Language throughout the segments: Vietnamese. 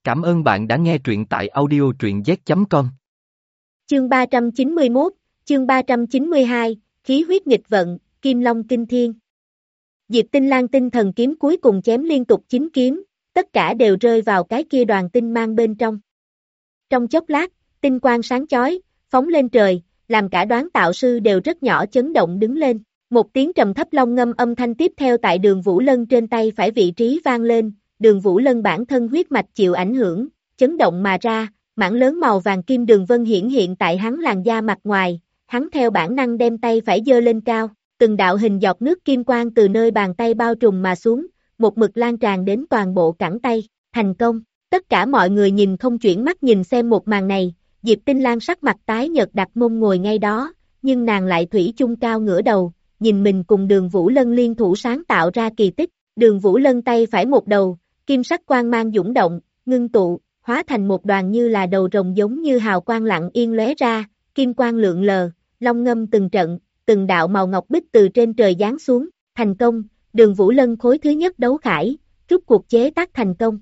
Cảm ơn bạn đã nghe truyện tại audio truyện z.com. Chương 391, chương 392, khí huyết nghịch vận, Kim Long Kinh Thiên. Diệp Tinh Lang tinh thần kiếm cuối cùng chém liên tục 9 kiếm, tất cả đều rơi vào cái kia đoàn tinh mang bên trong. Trong chốc lát, tinh quang sáng chói, phóng lên trời, làm cả đoán tạo sư đều rất nhỏ chấn động đứng lên. Một tiếng trầm thấp long ngâm âm thanh tiếp theo tại Đường Vũ Lân trên tay phải vị trí vang lên, Đường Vũ Lân bản thân huyết mạch chịu ảnh hưởng, chấn động mà ra, mảng lớn màu vàng kim đường vân hiển hiện tại hắn làn da mặt ngoài, hắn theo bản năng đem tay phải giơ lên cao, từng đạo hình giọt nước kim quang từ nơi bàn tay bao trùm mà xuống, một mực lan tràn đến toàn bộ cẳng tay, thành công. Tất cả mọi người nhìn không chuyển mắt nhìn xem một màn này, Diệp Tinh Lang sắc mặt tái nhợt đặt mông ngồi ngay đó, nhưng nàng lại thủy chung cao ngửa đầu, nhìn mình cùng Đường Vũ Lân liên thủ sáng tạo ra kỳ tích. Đường Vũ Lân tay phải một đầu, kim sắc quang mang dũng động, ngưng tụ, hóa thành một đoàn như là đầu rồng giống như hào quang lặng yên lóe ra, kim quang lượn lờ, long ngâm từng trận, từng đạo màu ngọc bích từ trên trời giáng xuống, thành công, Đường Vũ Lân khối thứ nhất đấu khải, rút cuộc chế tác thành công.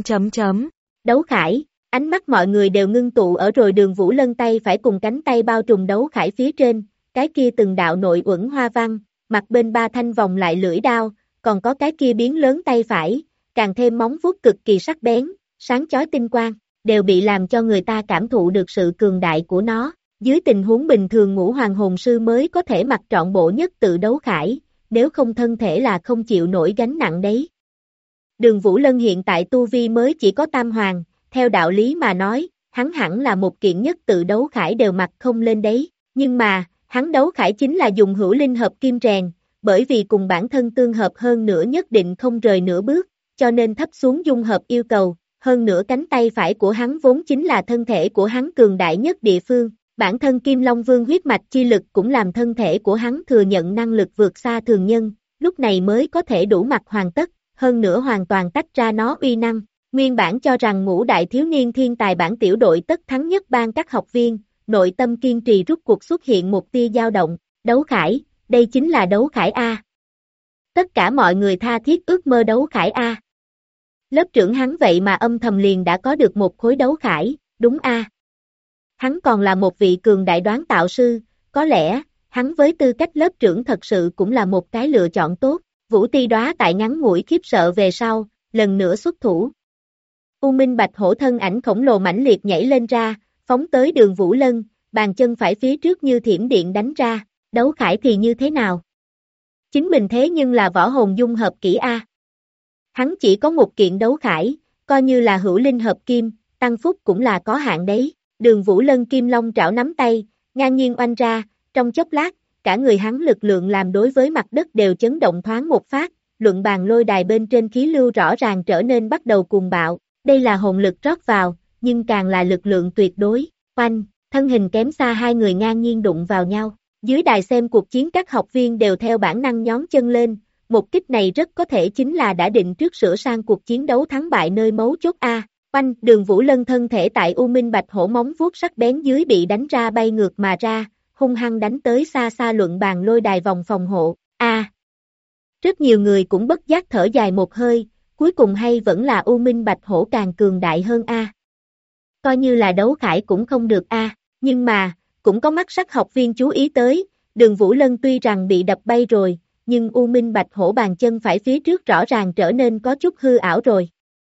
Đấu khải, ánh mắt mọi người đều ngưng tụ ở rồi Đường Vũ Lân tay phải cùng cánh tay bao trùm đấu khải phía trên, cái kia từng đạo nội uẩn hoa văn, mặt bên ba thanh vòng lại lưỡi đao, còn có cái kia biến lớn tay phải, càng thêm móng vuốt cực kỳ sắc bén, sáng chói tinh quang, đều bị làm cho người ta cảm thụ được sự cường đại của nó. Dưới tình huống bình thường ngũ hoàng hồn sư mới có thể mặc trọn bộ nhất tự đấu khải, nếu không thân thể là không chịu nổi gánh nặng đấy. Đường Vũ Lân hiện tại tu vi mới chỉ có tam hoàng, theo đạo lý mà nói, hắn hẳn là một kiện nhất tự đấu khải đều mặc không lên đấy, nhưng mà, hắn đấu khải chính là dùng hữu linh hợp kim rèn, bởi vì cùng bản thân tương hợp hơn nữa nhất định không rời nửa bước, cho nên thấp xuống dung hợp yêu cầu, hơn nữa cánh tay phải của hắn vốn chính là thân thể của hắn cường đại nhất địa phương, bản thân Kim Long Vương huyết mạch chi lực cũng làm thân thể của hắn thừa nhận năng lực vượt xa thường nhân, lúc này mới có thể đủ mặc hoàn tất, hơn nữa hoàn toàn tách ra nó uy năng. Nguyên bản cho rằng ngũ đại thiếu niên thiên tài bản tiểu đội tất thắng nhất ban các học viên, nội tâm kiên trì rút cuộc xuất hiện một tia dao động, đấu khải, đây chính là đấu khải A. Tất cả mọi người tha thiết ước mơ đấu khải A. Lớp trưởng hắn vậy mà âm thầm liền đã có được một khối đấu khải, đúng A. Hắn còn là một vị cường đại đoán tạo sư, có lẽ, hắn với tư cách lớp trưởng thật sự cũng là một cái lựa chọn tốt. Vũ Ti Đóa tại ngắn ngủi khiếp sợ về sau, lần nữa xuất thủ. U Minh Bạch Hổ thân ảnh khổng lồ mãnh liệt nhảy lên ra, phóng tới Đường Vũ Lân, bàn chân phải phía trước như thiểm điện đánh ra, đấu khải thì như thế nào? Chính mình thế nhưng là võ hồn dung hợp kỹ A. Hắn chỉ có một kiện đấu khải, coi như là hữu linh hợp kim, tăng phúc cũng là có hạn đấy. Đường Vũ Lân kim long trảo nắm tay, ngang nhiên oanh ra, trong chốc lát, cả người hắn lực lượng làm đối với mặt đất đều chấn động thoáng một phát, luận bàn lôi đài bên trên khí lưu rõ ràng trở nên bắt đầu cuồng bạo, đây là hồn lực rót vào, nhưng càng là lực lượng tuyệt đối, oanh, thân hình kém xa hai người ngang nhiên đụng vào nhau, dưới đài xem cuộc chiến các học viên đều theo bản năng nhón chân lên, một kích này rất có thể chính là đã định trước sửa sang cuộc chiến đấu thắng bại nơi mấu chốt A. Oanh, Đường Vũ Lân thân thể tại U Minh Bạch Hổ móng vuốt sắc bén dưới bị đánh ra bay ngược mà ra, hung hăng đánh tới xa xa luận bàn lôi đài vòng phòng hộ, A. Rất nhiều người cũng bất giác thở dài một hơi, cuối cùng hay vẫn là U Minh Bạch Hổ càng cường đại hơn A. Coi như là đấu khải cũng không được A, nhưng mà, cũng có mắt sắc học viên chú ý tới, Đường Vũ Lân tuy rằng bị đập bay rồi, nhưng U Minh Bạch Hổ bàn chân phải phía trước rõ ràng trở nên có chút hư ảo rồi.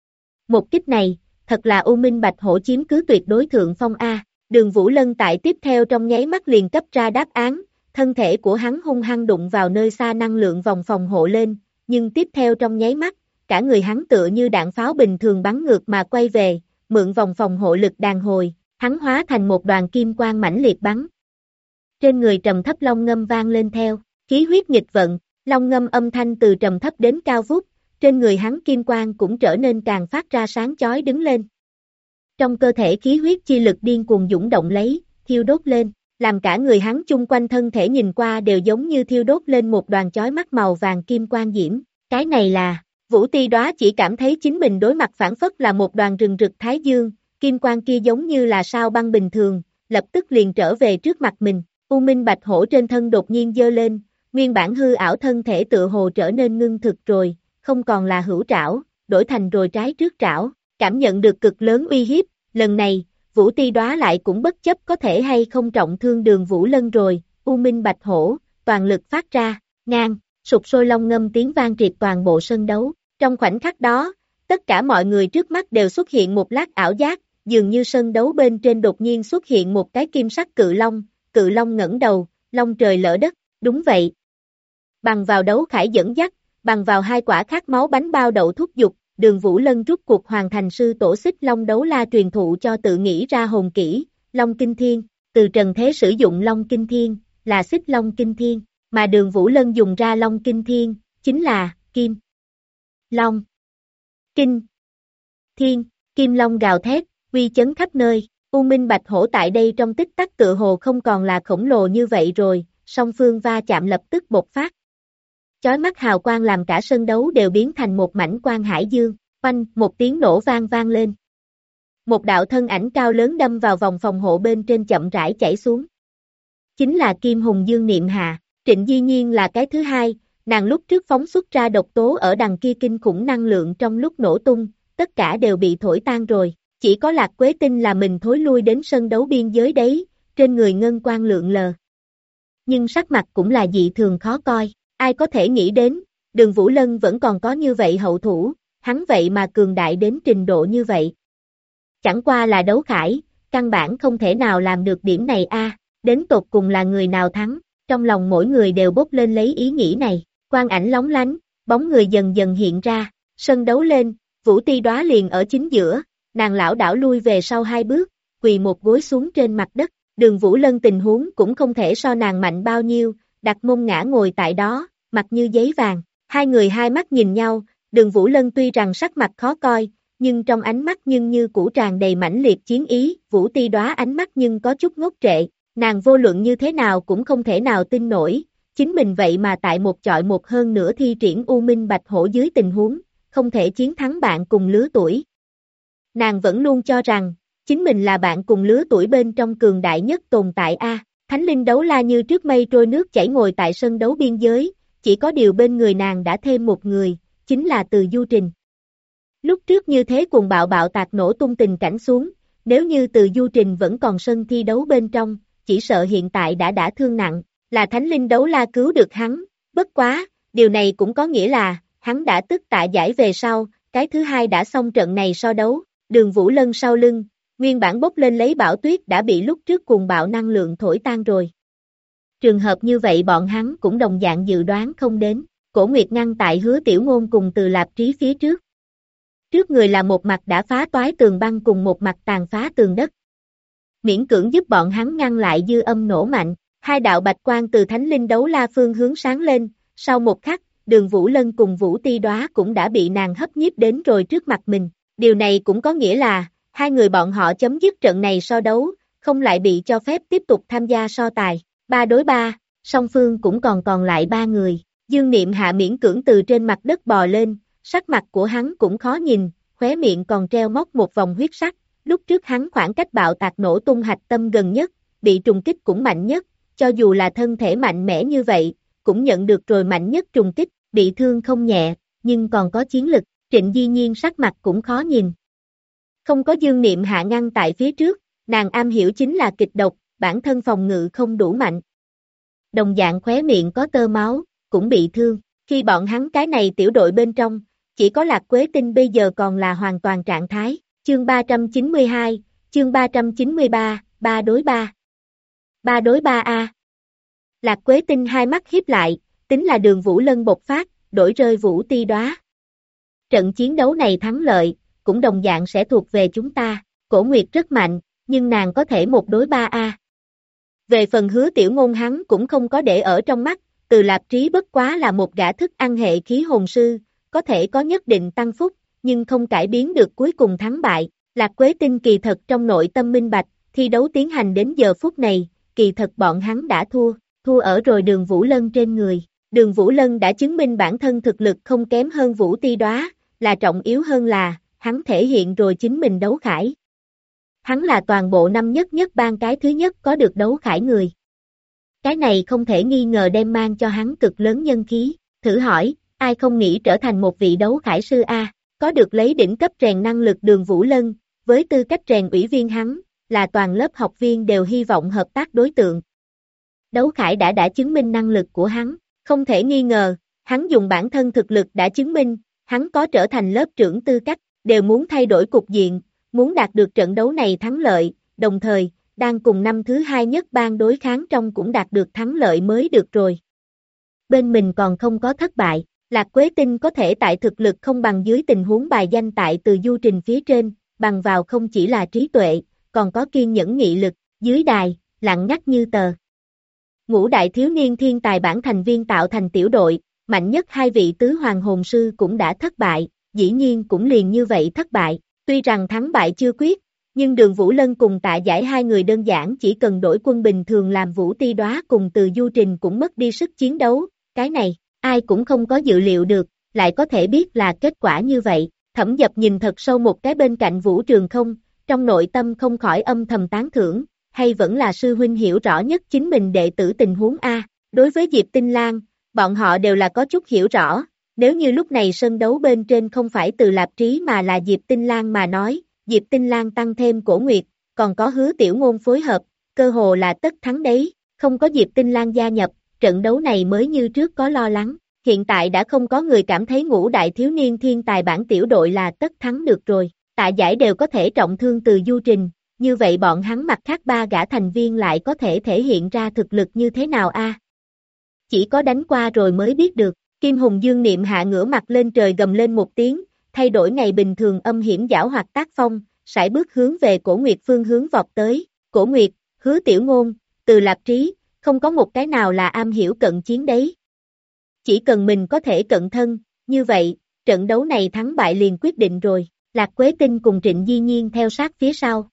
Một kích này, thật là U Minh Bạch Hổ chiếm cứ tuyệt đối thượng phong A. Đường Vũ Lân tại tiếp theo trong nháy mắt liền cấp ra đáp án, thân thể của hắn hung hăng đụng vào nơi xa năng lượng vòng phòng hộ lên, nhưng tiếp theo trong nháy mắt, cả người hắn tựa như đạn pháo bình thường bắn ngược mà quay về, mượn vòng phòng hộ lực đàn hồi, hắn hóa thành một đoàn kim quang mãnh liệt bắn. Trên người trầm thấp long ngâm vang lên theo, khí huyết nghịch vận, long ngâm âm thanh từ trầm thấp đến cao vút, trên người hắn kim quang cũng trở nên càng phát ra sáng chói đứng lên. Trong cơ thể khí huyết chi lực điên cuồng dũng động lấy, thiêu đốt lên, làm cả người hắn chung quanh thân thể nhìn qua đều giống như thiêu đốt lên một đoàn chói mắt màu vàng kim quang diễm. Cái này là, Vũ Ti Đóa chỉ cảm thấy chính mình đối mặt phản phất là một đoàn rừng rực thái dương, kim quang kia giống như là sao băng bình thường, lập tức liền trở về trước mặt mình. U Minh Bạch Hổ trên thân đột nhiên giơ lên, nguyên bản hư ảo thân thể tựa hồ trở nên ngưng thực rồi, không còn là hữu trảo, đổi thành rồi trái trước trảo. Cảm nhận được cực lớn uy hiếp, lần này, Vũ Ti Đóa lại cũng bất chấp có thể hay không trọng thương Đường Vũ Lân rồi, U Minh Bạch Hổ, toàn lực phát ra, ngang, sục sôi long ngâm tiếng vang triệt toàn bộ sân đấu. Trong khoảnh khắc đó, tất cả mọi người trước mắt đều xuất hiện một lát ảo giác, dường như sân đấu bên trên đột nhiên xuất hiện một cái kim sắc cự long ngẩng đầu, long trời lỡ đất, đúng vậy. Bằng vào đấu khải dẫn dắt, bằng vào hai quả khát máu bánh bao đậu thúc dục, Đường Vũ Lân rút cuộc hoàn thành sư tổ xích long đấu la truyền thụ cho tự nghĩ ra hồn kỹ, Long Kinh Thiên, từ trần thế sử dụng Long Kinh Thiên, là xích long kinh thiên, mà Đường Vũ Lân dùng ra Long Kinh Thiên, chính là, Kim Long Kinh Thiên, Kim Long gào thét, uy chấn khắp nơi, U Minh Bạch Hổ tại đây trong tích tắc tựa hồ không còn là khổng lồ như vậy rồi, song phương va chạm lập tức bộc phát. Chói mắt hào quang làm cả sân đấu đều biến thành một mảnh quang hải dương, oanh, một tiếng nổ vang lên. Một đạo thân ảnh cao lớn đâm vào vòng phòng hộ bên trên chậm rãi chảy xuống. Chính là Kim Hùng Dương Niệm Hạ, Trịnh Di Nhiên là cái thứ hai, nàng lúc trước phóng xuất ra độc tố ở đằng kia kinh khủng năng lượng trong lúc nổ tung, tất cả đều bị thổi tan rồi, chỉ có Lạc Quế Tinh là mình thối lui đến sân đấu biên giới đấy, trên người ngân quang lượn lờ. Nhưng sắc mặt cũng là dị thường khó coi, ai có thể nghĩ đến, Đường Vũ Lân vẫn còn có như vậy hậu thủ, hắn vậy mà cường đại đến trình độ như vậy. Chẳng qua là đấu khải, căn bản không thể nào làm được điểm này a. Đến tột cùng là người nào thắng, trong lòng mỗi người đều bốc lên lấy ý nghĩ này, quang ảnh lóng lánh, bóng người dần dần hiện ra, sân đấu lên, Vũ Ti Đóa liền ở chính giữa, nàng lảo đảo lui về sau hai bước, quỳ một gối xuống trên mặt đất, Đường Vũ Lân tình huống cũng không thể so nàng mạnh bao nhiêu, đặt mông ngã ngồi tại đó, mặt như giấy vàng, hai người hai mắt nhìn nhau, Đường Vũ Lân tuy rằng sắc mặt khó coi, nhưng trong ánh mắt nhưng như cũ tràn đầy mãnh liệt chiến ý, Vũ Ti Đóa ánh mắt nhưng có chút ngốc trệ, nàng vô luận như thế nào cũng không thể nào tin nổi, chính mình vậy mà tại một chọi một hơn nữa thi triển U Minh Bạch Hổ dưới tình huống, không thể chiến thắng bạn cùng lứa tuổi. Nàng vẫn luôn cho rằng, chính mình là bạn cùng lứa tuổi bên trong cường đại nhất tồn tại a. Thánh linh đấu la như trước mây trôi nước chảy ngồi tại sân đấu biên giới, chỉ có điều bên người nàng đã thêm một người, chính là Từ Du Trình. Lúc trước như thế cuồng bạo tạc nổ tung tình cảnh xuống, nếu như Từ Du Trình vẫn còn sân thi đấu bên trong, chỉ sợ hiện tại đã thương nặng, là thánh linh đấu la cứu được hắn, bất quá, điều này cũng có nghĩa là, hắn đã tức tạ giải về sau, cái thứ hai đã xong trận này so đấu, Đường Vũ Lân sau lưng, nguyên bản bốc lên lấy bão tuyết đã bị lúc trước cuồng bạo năng lượng thổi tan rồi. Trường hợp như vậy bọn hắn cũng đồng dạng dự đoán không đến, Cổ Nguyệt ngăn tại Hứa Tiểu Ngôn cùng Từ Lạp Trí phía trước. Trước người là một mặt đã phá toái tường băng cùng một mặt tàn phá tường đất. Miễn cưỡng giúp bọn hắn ngăn lại dư âm nổ mạnh, hai đạo bạch quang từ thánh linh đấu la phương hướng sáng lên, sau một khắc, Đường Vũ Lân cùng Vũ Ti Đóa cũng đã bị nàng hấp nhiếp đến rồi trước mặt mình, điều này cũng có nghĩa là, hai người bọn họ chấm dứt trận này so đấu, không lại bị cho phép tiếp tục tham gia so tài, 3 đối 3, song phương cũng còn lại 3 người, Dương Niệm Hạ miễn cưỡng từ trên mặt đất bò lên, sắc mặt của hắn cũng khó nhìn, khóe miệng còn treo móc một vòng huyết sắc. Lúc trước hắn khoảng cách bạo tạc nổ tung hạch tâm gần nhất, bị trùng kích cũng mạnh nhất, cho dù là thân thể mạnh mẽ như vậy, cũng nhận được rồi mạnh nhất trùng kích, bị thương không nhẹ, nhưng còn có chiến lực, Trịnh Di Nhiên sắc mặt cũng khó nhìn. Không có Dương Niệm Hạ ngăn tại phía trước, nàng am hiểu chính là kịch độc, bản thân phòng ngự không đủ mạnh. Đồng dạng khóe miệng có tơ máu, cũng bị thương, khi bọn hắn cái này tiểu đội bên trong, chỉ có Lạc Quế Tinh bây giờ còn là hoàn toàn trạng thái. Chương 392, chương 393, 3 đối 3. 3 đối 3A. Lạc Quế Tinh hai mắt hiếp lại, tính là Đường Vũ Lân bộc phát, đổi rơi Vũ Ti Đóa. Trận chiến đấu này thắng lợi, cũng đồng dạng sẽ thuộc về chúng ta, Cổ Nguyệt rất mạnh, nhưng nàng có thể 1 đối 3A. Về phần Hứa Tiểu Ngôn hắn cũng không có để ở trong mắt, Từ Lạp Trí bất quá là một gã thức ăn hệ khí hồn sư, có thể có nhất định tăng phúc, nhưng không cải biến được cuối cùng thắng bại. Lạc Quế Tinh kỳ thật trong nội tâm minh bạch, thi đấu tiến hành đến giờ phút này, kỳ thật bọn hắn đã thua ở rồi Đường Vũ Lân trên người. Đường Vũ Lân đã chứng minh bản thân thực lực không kém hơn Vũ Ti Đóa, là trọng yếu hơn là, hắn thể hiện rồi chính mình đấu khải. Hắn là toàn bộ năm nhất ban cái thứ nhất có được đấu khải người. Cái này không thể nghi ngờ đem mang cho hắn cực lớn nhân khí, thử hỏi, ai không nghĩ trở thành một vị đấu khải sư a? có được lấy đỉnh cấp rèn năng lực Đường Vũ Lân, với tư cách rèn ủy viên hắn, là toàn lớp học viên đều hy vọng hợp tác đối tượng. Đấu Khải đã chứng minh năng lực của hắn, không thể nghi ngờ, hắn dùng bản thân thực lực đã chứng minh, hắn có trở thành lớp trưởng tư cách, đều muốn thay đổi cục diện, muốn đạt được trận đấu này thắng lợi, đồng thời, đang cùng năm thứ hai nhất bang đối kháng trong cũng đạt được thắng lợi mới được rồi. Bên mình còn không có thất bại, Lạc Quế Tinh có thể tại thực lực không bằng dưới tình huống bài danh tại Từ Du Trình phía trên, bằng vào không chỉ là trí tuệ, còn có kiên nhẫn nghị lực, dưới đài, lặng ngắt như tờ. Ngũ đại thiếu niên thiên tài bản thành viên tạo thành tiểu đội, mạnh nhất hai vị tứ hoàng hồn sư cũng đã thất bại, dĩ nhiên cũng liền như vậy thất bại, tuy rằng thắng bại chưa quyết, nhưng Đường Vũ Lân cùng Tạ Giải hai người đơn giản chỉ cần đổi quân bình thường làm Vũ Ti Đóa cùng Từ Du Trình cũng mất đi sức chiến đấu, cái này, ai cũng không có dự liệu được, lại có thể biết là kết quả như vậy, Thẩm Dập nhìn thật sâu một cái bên cạnh Vũ Trường Không, trong nội tâm không khỏi âm thầm tán thưởng, hay vẫn là sư huynh hiểu rõ nhất chính mình đệ tử tình huống A, đối với Diệp Tinh Lang, bọn họ đều là có chút hiểu rõ, nếu như lúc này sân đấu bên trên không phải Từ Lạp Trí mà là Diệp Tinh Lang mà nói, Diệp Tinh Lang tăng thêm Cổ Nguyệt, còn có Hứa Tiểu Ngôn phối hợp, cơ hồ là tất thắng đấy, không có Diệp Tinh Lang gia nhập, trận đấu này mới như trước có lo lắng, hiện tại đã không có người cảm thấy ngũ đại thiếu niên thiên tài bản tiểu đội là tất thắng được rồi, Tạ Giải đều có thể trọng thương Từ Du Trình, như vậy bọn hắn mặt khác ba gã thành viên lại có thể thể hiện ra thực lực như thế nào a? Chỉ có đánh qua rồi mới biết được, Kim Hùng Dương niệm hạ ngửa mặt lên trời gầm lên một tiếng, thay đổi ngày bình thường âm hiểm giảo hoạt tác phong, sải bước hướng về Cổ Nguyệt phương hướng vọt tới, Cổ Nguyệt, Hứa Tiểu Ngôn, Từ Lạp Trí, không có một cái nào là am hiểu cận chiến đấy. Chỉ cần mình có thể cận thân, như vậy, trận đấu này thắng bại liền quyết định rồi, Lạc Quế Tinh cùng Trịnh Di Nhiên theo sát phía sau.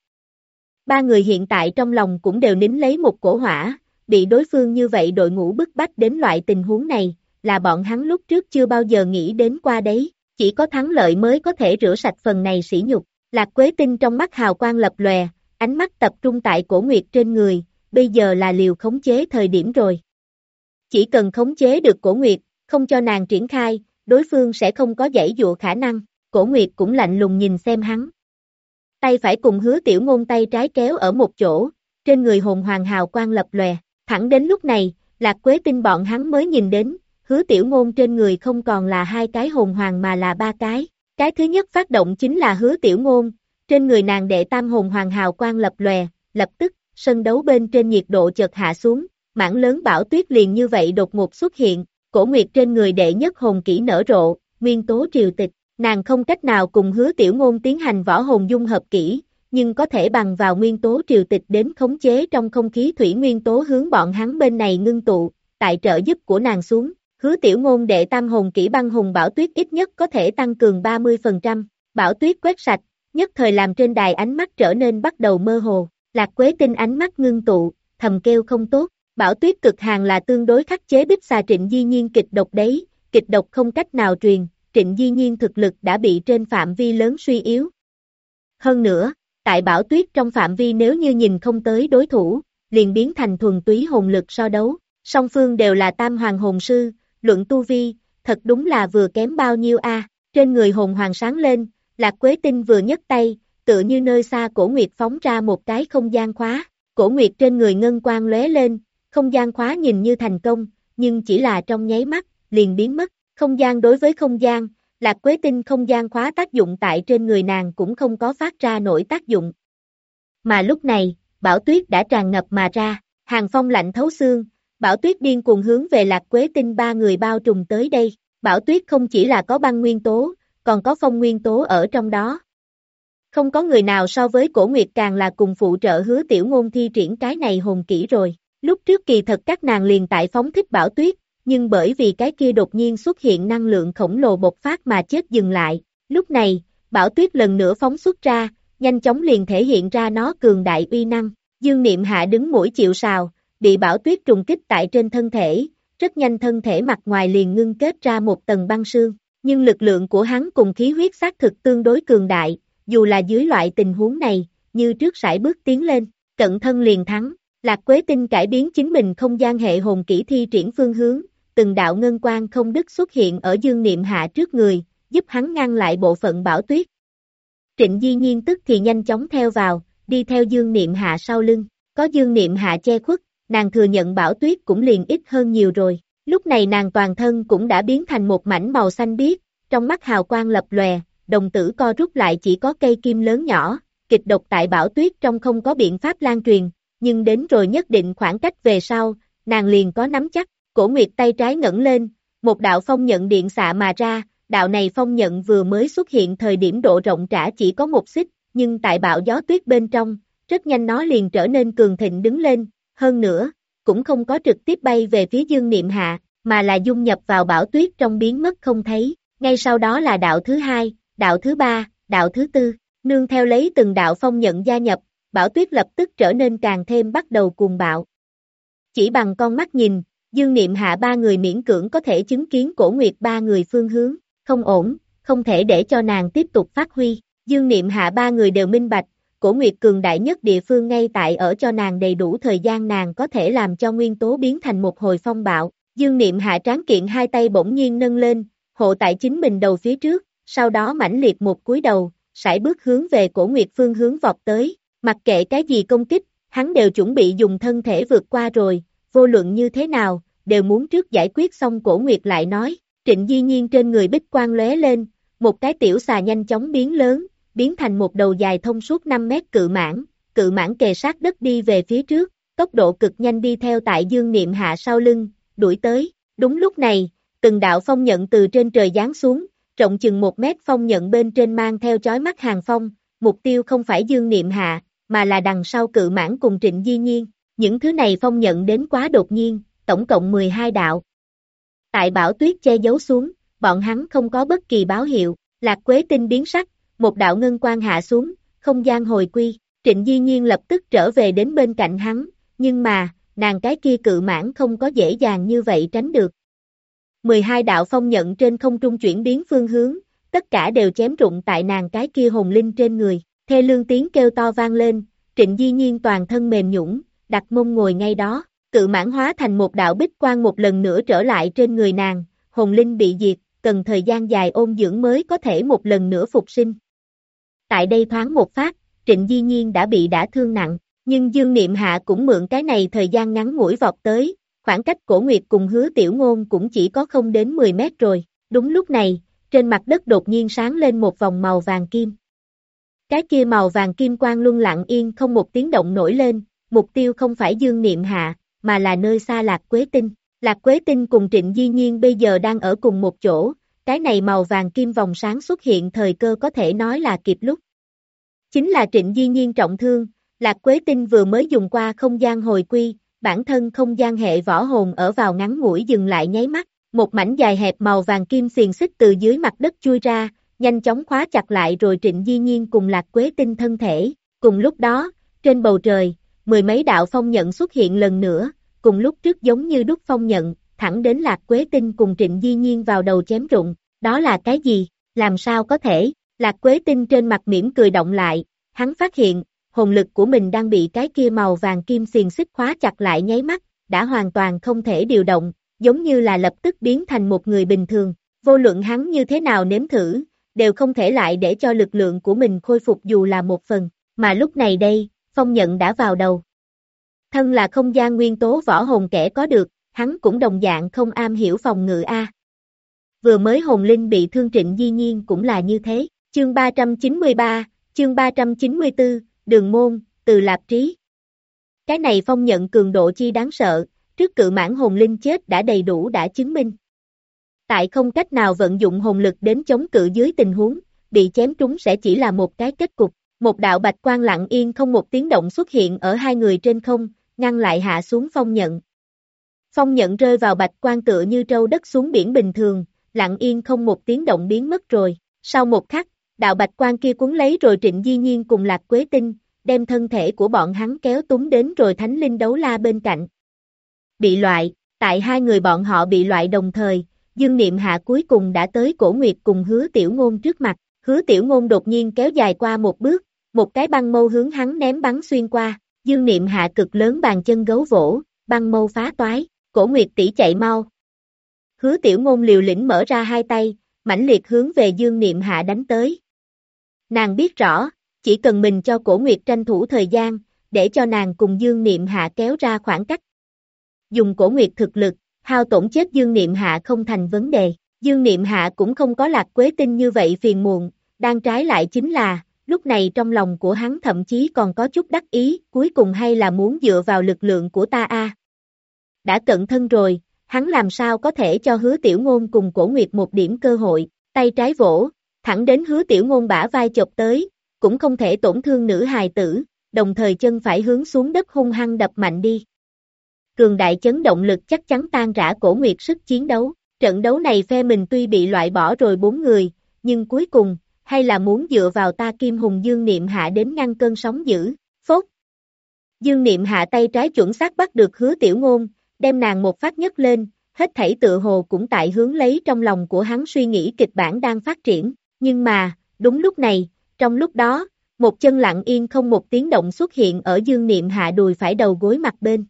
Ba người hiện tại trong lòng cũng đều nín lấy một cổ hỏa, bị đối phương như vậy đội ngũ bức bách đến loại tình huống này, là bọn hắn lúc trước chưa bao giờ nghĩ đến qua đấy, chỉ có thắng lợi mới có thể rửa sạch phần này sỉ nhục. Lạc Quế Tinh trong mắt hào quang lập lòe, ánh mắt tập trung tại Cổ Nguyệt trên người, bây giờ là liều khống chế thời điểm rồi. Chỉ cần khống chế được Cổ Nguyệt, không cho nàng triển khai, đối phương sẽ không có giãy dụa khả năng, Cổ Nguyệt cũng lạnh lùng nhìn xem hắn. Tay phải cùng Hứa Tiểu Ngôn tay trái kéo ở một chỗ, trên người hồn hoàng hào quang lập lòe, thẳng đến lúc này, Lạc Quế Tinh bọn hắn mới nhìn đến, Hứa Tiểu Ngôn trên người không còn là hai cái hồn hoàng mà là ba cái thứ nhất phát động chính là Hứa Tiểu Ngôn, trên người nàng đệ tam hồn hoàng hào quang lập lòe, lập tức, sân đấu bên trên nhiệt độ chợt hạ xuống, mảng lớn bão tuyết liền như vậy đột ngột xuất hiện, Cổ Nguyệt trên người đệ nhất hồn kỹ nở rộ, nguyên tố triều tịch. Nàng không cách nào cùng Hứa Tiểu Ngôn tiến hành võ hồn dung hợp kỹ, nhưng có thể bằng vào nguyên tố triều tịch đến khống chế trong không khí thủy nguyên tố hướng bọn hắn bên này ngưng tụ, tại trợ giúp của nàng xuống, Hứa Tiểu Ngôn đệ tam hồn kỹ băng hùng bão tuyết ít nhất có thể tăng cường 30%, bão tuyết quét sạch, nhất thời làm trên đài ánh mắt trở nên bắt đầu mơ hồ, Lạc Quế Tinh ánh mắt ngưng tụ, thầm kêu không tốt, bão tuyết cực hàn là tương đối khắc chế Bích Xà Trịnh Di Nhiên kịch độc đấy, kịch độc không cách nào truyền. Trịnh Di Nhiên thực lực đã bị trên phạm vi lớn suy yếu. Hơn nữa, tại bão tuyết trong phạm vi nếu như nhìn không tới đối thủ, liền biến thành thuần túy hồn lực so đấu. Song phương đều là tam hoàng hồn sư, luận tu vi, thật đúng là vừa kém bao nhiêu a. Trên người hồn hoàng sáng lên, Lạc Quế Tinh vừa nhấc tay, tựa như nơi xa Cổ Nguyệt phóng ra một cái không gian khóa. Cổ Nguyệt trên người ngân quang lóe lên, không gian khóa nhìn như thành công, nhưng chỉ là trong nháy mắt, liền biến mất. Không gian đối với không gian, Lạc Quế Tinh không gian khóa tác dụng tại trên người nàng cũng không có phát ra nổi tác dụng. Mà lúc này, bão tuyết đã tràn ngập mà ra, hàng phong lạnh thấu xương, bão tuyết điên cuồng hướng về Lạc Quế Tinh ba người bao trùm tới đây. Bão tuyết không chỉ là có băng nguyên tố, còn có phong nguyên tố ở trong đó. Không có người nào so với Cổ Nguyệt càng là cùng phụ trợ Hứa Tiểu Ngôn thi triển cái này hồn kỹ rồi. Lúc trước kỳ thật các nàng liền tại phóng thích bão tuyết, nhưng bởi vì cái kia đột nhiên xuất hiện năng lượng khổng lồ bộc phát mà chết dừng lại. Lúc này, bão tuyết lần nữa phóng xuất ra, nhanh chóng liền thể hiện ra nó cường đại uy năng. Dương Niệm Hạ đứng mũi chịu sào, bị bão tuyết trùng kích tại trên thân thể, rất nhanh thân thể mặt ngoài liền ngưng kết ra một tầng băng sương. Nhưng lực lượng của hắn cùng khí huyết xác thực tương đối cường đại, dù là dưới loại tình huống này, như trước sải bước tiến lên, cận thân liền thắng. Lạc Quế Tinh cải biến chính mình không gian hệ hồn kỹ thi triển phương hướng, từng đạo ngân quang không đứt xuất hiện ở Dương Niệm Hạ trước người, giúp hắn ngăn lại bộ phận Bảo Tuyết. Trịnh Di Nhiên tức thì nhanh chóng theo vào, đi theo Dương Niệm Hạ sau lưng, có Dương Niệm Hạ che khuất, nàng thừa nhận Bảo Tuyết cũng liền ít hơn nhiều rồi, lúc này nàng toàn thân cũng đã biến thành một mảnh màu xanh biếc, trong mắt hào quang lập lòe, đồng tử co rút lại chỉ có cây kim lớn nhỏ, kịch độc tại Bảo Tuyết trong không có biện pháp lan truyền, nhưng đến rồi nhất định khoảng cách về sau, nàng liền có nắm chắc, Cổ Nguyệt tay trái ngẩng lên, một đạo phong nhận điện xạ mà ra, đạo này phong nhận vừa mới xuất hiện thời điểm độ rộng trã chỉ có một xích, nhưng tại bão gió tuyết bên trong, rất nhanh nó liền trở nên cường thịnh đứng lên, hơn nữa, cũng không có trực tiếp bay về phía Dương Niệm Hạ, mà là dung nhập vào bão tuyết trong biến mất không thấy, ngay sau đó là đạo thứ hai, đạo thứ ba, đạo thứ tư, nương theo lấy từng đạo phong nhận gia nhập, bão tuyết lập tức trở nên càng thêm bắt đầu cuồng bạo. Chỉ bằng con mắt nhìn, Dương Niệm Hạ ba người miễn cưỡng có thể chứng kiến Cổ Nguyệt ba người phương hướng, không ổn, không thể để cho nàng tiếp tục phát huy, Dương Niệm Hạ ba người đều minh bạch, Cổ Nguyệt cường đại nhất địa phương ngay tại ở cho nàng đầy đủ thời gian nàng có thể làm cho nguyên tố biến thành một hồi phong bạo, Dương Niệm Hạ tráng kiện hai tay bỗng nhiên nâng lên, hộ tại chính mình đầu phía trước, sau đó mãnh liệt một cúi đầu, sải bước hướng về Cổ Nguyệt phương hướng vọt tới, mặc kệ cái gì công kích, hắn đều chuẩn bị dùng thân thể vượt qua rồi, vô luận như thế nào, đều muốn trước giải quyết xong. Cổ Nguyệt lại nói, Trịnh Di Nhiên trên người bích quang lóe lên, một cái tiểu xà nhanh chóng biến lớn, biến thành một đầu dài thông suốt 5 mét cự mãng kề sát đất đi về phía trước, tốc độ cực nhanh đi theo tại Dương Niệm Hạ sau lưng, đuổi tới, đúng lúc này, từng đạo phong nhận từ trên trời giáng xuống, rộng chừng 1 mét phong nhận bên trên mang theo chói mắt hàng phong, mục tiêu không phải Dương Niệm Hạ, mà là đằng sau cự mãng cùng Trịnh Di Nhiên, những thứ này phong nhận đến quá đột nhiên, tổng cộng 12 đạo. Tại bão tuyết che giấu xuống, bọn hắn không có bất kỳ báo hiệu, Lạc Quế Tinh biến sắc, một đạo ngân quang hạ xuống, không gian hồi quy, Trịnh Di Nhiên lập tức trở về đến bên cạnh hắn, nhưng mà, nàng cái kia cự mãng không có dễ dàng như vậy tránh được. 12 đạo phong nhận trên không trung chuyển biến phương hướng, tất cả đều chém rụng tại nàng cái kia hồn linh trên người, thê lương tiếng kêu to vang lên, Trịnh Di Nhiên toàn thân mềm nhũn, đặt mông ngồi ngay đó, cự mãng hóa thành một đạo bích quang một lần nữa trở lại trên người nàng, hồn linh bị diệt, cần thời gian dài ôn dưỡng mới có thể một lần nữa phục sinh. Tại đây thoáng một phát, Trịnh Di Nhiên đã bị đả thương nặng, nhưng Dương Niệm Hạ cũng mượn cái này thời gian ngắn ngủi vọt tới, khoảng cách Cổ Nguyệt cùng Hứa Tiểu Ngôn cũng chỉ có không đến 10 mét rồi, đúng lúc này, trên mặt đất đột nhiên sáng lên một vòng màu vàng kim. Cái kia màu vàng kim quang luân lặng yên không một tiếng động nổi lên, mục tiêu không phải Dương Niệm Hạ, mà là nơi xa Lạc Quế Tinh. Lạc Quế Tinh cùng Trịnh Di Nhiên bây giờ đang ở cùng một chỗ, cái này màu vàng kim vòng sáng xuất hiện thời cơ có thể nói là kịp lúc. Chính là Trịnh Di Nhiên trọng thương, Lạc Quế Tinh vừa mới dùng qua không gian hồi quy, bản thân không gian hệ võ hồn ở vào ngắn ngủi dừng lại nháy mắt, một mảnh dài hẹp màu vàng kim xiềng xích từ dưới mặt đất chui ra, nhanh chóng khóa chặt lại rồi Trịnh Di Nhiên cùng Lạc Quế Tinh thân thể, cùng lúc đó, trên bầu trời, 10 mấy đạo phong nhận xuất hiện lần nữa, cùng lúc trước giống như đúc phong nhận, thẳng đến Lạc Quế Tinh cùng Trịnh Di Nhiên vào đầu chém rụng, đó là cái gì, làm sao có thể, Lạc Quế Tinh trên mặt mỉm cười động lại, hắn phát hiện, hồn lực của mình đang bị cái kia màu vàng kim xiềng xích khóa chặt lại nháy mắt, đã hoàn toàn không thể điều động, giống như là lập tức biến thành một người bình thường, vô luận hắn như thế nào nếm thử, đều không thể lại để cho lực lượng của mình khôi phục dù là một phần, mà lúc này đây, phong nhận đã vào đầu. Thân là không gian nguyên tố võ hồn kẻ có được, hắn cũng đồng dạng không am hiểu phòng ngự a. Vừa mới hồn linh bị thương Trịnh Di Nhiên cũng là như thế, chương 393, chương 394, Đường Môn, Từ Lạp Trí. Cái này phong nhận cường độ chi đáng sợ, trước cự mãng hồn linh chết đã đầy đủ đã chứng minh. Tại không cách nào vận dụng hồn lực đến chống cự dưới tình huống, bị chém trúng sẽ chỉ là một cái kết cục. Một đạo bạch quang lặng yên không một tiếng động xuất hiện ở hai người trên không, ngăn lại hạ xuống phong nhận. Phong nhận rơi vào bạch quang tựa như trâu đất xuống biển bình thường, lặng yên không một tiếng động biến mất rồi. Sau một khắc, đạo bạch quang kia cuốn lấy rồi Trịnh Di Nhiên cùng Lạc Quế Tinh, đem thân thể của bọn hắn kéo túng đến rồi Thánh Linh Đấu La bên cạnh. Bị loại, tại hai người bọn họ bị loại đồng thời, Dương Niệm Hạ cuối cùng đã tới Cổ Nguyệt cùng Hứa Tiểu Ngôn trước mặt. Hứa Tiểu Ngôn đột nhiên kéo dài qua một bước, một cái băng mâu hướng hắn ném bắn xuyên qua, Dương Niệm Hạ cực lớn bàn chân gấu vỗ, băng mâu phá toái, Cổ Nguyệt tỷ chạy mau. Hứa Tiểu Ngôn liều lĩnh mở ra hai tay, mãnh liệt hướng về Dương Niệm Hạ đánh tới. Nàng biết rõ, chỉ cần mình cho Cổ Nguyệt tranh thủ thời gian, để cho nàng cùng Dương Niệm Hạ kéo ra khoảng cách. Dùng Cổ Nguyệt thực lực, hao tổn chết Dương Niệm Hạ không thành vấn đề. Dương Niệm Hạ cũng không có Lạc Quế Tinh như vậy phiền muộn, đang trái lại chính là, lúc này trong lòng của hắn thậm chí còn có chút đắc ý, cuối cùng hay là muốn dựa vào lực lượng của ta a. Đã cận thân rồi, hắn làm sao có thể cho Hứa Tiểu Ngôn cùng Cổ Nguyệt một điểm cơ hội, tay trái vỗ, thẳng đến Hứa Tiểu Ngôn bả vai chộp tới, cũng không thể tổn thương nữ hài tử, đồng thời chân phải hướng xuống đất hung hăng đập mạnh đi. Cường đại chấn động lực chắc chắn tan rã Cổ Nguyệt sức chiến đấu, trận đấu này phe mình tuy bị loại bỏ rồi 4 người, nhưng cuối cùng, hay là muốn dựa vào ta Kim Hùng Dương Niệm Hạ đến ngăn cơn sóng dữ, phốt. Dương Niệm Hạ tay trái chuẩn xác bắt được Hứa Tiểu Ngôn, đem nàng một phát nhấc lên, hết thảy tựa hồ cũng tại hướng lấy trong lòng của hắn suy nghĩ kịch bản đang phát triển, nhưng mà, đúng lúc này, trong lúc đó, một chân lặng yên không một tiếng động xuất hiện ở Dương Niệm Hạ đùi phải đầu gối mặt bên.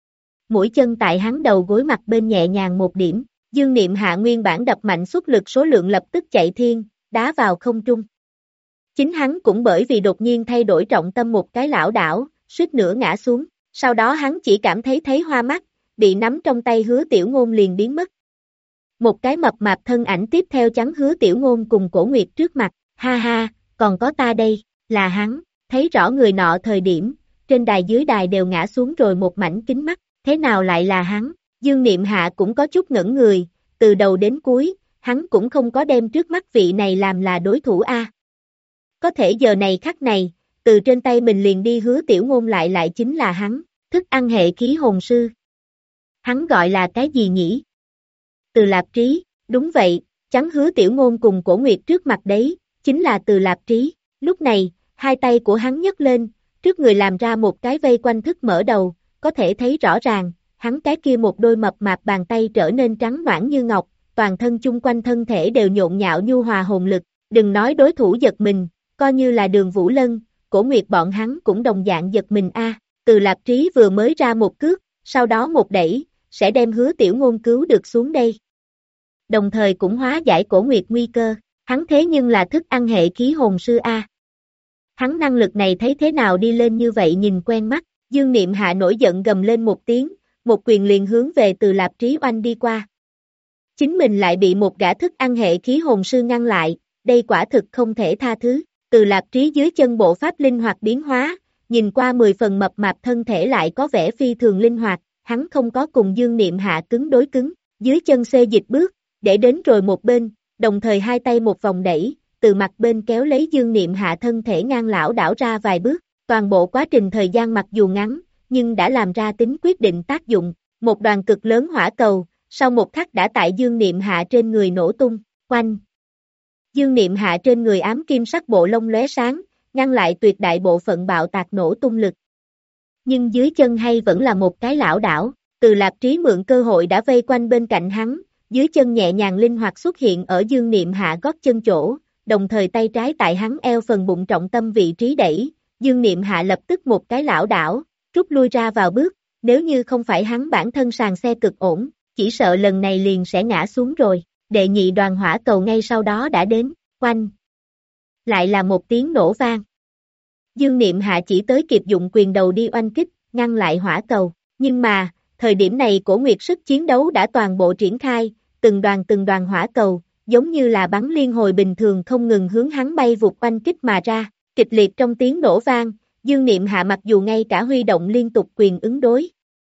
Mũi chân tại hắn đầu gối mặt bên nhẹ nhàng một điểm, Dương Niệm Hạ nguyên bản đập mạnh xuất lực số lượng lập tức chạy thiên, đá vào không trung. Chính hắn cũng bởi vì đột nhiên thay đổi trọng tâm một cái lảo đảo, suýt nữa ngã xuống, sau đó hắn chỉ cảm thấy hoa mắt, bị nắm trong tay Hứa Tiểu Ngôn liền biến mất. Một cái mập mạp thân ảnh tiếp theo chắn Hứa Tiểu Ngôn cùng Cổ Nguyệt trước mặt, ha ha, còn có ta đây, là hắn, thấy rõ người nọ thời điểm, trên đài dưới đài đều ngã xuống rồi một mảnh kính mắt, thế nào lại là hắn, Dương Niệm Hạ cũng có chút ngẩn người, từ đầu đến cuối, hắn cũng không có đem trước mắt vị này làm là đối thủ a. Có thể giờ này khắc này, từ trên tay mình liền đi Hứa Tiểu Ngôn lại chính là hắn, thức ăn hệ khí hồn sư. Hắn gọi là cái gì nhỉ? Từ Lạp Trí, đúng vậy, chắn Hứa Tiểu Ngôn cùng Cổ Nguyệt trước mặt đấy, chính là Từ Lạp Trí. Lúc này, hai tay của hắn nhấc lên, trước người làm ra một cái vây quanh thức mở đầu, có thể thấy rõ ràng, hắn cái kia một đôi mập mạp bàn tay trở nên trắng nõn như ngọc, toàn thân chung quanh thân thể đều nhộn nhạo nhu hòa hồn lực, đừng nói đối thủ giật mình, coi như là Đường Vũ Lân, Cổ Nguyệt bọn hắn cũng đồng dạng giật mình a. Từ Lạp Trí vừa mới ra một cước, sau đó một đẩy, sẽ đem Hứa Tiểu Ngôn cứu được xuống đây. Đồng thời cũng hóa giải Cổ Nguyệt nguy cơ, hắn thế nhưng là thức ăn hệ khí hồn sư a. Hắn năng lực này thấy thế nào đi lên như vậy nhìn quen mắt, Dương Niệm Hạ nổi giận gầm lên một tiếng, một quyền liền hướng về Từ Lạp Trí oanh đi qua. Chính mình lại bị một gã thức ăn hệ khí hồn sư ngăn lại, đây quả thực không thể tha thứ. Từ Lạp Trí dưới chân bộ pháp linh hoạt biến hóa, nhìn qua 10 phần mập mạp thân thể lại có vẻ phi thường linh hoạt, hắn không có cùng Dương Niệm Hạ cứng đối cứng, dưới chân xê dịch bước, để đến rồi một bên, đồng thời hai tay một vòng đẩy, từ mặt bên kéo lấy Dương Niệm Hạ thân thể ngang lảo đảo ra vài bước, toàn bộ quá trình thời gian mặc dù ngắn, nhưng đã làm ra tính quyết định tác dụng, một đoàn cực lớn hỏa cầu, sau một khắc đã tại Dương Niệm Hạ trên người nổ tung, quanh. Dương Niệm Hạ trên người ám kim sắc bộ lông lóe sáng, ngăn lại tuyệt đại bộ phận bạo tạc nổ tung lực. Nhưng dưới chân hay vẫn là một cái lảo đảo, Từ Lạp Trí mượn cơ hội đã vây quanh bên cạnh hắn, dưới chân nhẹ nhàng linh hoạt xuất hiện ở Dương Niệm Hạ gót chân chỗ, đồng thời tay trái tại hắn eo phần bụng trọng tâm vị trí đẩy, Dương Niệm Hạ lập tức một cái lảo đảo, rút lui ra vào bước, nếu như không phải hắn bản thân sàn xe cực ổn, chỉ sợ lần này liền sẽ ngã xuống rồi. Đệ nhị đoàn hỏa cầu ngay sau đó đã đến, quanh. Lại là một tiếng nổ vang. Dương Niệm Hạ chỉ tới kịp dụng quyền đầu đi oanh kích, ngăn lại hỏa cầu, nhưng mà, thời điểm này Cổ Nguyệt sức chiến đấu đã toàn bộ triển khai, từng đoàn hỏa cầu, giống như là bắn liên hồi bình thường không ngừng hướng hắn bay vụt oanh kích mà ra, kịch liệt trong tiếng nổ vang, Dương Niệm Hạ mặc dù ngay cả huy động liên tục quyền ứng đối,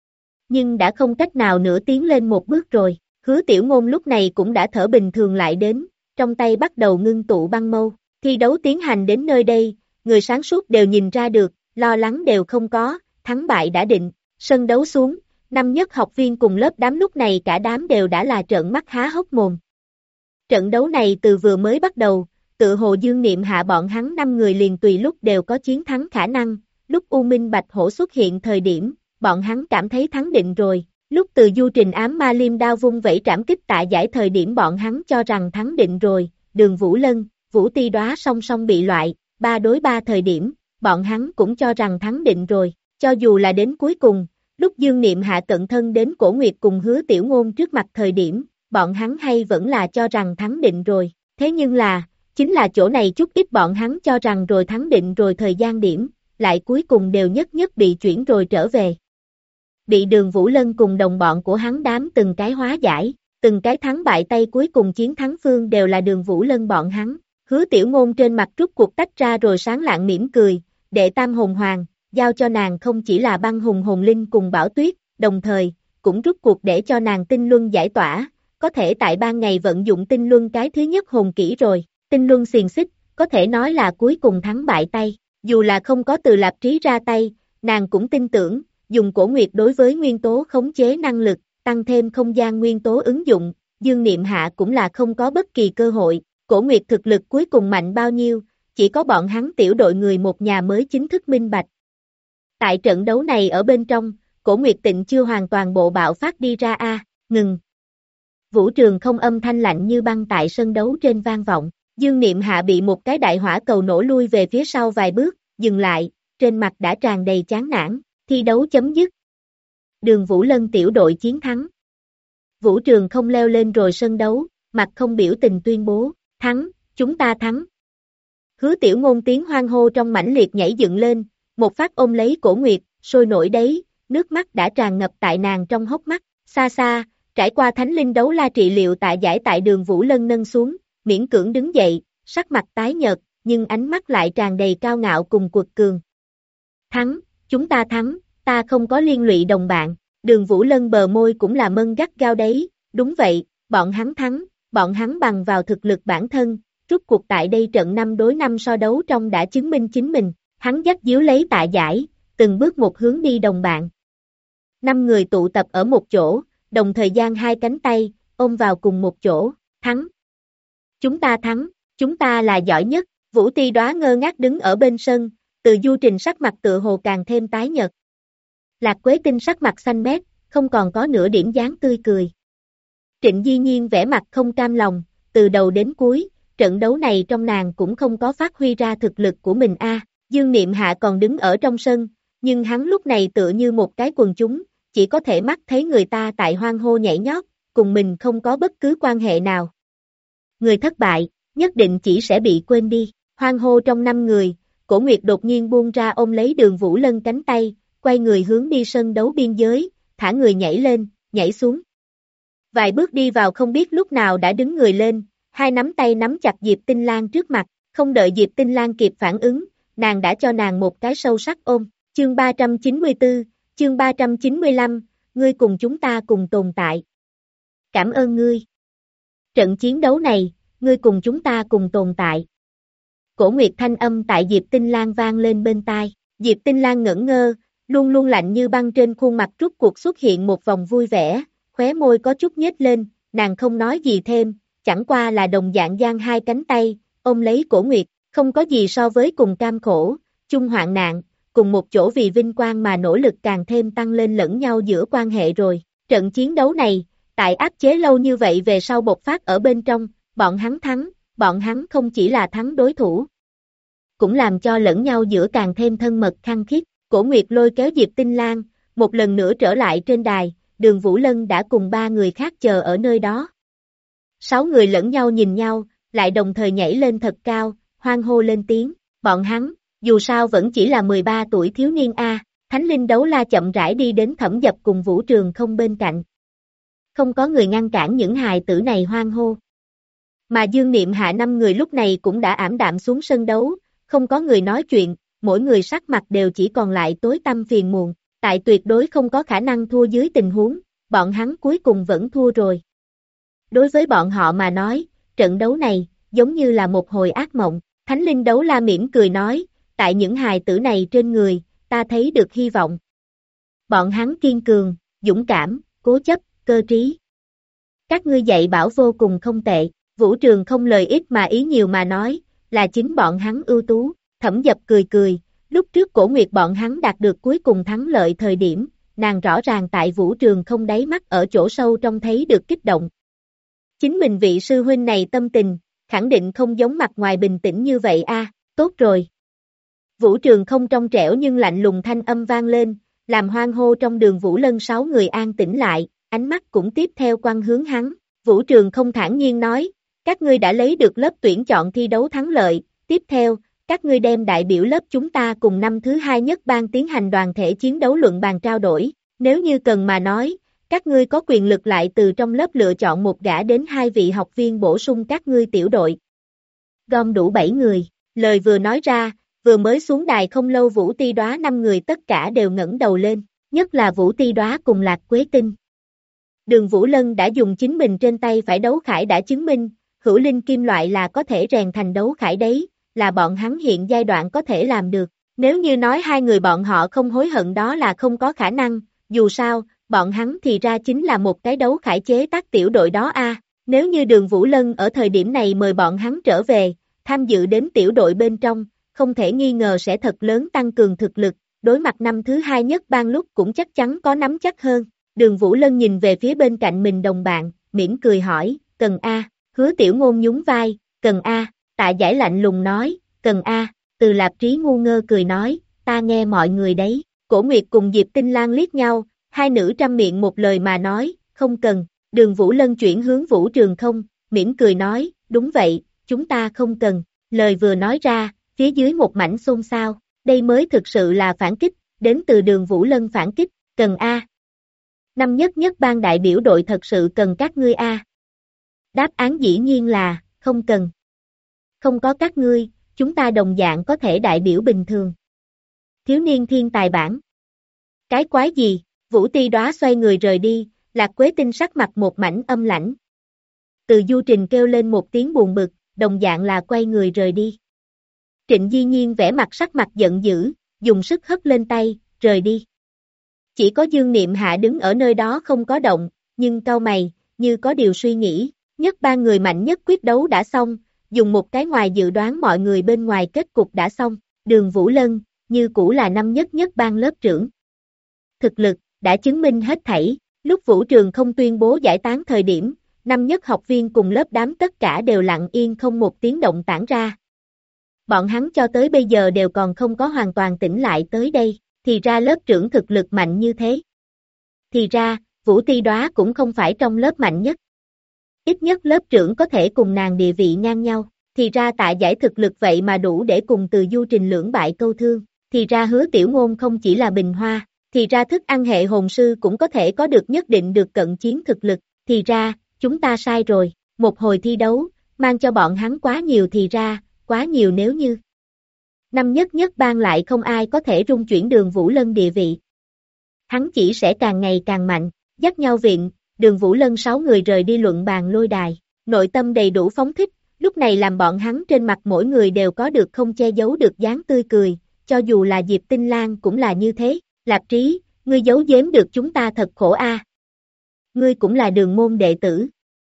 nhưng đã không cách nào nữa tiến lên một bước rồi. Hứa Tiểu Ngôn lúc này cũng đã thở bình thường lại đến, trong tay bắt đầu ngưng tụ băng mâu, thi đấu tiến hành đến nơi đây, người sáng suốt đều nhìn ra được, lo lắng đều không có, thắng bại đã định, sân đấu xuống, năm nhất học viên cùng lớp đám lúc này cả đám đều đã là trợn mắt há hốc mồm. Trận đấu này từ vừa mới bắt đầu, tự hồ Dương Niệm Hạ bọn hắn 5 người liền tùy lúc đều có chiến thắng khả năng, lúc U Minh Bạch Hổ xuất hiện thời điểm, bọn hắn cảm thấy thắng định rồi. Lúc từ du trình ám ma liêm đao vung vẩy trảm kích tạ giải thời điểm bọn hắn cho rằng thắng định rồi, Đường Vũ Lân, Vũ Ti Đóa song song bị loại, 3 đối 3 thời điểm, bọn hắn cũng cho rằng thắng định rồi, cho dù là đến cuối cùng, lúc Dương Niệm Hạ cận thân đến Cổ Nguyệt cùng Hứa Tiểu Ngôn trước mặt thời điểm, bọn hắn hay vẫn là cho rằng thắng định rồi, thế nhưng là, chính là chỗ này chút ít bọn hắn cho rằng rồi thắng định rồi thời gian điểm, lại cuối cùng đều nhất nhất bị chuyển rồi trở về. Bị Đường Vũ Lân cùng đồng bọn của hắn đám từng cái hóa giải, từng cái thắng bại tay cuối cùng chiến thắng phương đều là Đường Vũ Lân bọn hắn. Hứa Tiểu Ngôn trên mặt rút cuộc tách ra rồi sáng lạng mỉm cười, đệ tam hồn hoàng, giao cho nàng không chỉ là băng hùng hồn linh cùng bảo tuyết, đồng thời, cũng rút cuộc để cho nàng tinh luân giải tỏa, có thể tại ban ngày vận dụng tinh luân cái thứ nhất hồn kỹ rồi, tinh luân xiềng xích, có thể nói là cuối cùng thắng bại tay, dù là không có Từ Lạp Trí ra tay, nàng cũng tin tưởng, dùng Cổ Nguyệt đối với nguyên tố khống chế năng lực, tăng thêm không gian nguyên tố ứng dụng, Dương Niệm Hạ cũng là không có bất kỳ cơ hội, Cổ Nguyệt thực lực cuối cùng mạnh bao nhiêu, chỉ có bọn hắn tiểu đội người một nhà mới chính thức minh bạch. Tại trận đấu này ở bên trong, Cổ Nguyệt Tịnh chưa hoàn toàn bộ bạo phát đi ra ngừng. Vũ trường không âm thanh lạnh như băng tại sân đấu trên vang vọng, Dương Niệm Hạ bị một cái đại hỏa cầu nổ lui về phía sau vài bước, dừng lại, trên mặt đã tràn đầy chán nản, thi đấu chấm dứt. Đường Vũ Lân tiểu đội chiến thắng. Vũ trường không leo lên rồi sân đấu, mặt không biểu tình tuyên bố, thắng, chúng ta thắng. Hứa Tiểu Ngôn tiếng hoan hô trong mãnh liệt nhảy dựng lên, một phát ôm lấy Cổ Nguyệt, sôi nổi đấy, nước mắt đã tràn ngập tại nàng trong hốc mắt, xa xa, trải qua thánh linh đấu la trị liệu tạ giải tại Đường Vũ Lân nâng xuống, miễn cưỡng đứng dậy, sắc mặt tái nhợt, nhưng ánh mắt lại tràn đầy cao ngạo cùng cuột cường. Thắng, chúng ta thắng, ta không có liên lụy đồng bạn, Đường Vũ Lân bờ môi cũng là mân gắt gao đấy, đúng vậy, bọn hắn thắng, bọn hắn bằng vào thực lực bản thân, rút cuộc tại đây trận 5 đối 5 so đấu trong đã chứng minh chính mình, hắn dắt díu lấy tạ giải, từng bước một hướng đi đồng bạn. 5 người tụ tập ở một chỗ, đồng thời giang hai cánh tay, ôm vào cùng một chỗ, thắng. Chúng ta thắng, chúng ta là giỏi nhất, Vũ Ti Đóa ngơ ngác đứng ở bên sân, Từ Du Trình sắc mặt tựa hồ càng thêm tái nhợt. Lạc Quế Tinh sắc mặt xanh mét, không còn có nửa điểm dáng tươi cười. Trịnh Di Nhiên vẻ mặt không cam lòng, từ đầu đến cuối, trận đấu này trong nàng cũng không có phát huy ra thực lực của mình Dương Niệm Hạ còn đứng ở trong sân, nhưng hắn lúc này tựa như một cái quần chúng, chỉ có thể mắt thấy người ta tại hoan hô nhảy nhót, cùng mình không có bất cứ quan hệ nào. Người thất bại, nhất định chỉ sẽ bị quên đi, hoan hô trong 5 người, Cổ Nguyệt đột nhiên buông ra ôm lấy Đường Vũ Lân cánh tay, quay người hướng đi sân đấu biên giới, thả người nhảy lên, nhảy xuống. Vài bước đi vào không biết lúc nào đã đứng người lên, hai nắm tay nắm chặt Diệp Tinh Lan trước mặt, không đợi Diệp Tinh Lan kịp phản ứng, nàng đã cho nàng một cái sâu sắc ôm, chương 394, chương 395, ngươi cùng chúng ta cùng tồn tại. Cảm ơn ngươi. Trận chiến đấu này, ngươi cùng chúng ta cùng tồn tại. Cổ Nguyệt thanh âm tại Diệp Tinh Lan vang lên bên tai, Diệp Tinh Lan ngẩn ngơ, luôn luôn lạnh như băng trên khuôn mặt rút cuộc xuất hiện một vòng vui vẻ, khóe môi có chút nhếch lên, nàng không nói gì thêm, chẳng qua là đồng dạng giang hai cánh tay, ôm lấy Cổ Nguyệt, không có gì so với cùng cam khổ, chung hoạn nạn, cùng một chỗ vì vinh quang mà nỗ lực càng thêm tăng lên lẫn nhau giữa quan hệ rồi. Trận chiến đấu này, tại áp chế lâu như vậy về sau bộc phát ở bên trong, bọn hắn thắng, bọn hắn không chỉ là thắng đối thủ, cũng làm cho lẫn nhau giữa càng thêm thân mật khăng khít. Cổ Nguyệt lôi kéo Diệp Tinh Lan, một lần nữa trở lại trên đài, Đường Vũ Lân đã cùng 3 người khác chờ ở nơi đó. 6 người lẫn nhau nhìn nhau, lại đồng thời nhảy lên thật cao, hoan hô lên tiếng, bọn hắn, dù sao vẫn chỉ là 13 tuổi thiếu niên Thánh linh đấu la chậm rãi đi đến Thẩm Dập cùng Vũ Trường không bên cạnh. Không có người ngăn cản những hài tử này hoan hô. Mà Dương Niệm Hạ 5 người lúc này cũng đã ảm đạm xuống sân đấu, không có người nói chuyện, mỗi người sắc mặt đều chỉ còn lại tối tăm phiền muộn, tại tuyệt đối không có khả năng thua dưới tình huống, bọn hắn cuối cùng vẫn thua rồi. Đối với bọn họ mà nói, trận đấu này, giống như là một hồi ác mộng, Thánh linh đấu la mỉm cười nói, tại những hài tử này trên người, ta thấy được hy vọng. Bọn hắn kiên cường, dũng cảm, cố chấp, cơ trí. Các ngươi dạy bảo vô cùng không tệ, Vũ Trường không lời ít mà ý nhiều mà nói, là chính bọn hắn ưu tú. Thẩm Dập cười cười, lúc trước Cổ Nguyệt bọn hắn đạt được cuối cùng thắng lợi thời điểm, nàng rõ ràng tại Vũ Trường không đáy mắt ở chỗ sâu trong thấy được kích động. Chính mình vị sư huynh này tâm tình, khẳng định không giống mặt ngoài bình tĩnh như vậy tốt rồi. Vũ Trường không trong trẻo nhưng lạnh lùng thanh âm vang lên, làm hoan hô trong Đường Vũ Lân 6 người an tĩnh lại, ánh mắt cũng tiếp theo quăng hướng hắn, Vũ Trường không thản nhiên nói, các ngươi đã lấy được lớp tuyển chọn thi đấu thắng lợi, tiếp theo, các ngươi đem đại biểu lớp chúng ta cùng năm thứ hai nhất ban tiến hành đoàn thể chiến đấu luận bàn trao đổi, nếu như cần mà nói, các ngươi có quyền lực lại từ trong lớp lựa chọn một gã đến 2 vị học viên bổ sung các ngươi tiểu đội. Gom đủ 7 người, lời vừa nói ra, vừa mới xuống đài không lâu Vũ Ti Đóa 5 người tất cả đều ngẩng đầu lên, nhất là Vũ Ti Đóa cùng Lạc Quế Tinh. Đường Vũ Lân đã dùng chính mình trên tay phải đấu khải đã chứng minh, hữu linh kim loại là có thể rèn thành đấu khải đấy, là bọn hắn hiện giai đoạn có thể làm được. Nếu như nói hai người bọn họ không hối hận đó là không có khả năng, dù sao, bọn hắn thì ra chính là một cái đấu khải chế tác tiểu đội đó a. Nếu như Đường Vũ Lân ở thời điểm này mời bọn hắn trở về, tham dự đến tiểu đội bên trong, không thể nghi ngờ sẽ thật lớn tăng cường thực lực, đối mặt năm thứ hai nhất ban lúc cũng chắc chắn có nắm chắc hơn. Đường Vũ Lân nhìn về phía bên cạnh mình đồng bạn, mỉm cười hỏi, cần A, Hứa Tiểu Ngôn nhún vai, cần A, Tạ Giải lạnh lùng nói, cần A, Từ Lạp Trí ngu ngơ cười nói, ta nghe mọi người đấy, Cổ Nguyệt cùng Diệp Tinh Lan liếc nhau, hai nữ trăm miệng một lời mà nói, không cần, Đường Vũ Lân chuyển hướng Vũ Trường không, mỉm cười nói, đúng vậy, chúng ta không cần, lời vừa nói ra, phía dưới một mảnh xôn xao, đây mới thực sự là phản kích, đến từ Đường Vũ Lân phản kích, cần A. Năm nhất ban đại biểu đội thật sự cần các ngươi A. Đáp án dĩ nhiên là, không cần. Không có các ngươi, chúng ta đồng dạng có thể đại biểu bình thường. Thiếu niên thiên tài bản. Cái quái gì, Vũ Ti Đóa xoay người rời đi, Lạc Quế Tinh sắc mặt một mảnh âm lãnh. Từ Du Trình kêu lên một tiếng buồn bực, đồng dạng là quay người rời đi. Trịnh Di Nhiên vẽ mặt sắc mặt giận dữ, dùng sức hất lên tay, rời đi. Chỉ có Dương Niệm Hạ đứng ở nơi đó không có động, nhưng cau mày, như có điều suy nghĩ, nhất ba người mạnh nhất quyết đấu đã xong, dùng một cái ngoài dự đoán mọi người bên ngoài kết cục đã xong, Đường Vũ Lân, như cũ là năm nhất ban lớp trưởng. Thực lực, đã chứng minh hết thảy, lúc Vũ Trường không tuyên bố giải tán thời điểm, năm nhất học viên cùng lớp đám tất cả đều lặng yên không một tiếng động tản ra. Bọn hắn cho tới bây giờ đều còn không có hoàn toàn tỉnh lại tới đây, thì ra lớp trưởng thực lực mạnh như thế. Thì ra, Vũ Ti Đóa cũng không phải trong lớp mạnh nhất. Ít nhất lớp trưởng có thể cùng nàng địa vị ngang nhau, thì ra Tạ Giải thực lực vậy mà đủ để cùng Từ Du Trình lưỡng bại câu thương, thì ra Hứa Tiểu Ngôn không chỉ là bình hoa, thì ra thức ăn hệ hồn sư cũng có thể có được nhất định được cận chiến thực lực, thì ra, chúng ta sai rồi, một hồi thi đấu, mang cho bọn hắn quá nhiều thì ra, quá nhiều nếu như. Năm nhất ban lại không ai có thể rung chuyển Đường Vũ Lân địa vị. Hắn chỉ sẽ càng ngày càng mạnh, dắt nhau viện, Đường Vũ Lân 6 người rời đi luận bàn lôi đài, nội tâm đầy đủ phóng thích, lúc này làm bọn hắn trên mặt mỗi người đều có được không che giấu được dáng tươi cười, cho dù là Diệp Tinh Lan cũng là như thế, Lạp Trí, ngươi giấu giếm được chúng ta thật khổ a. Ngươi cũng là Đường môn đệ tử.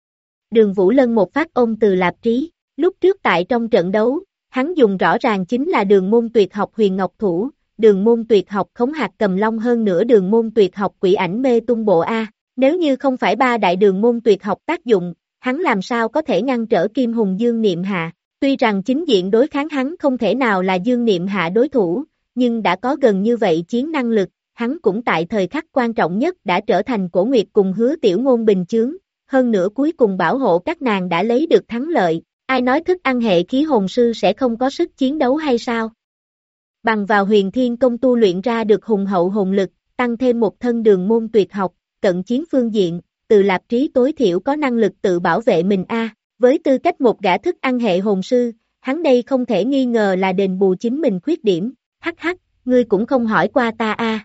Đường Vũ Lân một phát ôm Từ Lạp Trí, lúc trước tại trong trận đấu, hắn dùng rõ ràng chính là Đường môn tuyệt học Huyền Ngọc Thủ, Đường môn tuyệt học Khống Hạt Cầm Long hơn nữa Đường môn tuyệt học Quỷ Ảnh Mê Tung Bộ a. Nếu như không phải ba đại đường môn tuyệt học tác dụng, hắn làm sao có thể ngăn trở Kim Hùng Dương Niệm Hạ. Tuy rằng chính diện đối kháng hắn không thể nào là Dương Niệm Hạ đối thủ, nhưng đã có gần như vậy chiến năng lực, hắn cũng tại thời khắc quan trọng nhất đã trở thành Cổ Nguyệt cùng Hứa Tiểu Ngôn bình chướng, hơn nữa cuối cùng bảo hộ các nàng đã lấy được thắng lợi, ai nói thức ăn hệ khí hồn sư sẽ không có sức chiến đấu hay sao? Bằng vào Huyền Thiên Công tu luyện ra được hùng hậu hồn lực, tăng thêm một thân đường môn tuyệt học, cận chiến phương diện, Từ Lạp Trí tối thiểu có năng lực tự bảo vệ mình a. Với tư cách một gã thức ăn hệ hồn sư, hắn đây không thể nghi ngờ là đền bù chính mình khuyết điểm, hắc hắc, ngươi cũng không hỏi qua ta a.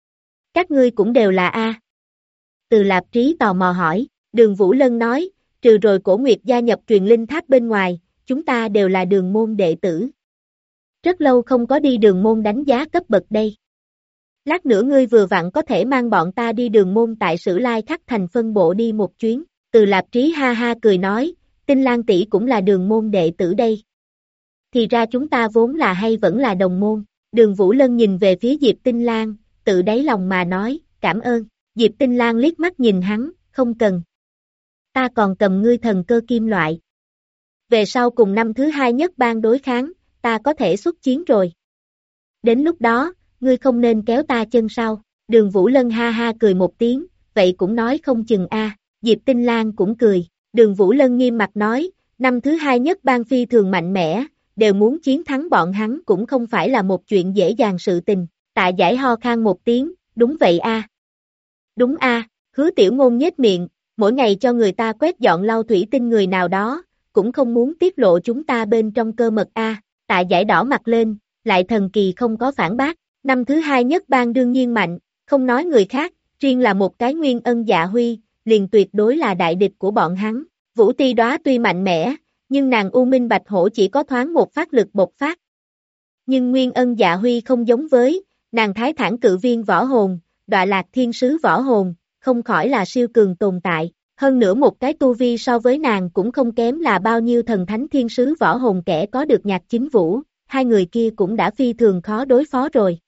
Các ngươi cũng đều là a. Từ Lạp Trí tò mò hỏi, Đường Vũ Lân nói, trừ rồi Cổ Nguyệt gia nhập truyền linh tháp bên ngoài, chúng ta đều là đường môn đệ tử. Rất lâu không có đi đường môn đánh giá cấp bậc đây. Lát nữa ngươi vừa vặn có thể mang bọn ta đi đường môn tại Sử Lai Khắc thành phân bộ đi một chuyến, Từ Lạp Trí ha ha cười nói, Tinh Lan tỷ cũng là đường môn đệ tử đây. Thì ra chúng ta vốn là hay vẫn là đồng môn, Đường Vũ Lân nhìn về phía Diệp Tinh Lan, tự đáy lòng mà nói, cảm ơn, Diệp Tinh Lan liếc mắt nhìn hắn, không cần. Ta còn cầm ngươi thần cơ kim loại. Về sau cùng năm thứ hai nhất ban đối kháng, ta có thể xuất chiến rồi. Đến lúc đó, ngươi không nên kéo ta chân sau. Đường Vũ Lân ha ha cười một tiếng, vậy cũng nói không chừng a. Diệp Tinh Lan cũng cười, Đường Vũ Lân nghiêm mặt nói, năm thứ hai nhất bang phi thường mạnh mẽ, đều muốn chiến thắng bọn hắn cũng không phải là một chuyện dễ dàng sự tình. Tạ Giải ho khan một tiếng, đúng vậy a. Đúng a, Hứa Tiểu Ngôn nhếch miệng, mỗi ngày cho người ta quét dọn lau thủy tinh người nào đó, cũng không muốn tiết lộ chúng ta bên trong cơ mật a. Tạ Giải đỏ mặt lên, lại thần kỳ không có phản bác, năm thứ hai nhất bang đương nhiên mạnh, không nói người khác, riêng là một cái Nguyên Ân Dạ Huy, liền tuyệt đối là đại địch của bọn hắn. Vũ Ti Đóa tuy mạnh mẽ, nhưng nàng U Minh Bạch Hổ chỉ có thoáng một phát lực bộc phát. Nhưng Nguyên Ân Dạ Huy không giống với, nàng Thái Thản Cự Viên võ hồn, Đọa Lạc Thiên Sứ võ hồn, không khỏi là siêu cường tồn tại. Hơn nữa một cái tu vi so với nàng cũng không kém là bao nhiêu thần thánh thiên sứ võ hồn kẻ có được Nhạc Chính Vũ, hai người kia cũng đã phi thường khó đối phó rồi.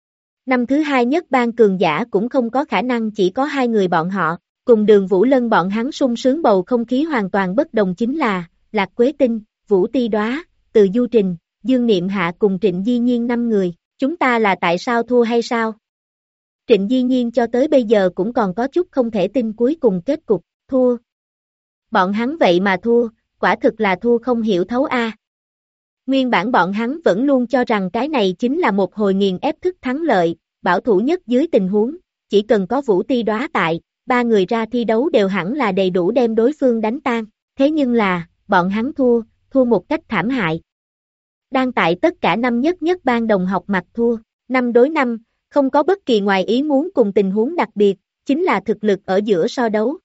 Năm thứ hai nhất bang cường giả cũng không có khả năng chỉ có hai người bọn họ, cùng Đường Vũ Lân bọn hắn sung sướng bầu không khí hoàn toàn bất đồng chính là, Lạc Quế Tinh, Vũ Ti Đóa, Từ Du Trình, Dương Niệm Hạ cùng Trịnh Di Nhiên 5 người, chúng ta là tại sao thua hay sao? Trịnh Di Nhiên cho tới bây giờ cũng còn có chút không thể tin cuối cùng kết cục, thua. Bọn hắn vậy mà thua, quả thực là thua không hiểu thấu a. Nguyên bản bọn hắn vẫn luôn cho rằng cái này chính là một hồi nghiền ép thức thắng lợi, bảo thủ nhất dưới tình huống, chỉ cần có Vũ Ti Đóa tại, ba người ra thi đấu đều hẳn là đầy đủ đem đối phương đánh tan, thế nhưng là, bọn hắn thua một cách thảm hại. Đang tại tất cả năm nhất bang đồng học mặt thua, 5 đối 5, không có bất kỳ ngoài ý muốn cùng tình huống đặc biệt, chính là thực lực ở giữa so đấu.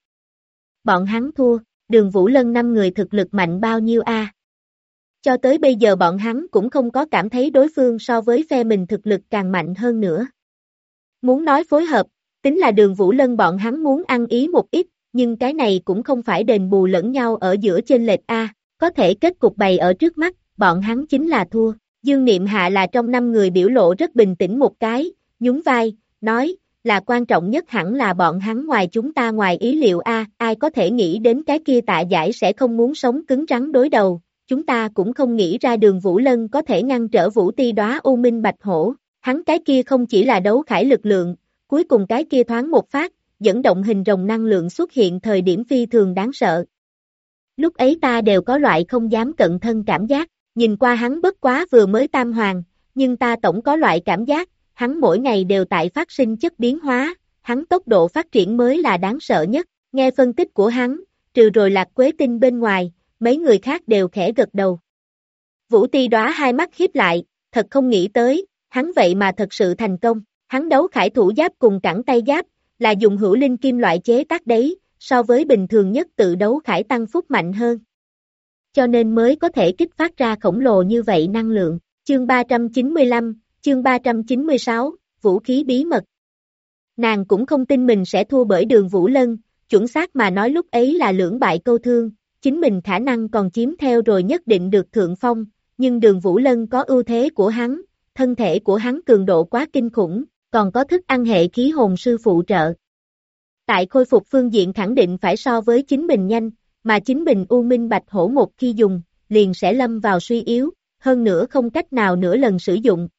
Bọn hắn thua, Đường Vũ Lân 5 người thực lực mạnh bao nhiêu a? Cho tới bây giờ bọn hắn cũng không có cảm thấy đối phương so với phe mình thực lực càng mạnh hơn nữa. Muốn nói phối hợp, tính là Đường Vũ Lân bọn hắn muốn ăn ý một ít, nhưng cái này cũng không phải đền bù lẫn nhau ở giữa chênh lệch a, có thể kết cục bày ở trước mắt, bọn hắn chính là thua. Dương Niệm Hạ là trong 5 người biểu lộ rất bình tĩnh một cái, nhún vai, nói, là quan trọng nhất hẳn là bọn hắn ngoài chúng ta ngoài ý liệu a, ai có thể nghĩ đến cái kia Tạ Giải sẽ không muốn sống cứng rắn đối đầu, chúng ta cũng không nghĩ ra Đường Vũ Lân có thể ngăn trở Vũ Ti Đóa U Minh Bạch Hổ, hắn cái kia không chỉ là đấu khải lực lượng, cuối cùng cái kia thoáng một phát, dẫn động hình rồng năng lượng xuất hiện thời điểm phi thường đáng sợ. Lúc ấy ta đều có loại không dám cận thân cảm giác, nhìn qua hắn bất quá vừa mới tam hoàng, nhưng ta tổng có loại cảm giác, hắn mỗi ngày đều tại phát sinh chất biến hóa, hắn tốc độ phát triển mới là đáng sợ nhất, nghe phân tích của hắn, trừ rồi Lạc Quế Tinh bên ngoài, mấy người khác đều khẽ gật đầu. Vũ Ti Đóa hai mắt híp lại, thật không nghĩ tới, hắn vậy mà thật sự thành công, hắn đấu khải thủ giáp cùng cẳng tay giáp, là dùng hữu linh kim loại chế tác đấy, so với bình thường nhất tự đấu khải tăng phúc mạnh hơn. Cho nên mới có thể kích phát ra khổng lồ như vậy năng lượng, chương 395, chương 396, vũ khí bí mật. Nàng cũng không tin mình sẽ thua bởi Đường Vũ Lân, chuẩn xác mà nói lúc ấy là lưỡng bại câu thương, chính mình khả năng còn chiếm theo rồi nhất định được thượng phong, nhưng Đường Vũ Lân có ưu thế của hắn, thân thể của hắn cường độ quá kinh khủng, còn có thức ăn hệ khí hồn sư phụ trợ. Tại khôi phục phương diện khẳng định phải so với chính mình nhanh, mà chính mình U Minh Bạch Hổ một khi dùng, liền sẽ lâm vào suy yếu, hơn nữa không cách nào nửa lần sử dụng.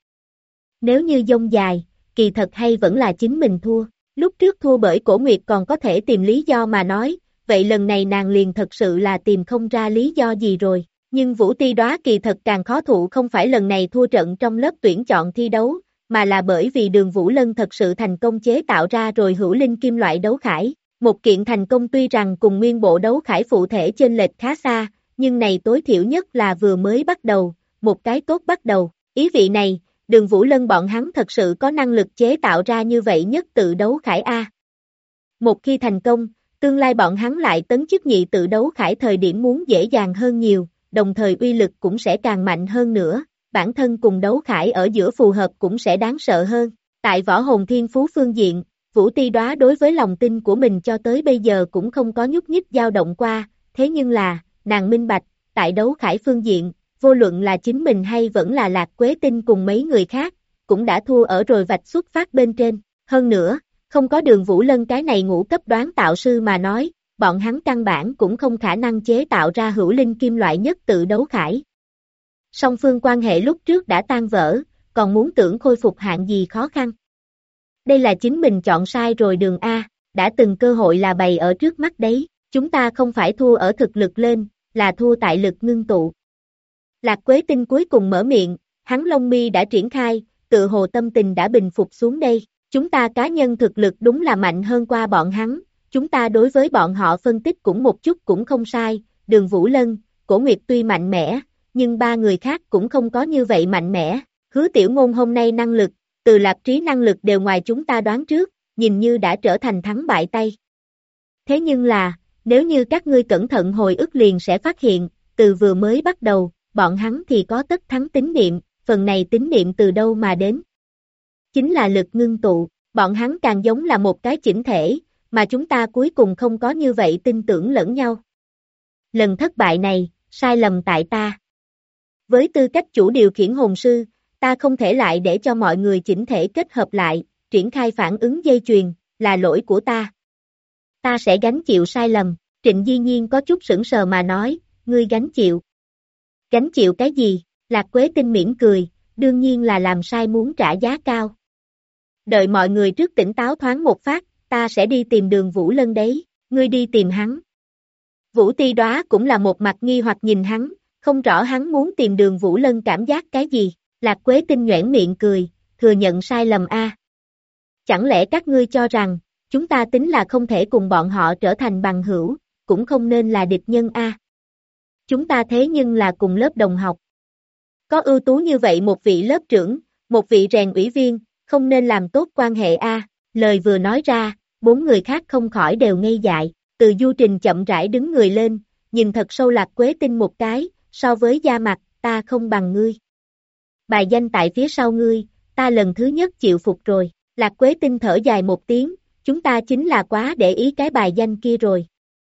Nếu như dông dài, kỳ thật hay vẫn là chính mình thua, lúc trước thua bởi Cổ Nguyệt còn có thể tìm lý do mà nói, vậy lần này nàng liền thật sự là tìm không ra lý do gì rồi, nhưng Vũ Ti Đóa kỳ thật càng khó thụ không phải lần này thua trận trong lớp tuyển chọn thi đấu, mà là bởi vì Đường Vũ Lân thật sự thành công chế tạo ra rồi hữu linh kim loại đấu khải, một kiện thành công tuy rằng cùng nguyên bộ đấu khải phụ thể chênh lệch khá xa, nhưng này tối thiểu nhất là vừa mới bắt đầu, một cái tốt bắt đầu, ý vị này, Đường Vũ Lân bọn hắn thật sự có năng lực chế tạo ra như vậy nhất tự đấu khải A. Một khi thành công, tương lai bọn hắn lại tấn chức nhị tự đấu khải thời điểm muốn dễ dàng hơn nhiều, đồng thời uy lực cũng sẽ càng mạnh hơn nữa, bản thân cùng đấu khải ở giữa phù hợp cũng sẽ đáng sợ hơn. Tại võ hồn thiên phú phương diện, Vũ Ti Đóa đối với lòng tin của mình cho tới bây giờ cũng không có nhúc nhích dao động qua, thế nhưng là, nàng minh bạch, tại đấu khải phương diện, vô luận là chính mình hay vẫn là Lạc Quế Tinh cùng mấy người khác, cũng đã thua ở rồi vạch xuất phát bên trên. Hơn nữa, không có Đường Vũ Lân cái này ngũ cấp đoán tạo sư mà nói, bọn hắn căn bản cũng không khả năng chế tạo ra hữu linh kim loại nhất tự đấu khải. Song phương quan hệ lúc trước đã tan vỡ, còn muốn tưởng khôi phục hạng gì khó khăn. Đây là chính mình chọn sai rồi đường A, đã từng cơ hội là bày ở trước mắt đấy, Chúng ta không phải thua ở thực lực lên, là thua tại lực ngưng tụ. Lạc Quế Tinh cuối cùng mở miệng, hắn lông mi đã triển khai, tự hồ tâm tình đã bình phục xuống đây. Chúng ta cá nhân thực lực đúng là mạnh hơn qua bọn hắn, chúng ta đối với bọn họ phân tích cũng một chút cũng không sai, Đường Vũ Lân, Cổ Nguyệt tuy mạnh mẽ, nhưng ba người khác cũng không có như vậy mạnh mẽ. Hứa Tiểu Ngôn hôm nay năng lực, từ Lạc Trí năng lực đều ngoài chúng ta đoán trước, nhìn như đã trở thành thắng bại tay. Thế nhưng là, nếu như các ngươi cẩn thận hồi ức liền sẽ phát hiện, từ vừa mới bắt đầu, bọn hắn thì có tất thắng tín niệm, phần này tín niệm từ đâu mà đến? Chính là lực ngưng tụ, bọn hắn càng giống là một cái chỉnh thể, mà chúng ta cuối cùng không có như vậy tin tưởng lẫn nhau. Lần thất bại này, sai lầm tại ta. Với tư cách chủ điều khiển hồn sư, ta không thể lại để cho mọi người chỉnh thể kết hợp lại, triển khai phản ứng dây chuyền, là lỗi của ta. Ta sẽ gánh chịu sai lầm, Trịnh Di Nhiên có chút sững sờ mà nói, ngươi gánh chịu. Gánh chịu cái gì? Lạc Quế Tinh mỉm cười, đương nhiên là làm sai muốn trả giá cao. Đợi mọi người trước tỉnh táo thoáng một phát, ta sẽ đi tìm Đường Vũ Lân đấy, ngươi đi tìm hắn. Vũ Ti Đóa cũng là một mặt nghi hoặc nhìn hắn, không rõ hắn muốn tìm Đường Vũ Lân cảm giác cái gì. Lạc Quế Tinh nhoẻn miệng cười, thừa nhận sai lầm a. Chẳng lẽ các ngươi cho rằng, chúng ta tính là không thể cùng bọn họ trở thành bằng hữu, cũng không nên là địch nhân a. Chúng ta thế nhưng là cùng lớp đồng học. Có ưu tú như vậy một vị lớp trưởng, một vị rèn ủy viên, không nên làm tốt quan hệ a. Lời vừa nói ra, bốn người khác không khỏi đều ngây dại, Từ Du Trình chậm rãi đứng người lên, nhìn thật sâu Lạc Quế Tinh một cái, so với da mặt, ta không bằng ngươi. Bài danh tại phía sau ngươi, ta lần thứ nhất chịu phục rồi. Lạc Quế Tinh thở dài một tiếng, chúng ta chính là quá để ý cái bài danh kia rồi.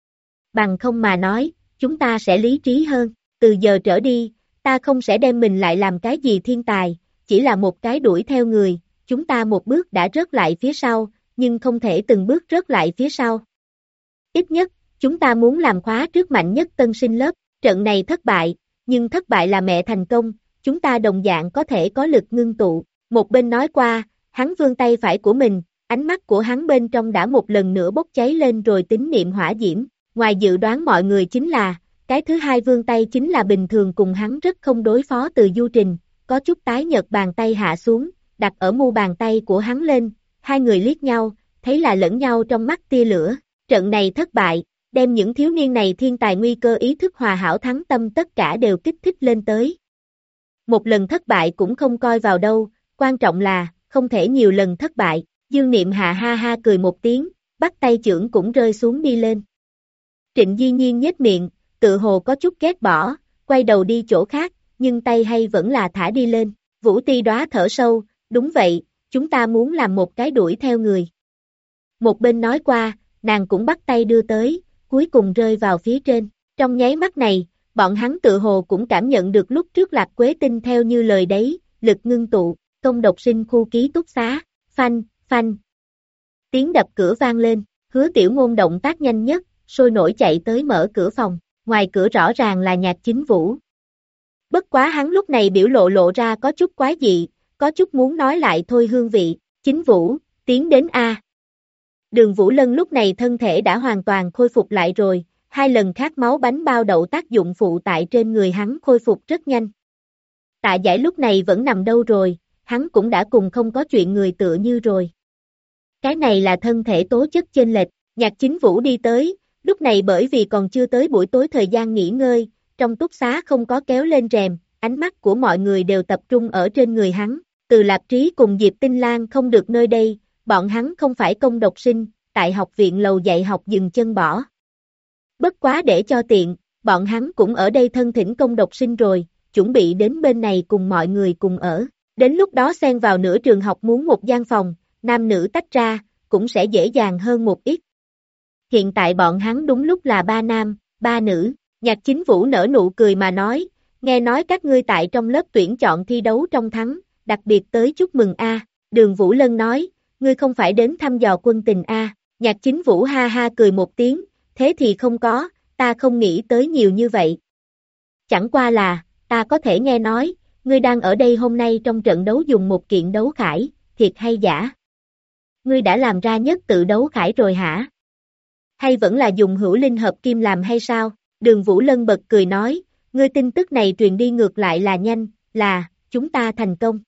Bằng không mà nói, chúng ta sẽ lý trí hơn, từ giờ trở đi, ta không sẽ đem mình lại làm cái gì thiên tài, chỉ là một cái đuổi theo người, chúng ta một bước đã rớt lại phía sau, nhưng không thể từng bước rớt lại phía sau. Ít nhất, chúng ta muốn làm khóa trước mạnh nhất tân sinh lớp, trận này thất bại, nhưng thất bại là mẹ thành công, chúng ta đồng dạng có thể có lực ngưng tụ. Một bên nói qua, hắn vươn tay phải của mình, ánh mắt của hắn bên trong đã một lần nữa bốc cháy lên rồi tín niệm hỏa diễm. Ngoài dự đoán mọi người chính là, cái thứ hai vươn tay chính là bình thường cùng hắn rất không đối phó Từ Du Trình, có chút tái nhợt bàn tay hạ xuống, đặt ở mu bàn tay của hắn lên, hai người liếc nhau, thấy là lẫn nhau trong mắt tia lửa. Trận này thất bại, đem những thiếu niên này thiên tài nguy cơ ý thức hòa hảo thắng tâm tất cả đều kích thích lên tới. Một lần thất bại cũng không coi vào đâu, quan trọng là, không thể nhiều lần thất bại. Dương Niệm Hạ ha ha cười một tiếng, bắt tay chưởng cũng rơi xuống đi lên. Trịnh Di Nhiên nhếch miệng, tự hồ có chút ghét bỏ, quay đầu đi chỗ khác, nhưng tay hay vẫn là thả đi lên. Vũ Ti Đóa thở sâu, đúng vậy, chúng ta muốn làm một cái đuổi theo người. Một bên nói qua, nàng cũng bắt tay đưa tới, cuối cùng rơi vào phía trên. Trong nháy mắt này, bọn hắn tự hồ cũng cảm nhận được lúc trước Lạc Quế Tinh theo như lời đấy, lực ngưng tụ, công độc sinh khu ký túc xá, phanh, phanh. Tiếng đập cửa vang lên, Hứa Tiểu Ngôn động tác nhanh nhất, sôi nổi chạy tới mở cửa phòng, ngoài cửa rõ ràng là Nhạc Chính Vũ. Bất quá hắn lúc này biểu lộ ra có chút quái dị, có chút muốn nói lại thôi hương vị, Chính Vũ, tiến đến A. Đường Vũ Lân lúc này thân thể đã hoàn toàn khôi phục lại rồi, hai lần khát máu bánh bao đậu tác dụng phụ tại trên người hắn khôi phục rất nhanh. Tạ Giải lúc này vẫn nằm đâu rồi, hắn cũng đã cùng không có chuyện người tựa như rồi. Cái này là thân thể tố chất chênh lệch, Nhạc Chính Vũ đi tới, lúc này bởi vì còn chưa tới buổi tối thời gian nghỉ ngơi, trong túc xá không có kéo lên rèm, ánh mắt của mọi người đều tập trung ở trên người hắn, Từ Lạp Trí cùng Diệp Tinh Lan không được nơi đây, bọn hắn không phải công độc sinh, tại học viện lầu dạy học dừng chân bỏ. Bất quá để cho tiện, bọn hắn cũng ở đây thân thỉnh công độc sinh rồi, chuẩn bị đến bên này cùng mọi người cùng ở. Đến lúc đó xen vào nửa trường học muốn một gian phòng, nam nữ tách ra, cũng sẽ dễ dàng hơn một ít. Hiện tại bọn hắn đúng lúc là 3 nam, 3 nữ, Nhạc Chính Vũ nở nụ cười mà nói, nghe nói các ngươi tại trong lớp tuyển chọn thi đấu trong thắng, đặc biệt tới chúc mừng a. Đường Vũ Lân nói, ngươi không phải đến thăm dò quân tình a. Nhạc Chính Vũ ha ha cười một tiếng, thế thì không có, ta không nghĩ tới nhiều như vậy. Chẳng qua là, ta có thể nghe nói, ngươi đang ở đây hôm nay trong trận đấu dùng một kiện đấu khải, thiệt hay giả? Ngươi đã làm ra nhất tự đấu khải rồi hả? hay vẫn là dùng hữu linh hợp kim làm hay sao? Đường Vũ Lân bật cười nói, ngươi tin tức này truyền đi ngược lại là nhanh, là, chúng ta thành công.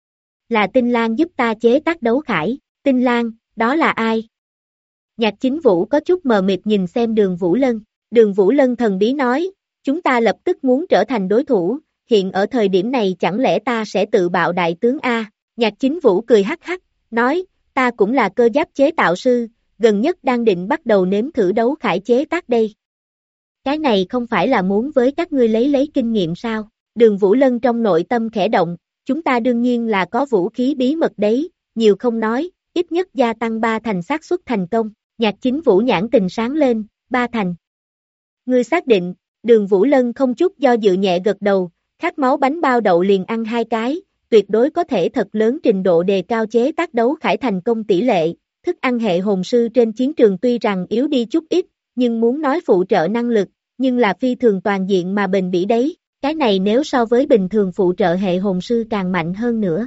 Là Tinh Lan giúp ta chế tác đấu khải, Tinh Lan, đó là ai? Nhạc Chính Vũ có chút mờ mịt nhìn xem Đường Vũ Lân. Đường Vũ Lân thần bí nói, chúng ta lập tức muốn trở thành đối thủ, hiện ở thời điểm này chẳng lẽ ta sẽ tự bạo đại tướng A? Nhạc Chính Vũ cười hắc hắc, nói, ta cũng là cơ giáp chế tạo sư, gần nhất đang định bắt đầu nếm thử đấu khải chế tác đây. Cái này không phải là muốn với các ngươi lấy kinh nghiệm sao? Đường Vũ Lân trong nội tâm khẽ động, chúng ta đương nhiên là có vũ khí bí mật đấy, nhiều không nói, ít nhất gia tăng 3 thành xác suất thành công. Nhạc Chính Vũ nhãn tình sáng lên, 3 thành. Ngươi xác định, Đường Vũ Lân không chút do dự nhẹ gật đầu, khát máu bánh bao đậu liền ăn 2 cái, tuyệt đối có thể thật lớn trình độ đề cao chế tác đấu khải thành công tỷ lệ. Thức ăn hệ hồn sư trên chiến trường tuy rằng yếu đi chút ít, nhưng muốn nói phụ trợ năng lực, nhưng là phi thường toàn diện mà bền bỉ đấy, cái này nếu so với bình thường phụ trợ hệ hồn sư càng mạnh hơn nữa.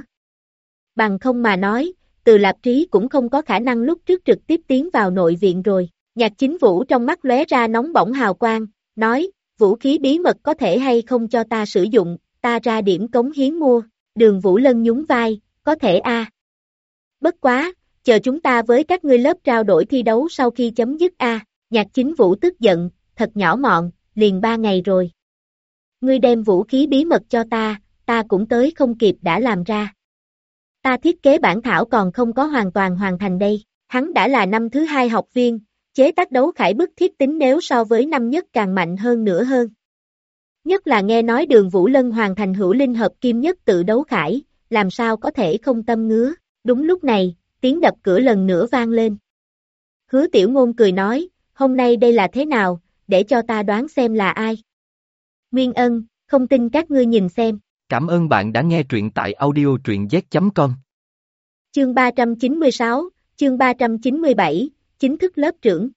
Bằng không mà nói, Từ Lạp Trí cũng không có khả năng lúc trước trực tiếp tiến vào nội viện rồi. Nhạc Chính Vũ trong mắt lóe ra nóng bỏng hào quang, nói, vũ khí bí mật có thể hay không cho ta sử dụng, ta ra điểm cống hiến mua. Đường Vũ Lân nhún vai, có thể a. Bất quá, chờ chúng ta với các ngươi lớp trao đổi thi đấu sau khi chấm dứt a. Nhạc Chính Vũ tức giận, thật nhỏ mọn, liền 3 ngày rồi. Ngươi đem vũ khí bí mật cho ta cũng tới không kịp đã làm ra. Ta thiết kế bản thảo còn không có hoàn toàn hoàn thành đây, hắn đã là năm thứ 2 học viên, chế tác đấu khải bức thiết tính nếu so với năm nhất càng mạnh hơn nữa hơn. Nhất là nghe nói Đường Vũ Lân hoàn thành hữu linh hợp kim nhất tự đấu khải, làm sao có thể không tâm ngứa. Đúng lúc này, tiếng đập cửa lần nữa vang lên. Hứa Tiểu Ngôn cười nói, hôm nay đây là thế nào, để cho ta đoán xem là ai. Nguyên Ân, không tin các ngươi nhìn xem. Cảm ơn bạn đã nghe truyện tại audio truyện z.com. Chương 396, chương 397, chính thức lớp trưởng.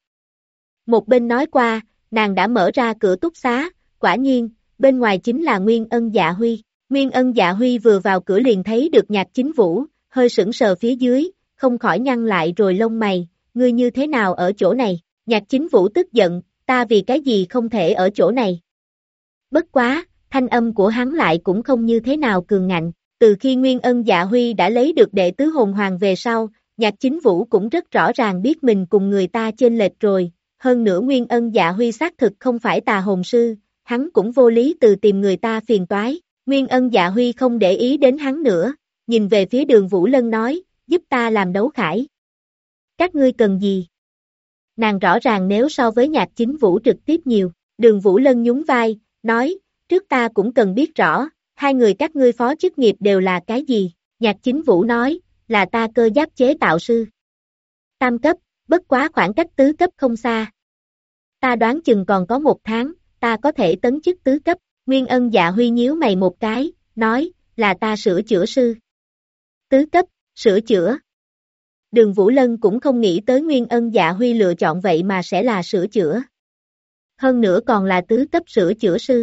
Một bên nói qua, nàng đã mở ra cửa túc xá, quả nhiên, bên ngoài chính là Nguyên Ân Dạ Huy. Nguyên Ân Dạ Huy vừa vào cửa liền thấy được Nhạc Chính Vũ, hơi sững sờ phía dưới, không khỏi nhăn lại rồi lông mày, ngươi như thế nào ở chỗ này? Nhạc Chính Vũ tức giận, ta vì cái gì không thể ở chỗ này? Bất quá, thanh âm của hắn lại cũng không như thế nào cường ngạnh, từ khi Nguyên Ân Dạ Huy đã lấy được đệ tứ hồn hoàng về sau, Nhạc Chính Vũ cũng rất rõ ràng biết mình cùng người ta chênh lệch rồi, hơn nữa Nguyên Ân Dạ Huy xác thực không phải tà hồn sư, hắn cũng vô lý từ tìm người ta phiền toái. Nguyên Ân Dạ Huy không để ý đến hắn nữa, nhìn về phía Đường Vũ Lân nói, giúp ta làm đấu khải. Các ngươi cần gì? Nàng rõ ràng nếu so với Nhạc Chính Vũ trực tiếp nhiều, Đường Vũ Lân nhún vai, nói, trước ta cũng cần biết rõ, hai người các ngươi phó chức nghiệp đều là cái gì? Nhạc Chính Vũ nói, là ta cơ giáp chế tạo sư. Tam cấp, bất quá khoảng cách tứ cấp không xa. Ta đoán chừng còn có 1 tháng, ta có thể tấn chức tứ cấp. Nguyên Ân Dạ Huy nhíu mày một cái, nói, là ta sửa chữa sư. Tứ cấp, sửa chữa. Đường Vũ Lân cũng không nghĩ tới Nguyên Ân Dạ Huy lựa chọn vậy mà sẽ là sửa chữa. Hơn nữa còn là tứ cấp sửa chữa sư.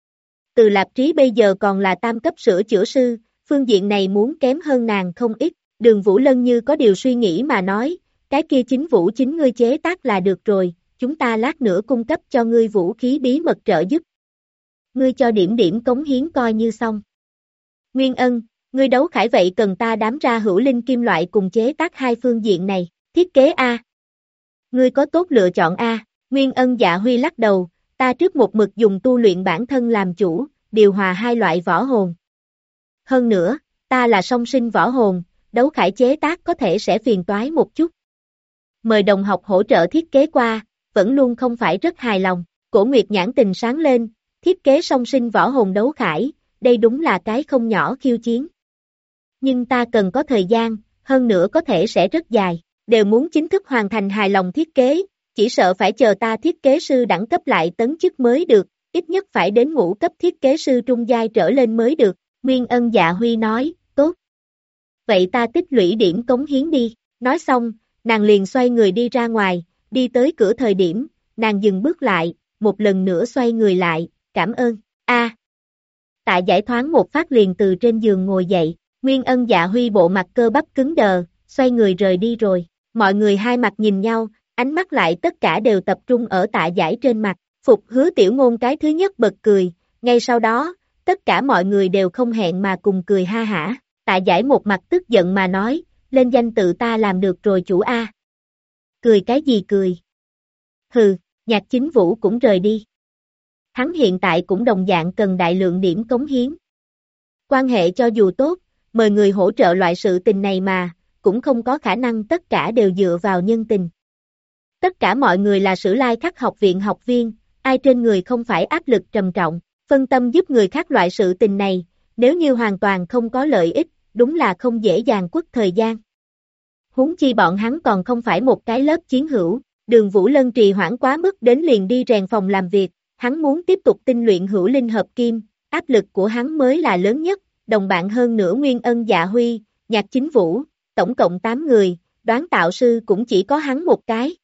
Từ Lạp Trí bây giờ còn là tam cấp sửa chữa sư, phương diện này muốn kém hơn nàng không ít. Đường Vũ Lân như có điều suy nghĩ mà nói, cái kia Chính Vũ chính ngươi chế tác là được rồi, chúng ta lát nữa cung cấp cho ngươi vũ khí bí mật trợ giúp. Ngươi cho điểm cống hiến coi như xong. Nguyên Ân, ngươi đấu khải vậy cần ta đám ra hữu linh kim loại cùng chế tác 2 phương diện này, thiết kế A. Ngươi có tốt lựa chọn A. Nguyên Ân Dạ Huy lắc đầu, ta trước một mực dùng tu luyện bản thân làm chủ, điều hòa 2 loại võ hồn. Hơn nữa, ta là song sinh võ hồn, đấu khải chế tác có thể sẽ phiền toái một chút. Mời đồng học hỗ trợ thiết kế qua, vẫn luôn không phải rất hài lòng. Cổ Nguyệt nhãn tình sáng lên, thiết kế song sinh võ hồn đấu khải, đây đúng là cái không nhỏ khiêu chiến. Nhưng ta cần có thời gian, hơn nữa có thể sẽ rất dài, đều muốn chính thức hoàn thành hài lòng thiết kế, chỉ sợ phải chờ ta thiết kế sư đẳng cấp lại tấn chức mới được, ít nhất phải đến ngũ cấp thiết kế sư trung giai trở lên mới được. Nguyên Ân Dạ Huy nói, tốt. Vậy ta tích lũy điểm cống hiến đi, nói xong, nàng liền xoay người đi ra ngoài, đi tới cửa thời điểm, nàng dừng bước lại, một lần nữa xoay người lại, cảm ơn, Tạ giải thoáng một phát liền từ trên giường ngồi dậy, Nguyên Ân Dạ Huy bộ mặt cơ bắp cứng đờ, xoay người rời đi rồi, mọi người hai mặt nhìn nhau, ánh mắt lại tất cả đều tập trung ở Tạ Giải trên mặt. Phục Hứa Tiểu Ngôn cái thứ nhất bật cười, ngay sau đó, tất cả mọi người đều không hẹn mà cùng cười ha hả. Tạ Giải một mặt tức giận mà nói, lên danh tự ta làm được rồi chủ A. Cười cái gì cười? Hừ, Nhạc Chính Vũ cũng rời đi. Hắn hiện tại cũng đồng dạng cần đại lượng điểm cống hiến. Quan hệ cho dù tốt, mời người hỗ trợ loại sự tình này mà, cũng không có khả năng tất cả đều dựa vào nhân tình. Tất cả mọi người là Sử Lai Khắc học viện học viên, ai trên người không phải áp lực trầm trọng, phân tâm giúp người khác loại sự tình này, nếu như hoàn toàn không có lợi ích, đúng là không dễ dàng quất thời gian. Huống chi bọn hắn còn không phải một cái lớp chiến hữu, Đường Vũ Lân trì hoãn quá mức đến liền đi rèn phòng làm việc, hắn muốn tiếp tục tinh luyện hữu linh hợp kim, áp lực của hắn mới là lớn nhất, đồng bạn hơn nữa Nguyên Ân Dạ Huy, Nhạc Chính Vũ, tổng cộng 8 người, đoán tạo sư cũng chỉ có hắn một cái.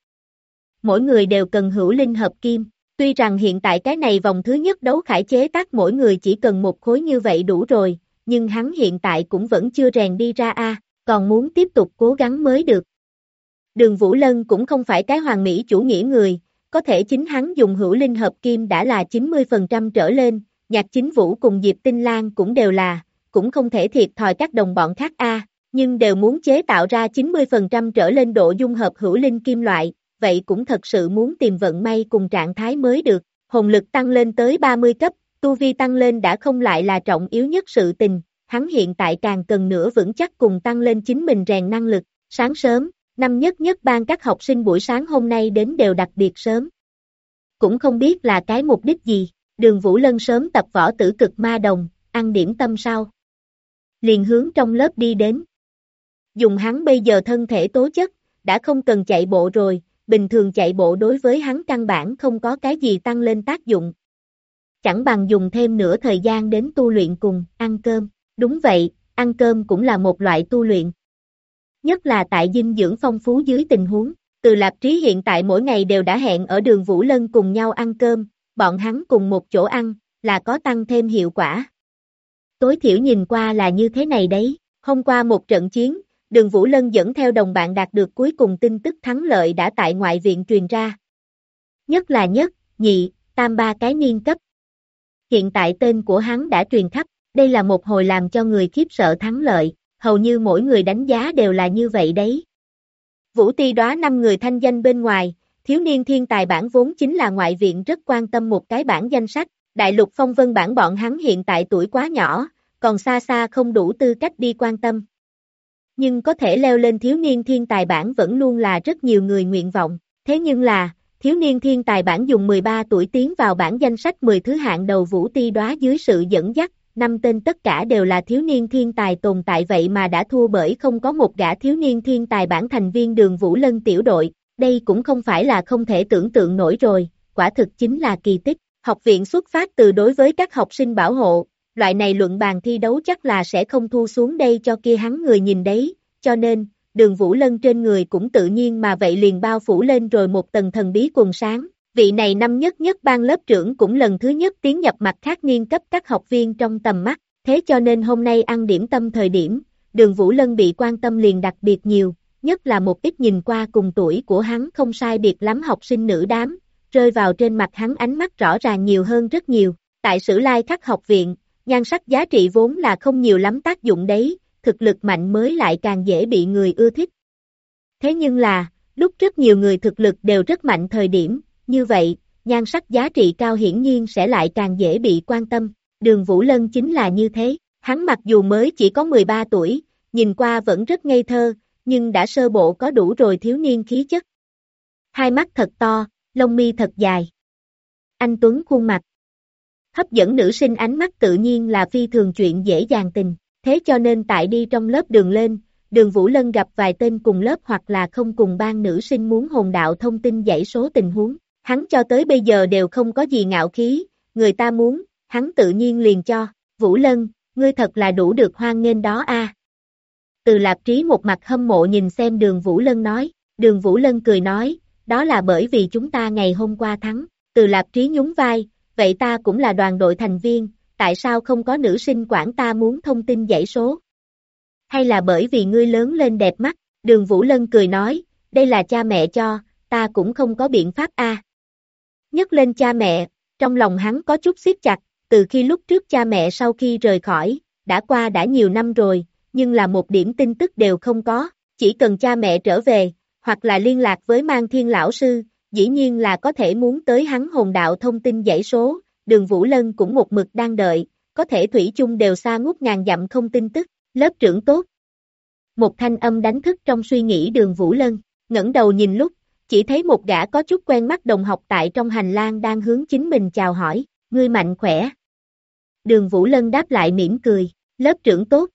Mỗi người đều cần hữu linh hợp kim, tuy rằng hiện tại cái này vòng thứ nhất đấu khải chế tác mỗi người chỉ cần một khối như vậy đủ rồi, nhưng hắn hiện tại cũng vẫn chưa rèn đi ra còn muốn tiếp tục cố gắng mới được. Đường Vũ Lân cũng không phải cái hoàn mỹ chủ nghĩa người, có thể chính hắn dùng hữu linh hợp kim đã là 90% trở lên, Nhạc Chính Vũ cùng Diệp Tinh Lan cũng đều là, cũng không thể thiệt thòi các đồng bọn khác nhưng đều muốn chế tạo ra 90% trở lên độ dung hợp hữu linh kim loại, vậy cũng thật sự muốn tìm vận may cùng trạng thái mới được, hồn lực tăng lên tới 30 cấp, tu vi tăng lên đã không lại là trọng yếu nhất sự tình, hắn hiện tại càng cần nữa vững chắc cùng tăng lên chính mình rèn năng lực, sáng sớm, năm nhất ban các học sinh buổi sáng hôm nay đến đều đặc biệt sớm. Cũng không biết là cái mục đích gì, Đường Vũ Lân sớm tập võ tử cực ma đồng, ăn điểm tâm sau. Liền hướng trong lớp đi đến. Dùng hắn bây giờ thân thể tố chất, đã không cần chạy bộ rồi, bình thường chạy bộ đối với hắn căn bản không có cái gì tăng lên tác dụng. Chẳng bằng dùng thêm nửa thời gian đến tu luyện cùng ăn cơm. Đúng vậy, ăn cơm cũng là một loại tu luyện. Nhất là tại dinh dưỡng phong phú dưới tình huống, Từ Lạp Trí hiện tại mỗi ngày đều đã hẹn ở Đường Vũ Lân cùng nhau ăn cơm, bọn hắn cùng một chỗ ăn, là có tăng thêm hiệu quả. Tối thiểu nhìn qua là như thế này đấy, hôm qua một trận chiến, Đường Vũ Lân dẫn theo đồng bạn đạt được cuối cùng tin tức thắng lợi đã tại ngoại viện truyền ra. Nhất là nhất, nhị, tam ba cái niên cấp. Hiện tại tên của hắn đã truyền khắp, đây là một hồi làm cho người khiếp sợ thắng lợi, hầu như mỗi người đánh giá đều là như vậy đấy. Vũ Ti Đóa 5 người thanh danh bên ngoài, thiếu niên thiên tài bảng vốn chính là ngoại viện rất quan tâm một cái bảng danh sách, đại lục phong vân bảng bọn hắn hiện tại tuổi quá nhỏ, còn xa xa không đủ tư cách đi quan tâm. Nhưng có thể leo lên thiếu niên thiên tài bảng vẫn luôn là rất nhiều người nguyện vọng, thế nhưng là, thiếu niên thiên tài bảng dùng 13 tuổi tiến vào bảng danh sách 10 thứ hạng đầu Vũ Ti Đóa dưới sự dẫn dắt, 5 tên tất cả đều là thiếu niên thiên tài tồn tại vậy mà đã thua bởi không có một gã thiếu niên thiên tài bảng thành viên Đường Vũ Lân tiểu đội, đây cũng không phải là không thể tưởng tượng nổi rồi, quả thực chính là kỳ tích. Học viện xuất phát từ đối với các học sinh bảo hộ, loại này luận bàn thi đấu chắc là sẽ không thu xuống đây cho kia hắn người nhìn đấy, cho nên, Đường Vũ Lân trên người cũng tự nhiên mà vậy liền bao phủ lên rồi một tầng thần bí quần sáng. Vị này năm nhất ban lớp trưởng cũng lần thứ nhất tiến nhập mặt khác niên cấp các học viên trong tầm mắt, thế cho nên hôm nay ăn điểm tâm thời điểm, Đường Vũ Lân bị quan tâm liền đặc biệt nhiều, nhất là một ít nhìn qua cùng tuổi của hắn không sai biệt lắm học sinh nữ đám, rơi vào trên mặt hắn ánh mắt rõ ràng nhiều hơn rất nhiều. Tại Sử Lai Khắc học viện, nhan sắc giá trị vốn là không nhiều lắm tác dụng đấy, thực lực mạnh mới lại càng dễ bị người ưa thích. Thế nhưng là, lúc rất nhiều người thực lực đều rất mạnh thời điểm, như vậy, nhan sắc giá trị cao hiển nhiên sẽ lại càng dễ bị quan tâm. Đường Vũ Lân chính là như thế, hắn mặc dù mới chỉ có 13 tuổi, nhìn qua vẫn rất ngây thơ, nhưng đã sơ bộ có đủ rồi thiếu niên khí chất. Hai mắt thật to, lông mi thật dài. Anh tuấn khuôn mặt. Hấp dẫn nữ sinh ánh mắt tự nhiên là phi thường chuyện dễ dàng tình, thế cho nên tại đi trong lớp đường lên, Đường Vũ Lân gặp vài tên cùng lớp hoặc là không cùng ban nữ sinh muốn hồn đạo thông tin dãy số tình huống, hắn cho tới bây giờ đều không có gì ngạo khí, người ta muốn, hắn tự nhiên liền cho. Vũ Lân, ngươi thật là đủ được hoan nghênh đó Từ Lạp Trí một mặt hâm mộ nhìn xem Đường Vũ Lân nói, Đường Vũ Lân cười nói, đó là bởi vì chúng ta ngày hôm qua thắng. Từ Lạp Trí nhún vai, vậy ta cũng là đoàn đội thành viên, tại sao không có nữ sinh quản ta muốn thông tin dãy số? Hay là bởi vì ngươi lớn lên đẹp mắt? Đường Vũ Lân cười nói, đây là cha mẹ cho, ta cũng không có biện pháp a. Nhắc lên cha mẹ, trong lòng hắn có chút siết chặt, từ khi lúc trước cha mẹ sau khi rời khỏi, đã nhiều năm rồi, nhưng là một điểm tin tức đều không có, chỉ cần cha mẹ trở về, hoặc là liên lạc với Mang Thiên lão sư, dĩ nhiên là có thể muốn tới hắn hồn đạo thông tin dãy số, Đường Vũ Lân cũng một mực đang đợi, có thể thủy chung đều xa ngút ngàn dặm không tin tức, lớp trưởng tốt. Một thanh âm đánh thức trong suy nghĩ Đường Vũ Lân, ngẩng đầu nhìn lúc, chỉ thấy một gã có chút quen mắt đồng học tại trong hành lang đang hướng chính mình chào hỏi, ngươi mạnh khỏe. Đường Vũ Lân đáp lại mỉm cười, lớp trưởng tốt.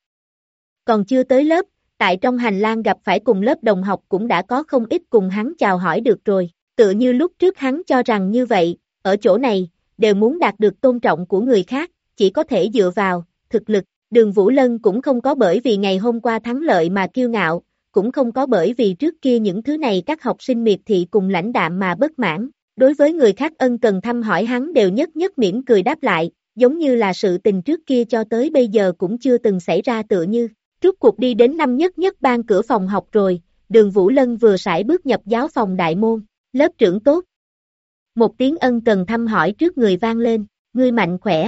Còn chưa tới lớp, tại trong hành lang gặp phải cùng lớp đồng học cũng đã có không ít cùng hắn chào hỏi được rồi, tựa như lúc trước hắn cho rằng như vậy, ở chỗ này, đều muốn đạt được tôn trọng của người khác, chỉ có thể dựa vào, thực lực. Đường Vũ Lân cũng không có bởi vì ngày hôm qua thắng lợi mà kiêu ngạo, cũng không có bởi vì trước kia những thứ này các học sinh miệt thị cùng lãnh đạm mà bất mãn. Đối với người khác ân cần thăm hỏi hắn đều nhất nhất mỉm cười đáp lại, giống như là sự tình trước kia cho tới bây giờ cũng chưa từng xảy ra tựa như. Rốt cuộc đi đến năm nhất nhất ban cửa phòng học rồi, Đường Vũ Lân vừa sải bước nhập giáo phòng đại môn, lớp trưởng tốt. Một tiếng ân cần thăm hỏi trước người vang lên, ngươi mạnh khỏe.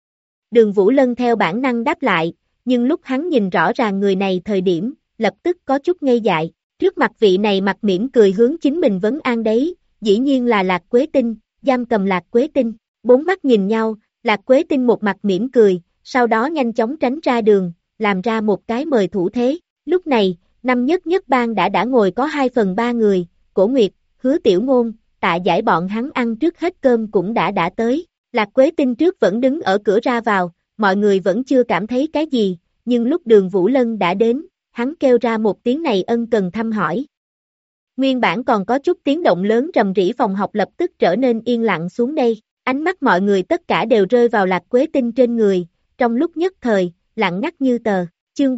Đường Vũ Lân theo bản năng đáp lại, nhưng lúc hắn nhìn rõ ràng người này thời điểm, lập tức có chút ngây dại, trước mặt vị này mặt mỉm cười hướng chính mình vấn an đấy, dĩ nhiên là Lạc Quế Tinh, giam cầm Lạc Quế Tinh, bốn mắt nhìn nhau, Lạc Quế Tinh một mặt mỉm cười, sau đó nhanh chóng tránh ra đường, làm ra một cái mời thủ thế, lúc này, năm nhất nhất ban đã ngồi có 2/3 người, Cổ Nguyệt, Hứa Tiểu Ngôn, Tạ Giải bọn hắn ăn trước hết cơm cũng đã tới. Lạc Quế Tinh trước vẫn đứng ở cửa ra vào, mọi người vẫn chưa cảm thấy cái gì, nhưng lúc Đường Vũ Lân đã đến, hắn kêu ra một tiếng này ân cần thăm hỏi. Nguyên bản còn có chút tiếng động lớn rầm rĩ phòng học lập tức trở nên yên lặng xuống đây, ánh mắt mọi người tất cả đều rơi vào Lạc Quế Tinh trên người, trong lúc nhất thời, lặng ngắt như tờ, chương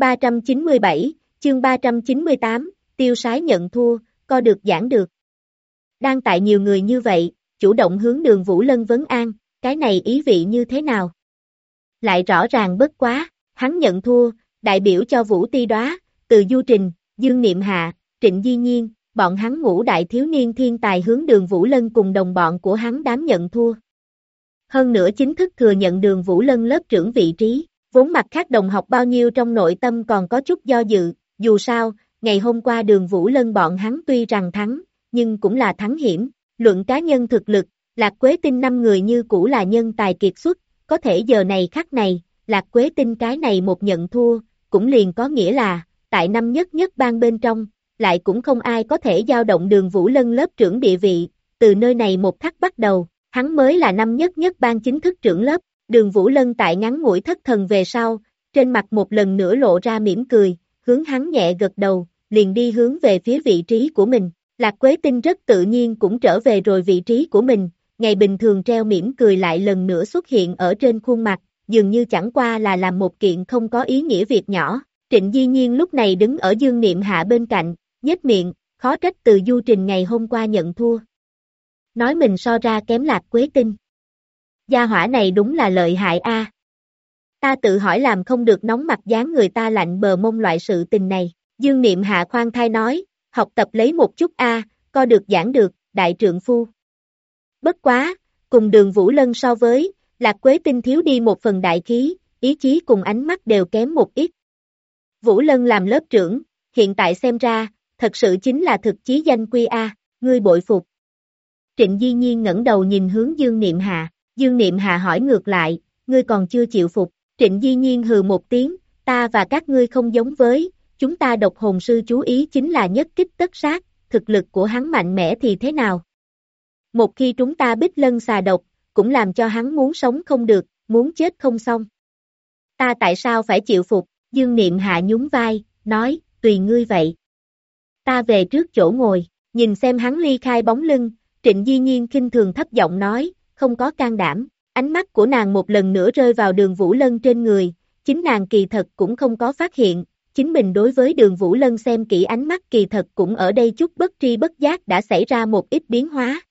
397, chương 398, tiêu sái nhận thua, co được giảng được. Đang tại nhiều người như vậy, chủ động hướng Đường Vũ Lân vấn an. Cái này ý vị như thế nào? Lại rõ ràng bất quá, hắn nhận thua, đại biểu cho Vũ Ti Đóa, Từ Du Trình, Dương Niệm Hạ, Trịnh Di Nhiên, bọn hắn ngũ đại thiếu niên thiên tài hướng Đường Vũ Lân cùng đồng bọn của hắn đám nhận thua. Hơn nữa chính thức thừa nhận Đường Vũ Lân lớp trưởng vị trí, vốn mặt khác đồng học bao nhiêu trong nội tâm còn có chút do dự, dù sao, ngày hôm qua Đường Vũ Lân bọn hắn tuy rằng thắng, nhưng cũng là thắng hiểm, luận cá nhân thực lực. Lạc Quế Tinh 5 người như cũ là nhân tài kiệt xuất, có thể giờ này khắc này, Lạc Quế Tinh cái này một nhận thua, cũng liền có nghĩa là, tại năm nhất nhất ban bên trong, lại cũng không ai có thể dao động Đường Vũ Lân lớp trưởng địa vị, từ nơi này một khắc bắt đầu, hắn mới là năm nhất nhất ban chính thức trưởng lớp, Đường Vũ Lân tại ngắn ngủi thất thần về sau, trên mặt một lần nữa lộ ra mỉm cười, hướng hắn nhẹ gật đầu, liền đi hướng về phía vị trí của mình, Lạc Quế Tinh rất tự nhiên cũng trở về rồi vị trí của mình. Ngày bình thường treo mỉm cười lại lần nữa xuất hiện ở trên khuôn mặt, dường như chẳng qua là làm một kiện không có ý nghĩa việc nhỏ. Trịnh Di Nhiên lúc này đứng ở Dương Niệm Hạ bên cạnh, nhếch miệng, khó trách Từ Du Trình ngày hôm qua nhận thua. Nói mình so ra kém Lạc Quế Tinh. Gia hỏa này đúng là lợi hại a. Ta tự hỏi làm không được nóng mặt dáng người ta lạnh bờ mông loại sự tình này. Dương Niệm Hạ khoan thai nói, học tập lấy một chút a, co được giảng được, đại trượng phu. Bất quá, cùng Đường Vũ Lân so với, Lạc Quế Tinh thiếu đi một phần đại khí, ý chí cùng ánh mắt đều kém một ít. Vũ Lân làm lớp trưởng, hiện tại xem ra, thật sự chính là thực chí danh quy a, ngươi bội phục. Trịnh Di Nhiên ngẩng đầu nhìn hướng Dương Niệm Hạ, Dương Niệm Hạ hỏi ngược lại, ngươi còn chưa chịu phục, Trịnh Di Nhiên hừ một tiếng, ta và các ngươi không giống với, chúng ta độc hồn sư chú ý chính là nhất kích tất sát, thực lực của hắn mạnh mẽ thì thế nào? Một khi chúng ta bích lân xà độc, cũng làm cho hắn muốn sống không được, muốn chết không xong. Ta tại sao phải chịu phục? Dương Niệm Hạ nhún vai, nói, tùy ngươi vậy. Ta về trước chỗ ngồi, nhìn xem hắn ly khai bóng lưng, Trịnh Di Nhiên khinh thường thấp giọng nói, không có can đảm. Ánh mắt của nàng một lần nữa rơi vào Đường Vũ Lân trên người, chính nàng kỳ thật cũng không có phát hiện, chính mình đối với Đường Vũ Lân xem kỹ ánh mắt kỳ thật cũng ở đây chút bất tri bất giác đã xảy ra một ít biến hóa.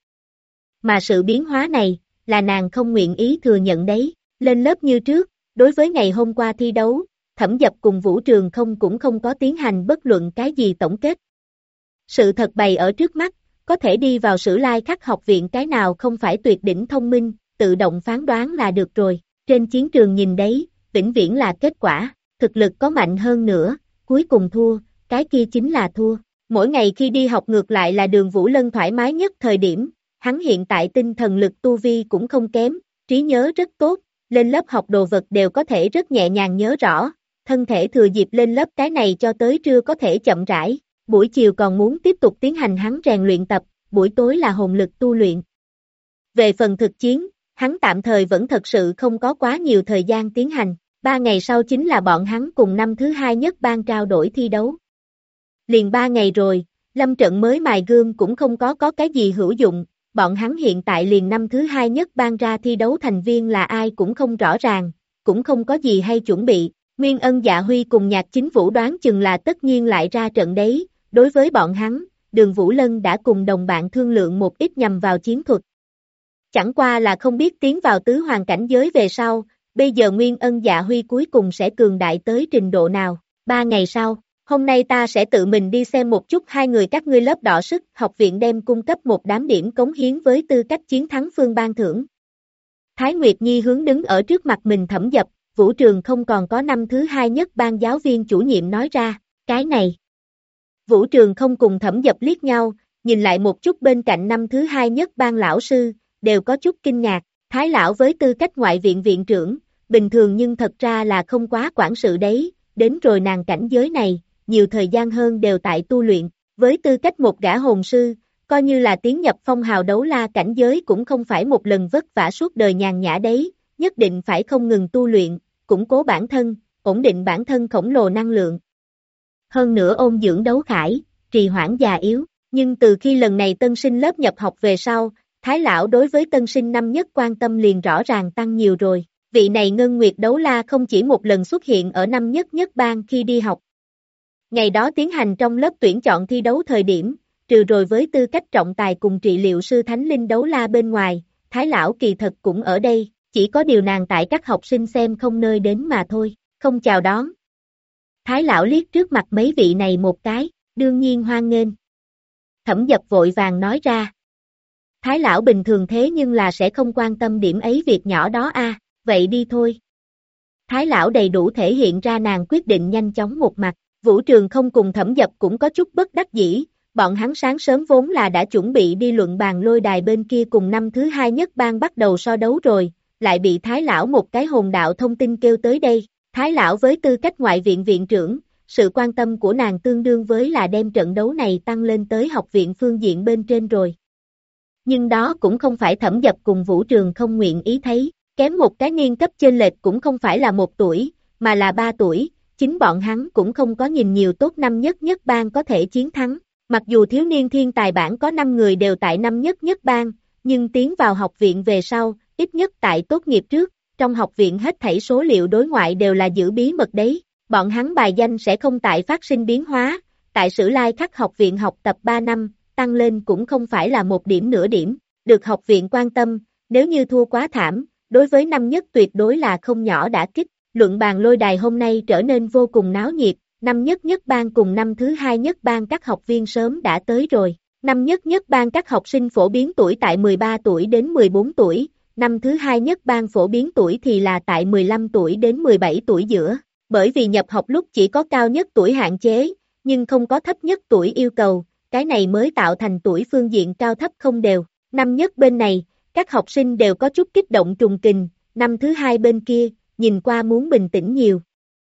Mà sự biến hóa này, là nàng không nguyện ý thừa nhận đấy, lên lớp như trước, đối với ngày hôm qua thi đấu, Thẩm Dập cùng Vũ Trường không cũng không có tiến hành bất luận cái gì tổng kết. Sự thật bày ở trước mắt, có thể đi vào Sử Lai Khắc học viện cái nào không phải tuyệt đỉnh thông minh, tự động phán đoán là được rồi, trên chiến trường nhìn đấy, vĩnh viễn là kết quả, thực lực có mạnh hơn nữa, cuối cùng thua, cái kia chính là thua. Mỗi ngày khi đi học ngược lại là Đường Vũ Lân thoải mái nhất thời điểm, hắn hiện tại tinh thần lực tu vi cũng không kém, trí nhớ rất tốt, lên lớp học đồ vật đều có thể rất nhẹ nhàng nhớ rõ, thân thể thừa dịp lên lớp cái này cho tới trưa có thể chậm rãi, buổi chiều còn muốn tiếp tục tiến hành hắn rèn luyện tập, buổi tối là hồn lực tu luyện. Về phần thực chiến, hắn tạm thời vẫn thật sự không có quá nhiều thời gian tiến hành, 3 ngày sau chính là bọn hắn cùng năm thứ hai nhất ban trao đổi thi đấu. Liền 3 ngày rồi, lâm trận mới mài gương cũng không có cái gì hữu dụng, bọn hắn hiện tại liền năm thứ hai nhất ban ra thi đấu thành viên là ai cũng không rõ ràng, cũng không có gì hay chuẩn bị, Nguyên Ân Dạ Huy cùng Nhạc Chính Vũ đoán chừng là tất nhiên lại ra trận đấy, đối với bọn hắn, Đường Vũ Lân đã cùng đồng bạn thương lượng một ít nhằm vào chiến thuật. Chẳng qua là không biết tiến vào tứ hoàng cảnh giới về sau, bây giờ Nguyên Ân Dạ Huy cuối cùng sẽ cường đại tới trình độ nào, 3 ngày sau. Hôm nay ta sẽ tự mình đi xem một chút hai người các ngươi lớp đỏ sức, học viện đem cung cấp một đám điểm cống hiến với tư cách chiến thắng phương ban thưởng. Thái Nguyệt Nhi hướng đứng ở trước mặt mình Thẩm Dập, Vũ Trường không còn có năm thứ hai nhất ban giáo viên chủ nhiệm nói ra, cái này. Vũ Trường không cùng Thẩm Dập liếc nhau, nhìn lại một chút bên cạnh năm thứ hai nhất ban lão sư, đều có chút kinh ngạc, Thái lão với tư cách ngoại viện viện trưởng, bình thường nhưng thật ra là không quá quản sự đấy, đến rồi nàng cảnh giới này. Nhiều thời gian hơn đều tại tu luyện, với tư cách một gã hồn sư, coi như là tiến nhập phong hào đấu la cảnh giới cũng không phải một lần vất vả suốt đời nhàn nhã đấy, nhất định phải không ngừng tu luyện, củng cố bản thân, ổn định bản thân khổng lồ năng lượng. Hơn nữa ôn dưỡng đấu khải, trì hoãn già yếu, nhưng từ khi lần này tân sinh lớp nhập học về sau, Thái lão đối với tân sinh năm nhất quan tâm liền rõ ràng tăng nhiều rồi, vị này Ngân Nguyệt đấu la không chỉ một lần xuất hiện ở năm nhất nhất ban khi đi học. Ngày đó tiến hành trong lớp tuyển chọn thi đấu thời điểm, trừ rồi với tư cách trọng tài cùng trị liệu sư Thánh Linh đấu la bên ngoài, Thái lão kỳ thật cũng ở đây, chỉ có điều nàng tại các học sinh xem không nơi đến mà thôi, không chào đón. Thái lão liếc trước mặt mấy vị này một cái, đương nhiên hoan nghênh. Thẩm Dập vội vàng nói ra. Thái lão bình thường thế nhưng là sẽ không quan tâm điểm ấy việc nhỏ đó a, vậy đi thôi. Thái lão đầy đủ thể hiện ra nàng quyết định nhanh chóng một mặt. Vũ Trường không cùng Thẩm Dập cũng có chút bất đắc dĩ, bọn hắn sáng sớm vốn là đã chuẩn bị đi luận bàn lôi đài bên kia cùng năm thứ hai nhất ban bắt đầu so đấu rồi, lại bị Thái lão một cái hồn đạo thông tin kêu tới đây, Thái lão với tư cách ngoại viện viện trưởng, sự quan tâm của nàng tương đương với là đem trận đấu này tăng lên tới học viện phương diện bên trên rồi. Nhưng đó cũng không phải Thẩm Dập cùng Vũ Trường không nguyện ý thấy, kém một cái niên cấp chênh lệch cũng không phải là 1 tuổi, mà là 3 tuổi. Chính bọn hắn cũng không có nhìn nhiều tốt năm nhất nhất ban có thể chiến thắng, mặc dù thiếu niên thiên tài bảng có 5 người đều tại năm nhất nhất ban, nhưng tiến vào học viện về sau, ít nhất tại tốt nghiệp trước, trong học viện hết thảy số liệu đối ngoại đều là giữ bí mật đấy, bọn hắn bài danh sẽ không tại phát sinh biến hóa, tại Sử Lai Khắc học viện học tập 3 năm, tăng lên cũng không phải là 1 điểm nửa điểm, được học viện quan tâm, nếu như thua quá thảm, đối với năm nhất tuyệt đối là không nhỏ đả kích. Luận bàn lôi đài hôm nay trở nên vô cùng náo nhiệt, năm nhất nhất ban cùng năm thứ hai nhất ban các học viên sớm đã tới rồi. Năm nhất nhất ban các học sinh phổ biến tuổi tại 13 tuổi đến 14 tuổi, năm thứ hai nhất ban phổ biến tuổi thì là tại 15 tuổi đến 17 tuổi giữa. Bởi vì nhập học lúc chỉ có cao nhất tuổi hạn chế, nhưng không có thấp nhất tuổi yêu cầu, cái này mới tạo thành tuổi phương diện cao thấp không đều. Năm nhất bên này, các học sinh đều có chút kích động trùng kình, năm thứ hai bên kia, nhìn qua muốn bình tĩnh nhiều.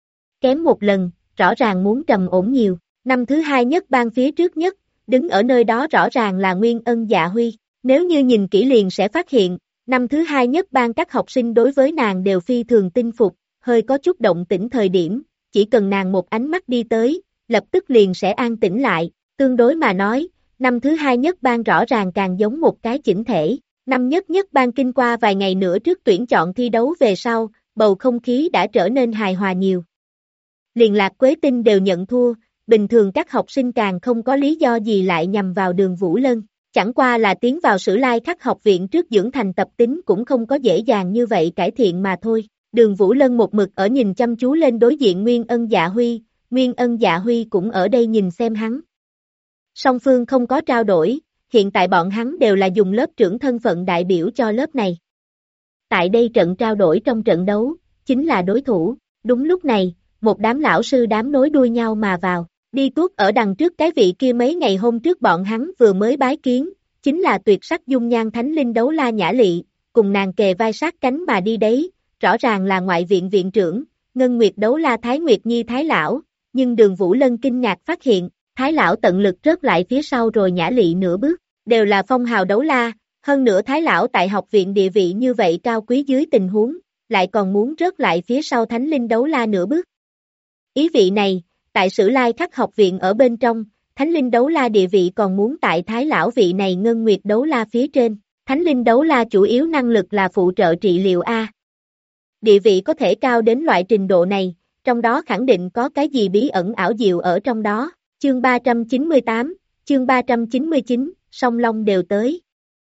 Kém một lần, rõ ràng muốn trầm ổn nhiều. Năm thứ hai nhất ban phía trước nhất, đứng ở nơi đó rõ ràng là Nguyên Ân Dạ Huy. Nếu như nhìn kỹ liền sẽ phát hiện, năm thứ hai nhất ban các học sinh đối với nàng đều phi thường tinh phục, hơi có chút động tĩnh thời điểm, chỉ cần nàng một ánh mắt đi tới, lập tức liền sẽ an tĩnh lại. Tương đối mà nói, năm thứ hai nhất ban rõ ràng càng giống một cái chỉnh thể. Năm nhất nhất ban kinh qua vài ngày nữa trước tuyển chọn thi đấu về sau, bầu không khí đã trở nên hài hòa nhiều. Liền Lạc Quế Tinh đều nhận thua, bình thường các học sinh càng không có lý do gì lại nhằm vào Đường Vũ Lân, chẳng qua là tiến vào Sử Lai Khắc học viện trước dưỡng thành tập tính cũng không có dễ dàng như vậy cải thiện mà thôi. Đường Vũ Lân một mực ở nhìn chăm chú lên đối diện Nguyên Ân Dạ Huy, Nguyên Ân Dạ Huy cũng ở đây nhìn xem hắn. Song phương không có trao đổi, hiện tại bọn hắn đều là dùng lớp trưởng thân phận đại biểu cho lớp này. Tại đây trận trao đổi trong trận đấu, chính là đối thủ. Đúng lúc này, một đám lão sư đám nối đuôi nhau mà vào, đi tuốt ở đằng trước cái vị kia mấy ngày hôm trước bọn hắn vừa mới bái kiến, chính là tuyệt sắc dung nhan thánh linh Đấu La Nhã Lị, cùng nàng kề vai sát cánh mà đi đấy, rõ ràng là ngoại viện viện trưởng, Ngân Nguyệt Đấu La Thái Nguyệt Nhi Thái Lão, nhưng Đường Vũ Lân kinh ngạc phát hiện, Thái Lão tận lực rớt lại phía sau rồi Nhã Lị nửa bước, đều là phong hào đấu la, hơn nữa Thái Lão tại học viện địa vị như vậy cao quý dưới tình huống, lại còn muốn rớt lại phía sau Thánh Linh Đấu La nửa bước. Ý vị này, tại Sử Lai Khắc học viện ở bên trong, Thánh Linh Đấu La địa vị còn muốn tại Thái Lão vị này Ngân Nguyệt Đấu La phía trên, Thánh Linh Đấu La chủ yếu năng lực là phụ trợ trị liệu A. Địa vị có thể cao đến loại trình độ này, trong đó khẳng định có cái gì bí ẩn ảo diệu ở trong đó. Chương 398, chương 399, song long đều tới.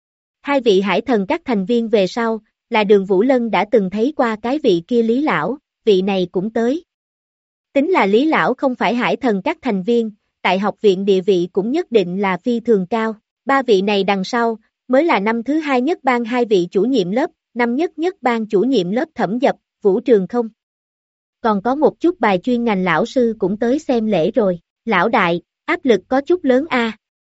Hai vị hải thần các thành viên về sau, là Đường Vũ Lân đã từng thấy qua cái vị kia Lý Lão, vị này cũng tới. Tính là Lý Lão không phải hải thần các thành viên, tại học viện địa vị cũng nhất định là phi thường cao. Ba vị này đằng sau, mới là năm thứ hai nhất ban hai vị chủ nhiệm lớp, năm nhất ban chủ nhiệm lớp Thẩm Dập, Vũ Trường Không. Còn có một chút bài chuyên ngành lão sư cũng tới xem lễ rồi. Lão đại, áp lực có chút lớn a.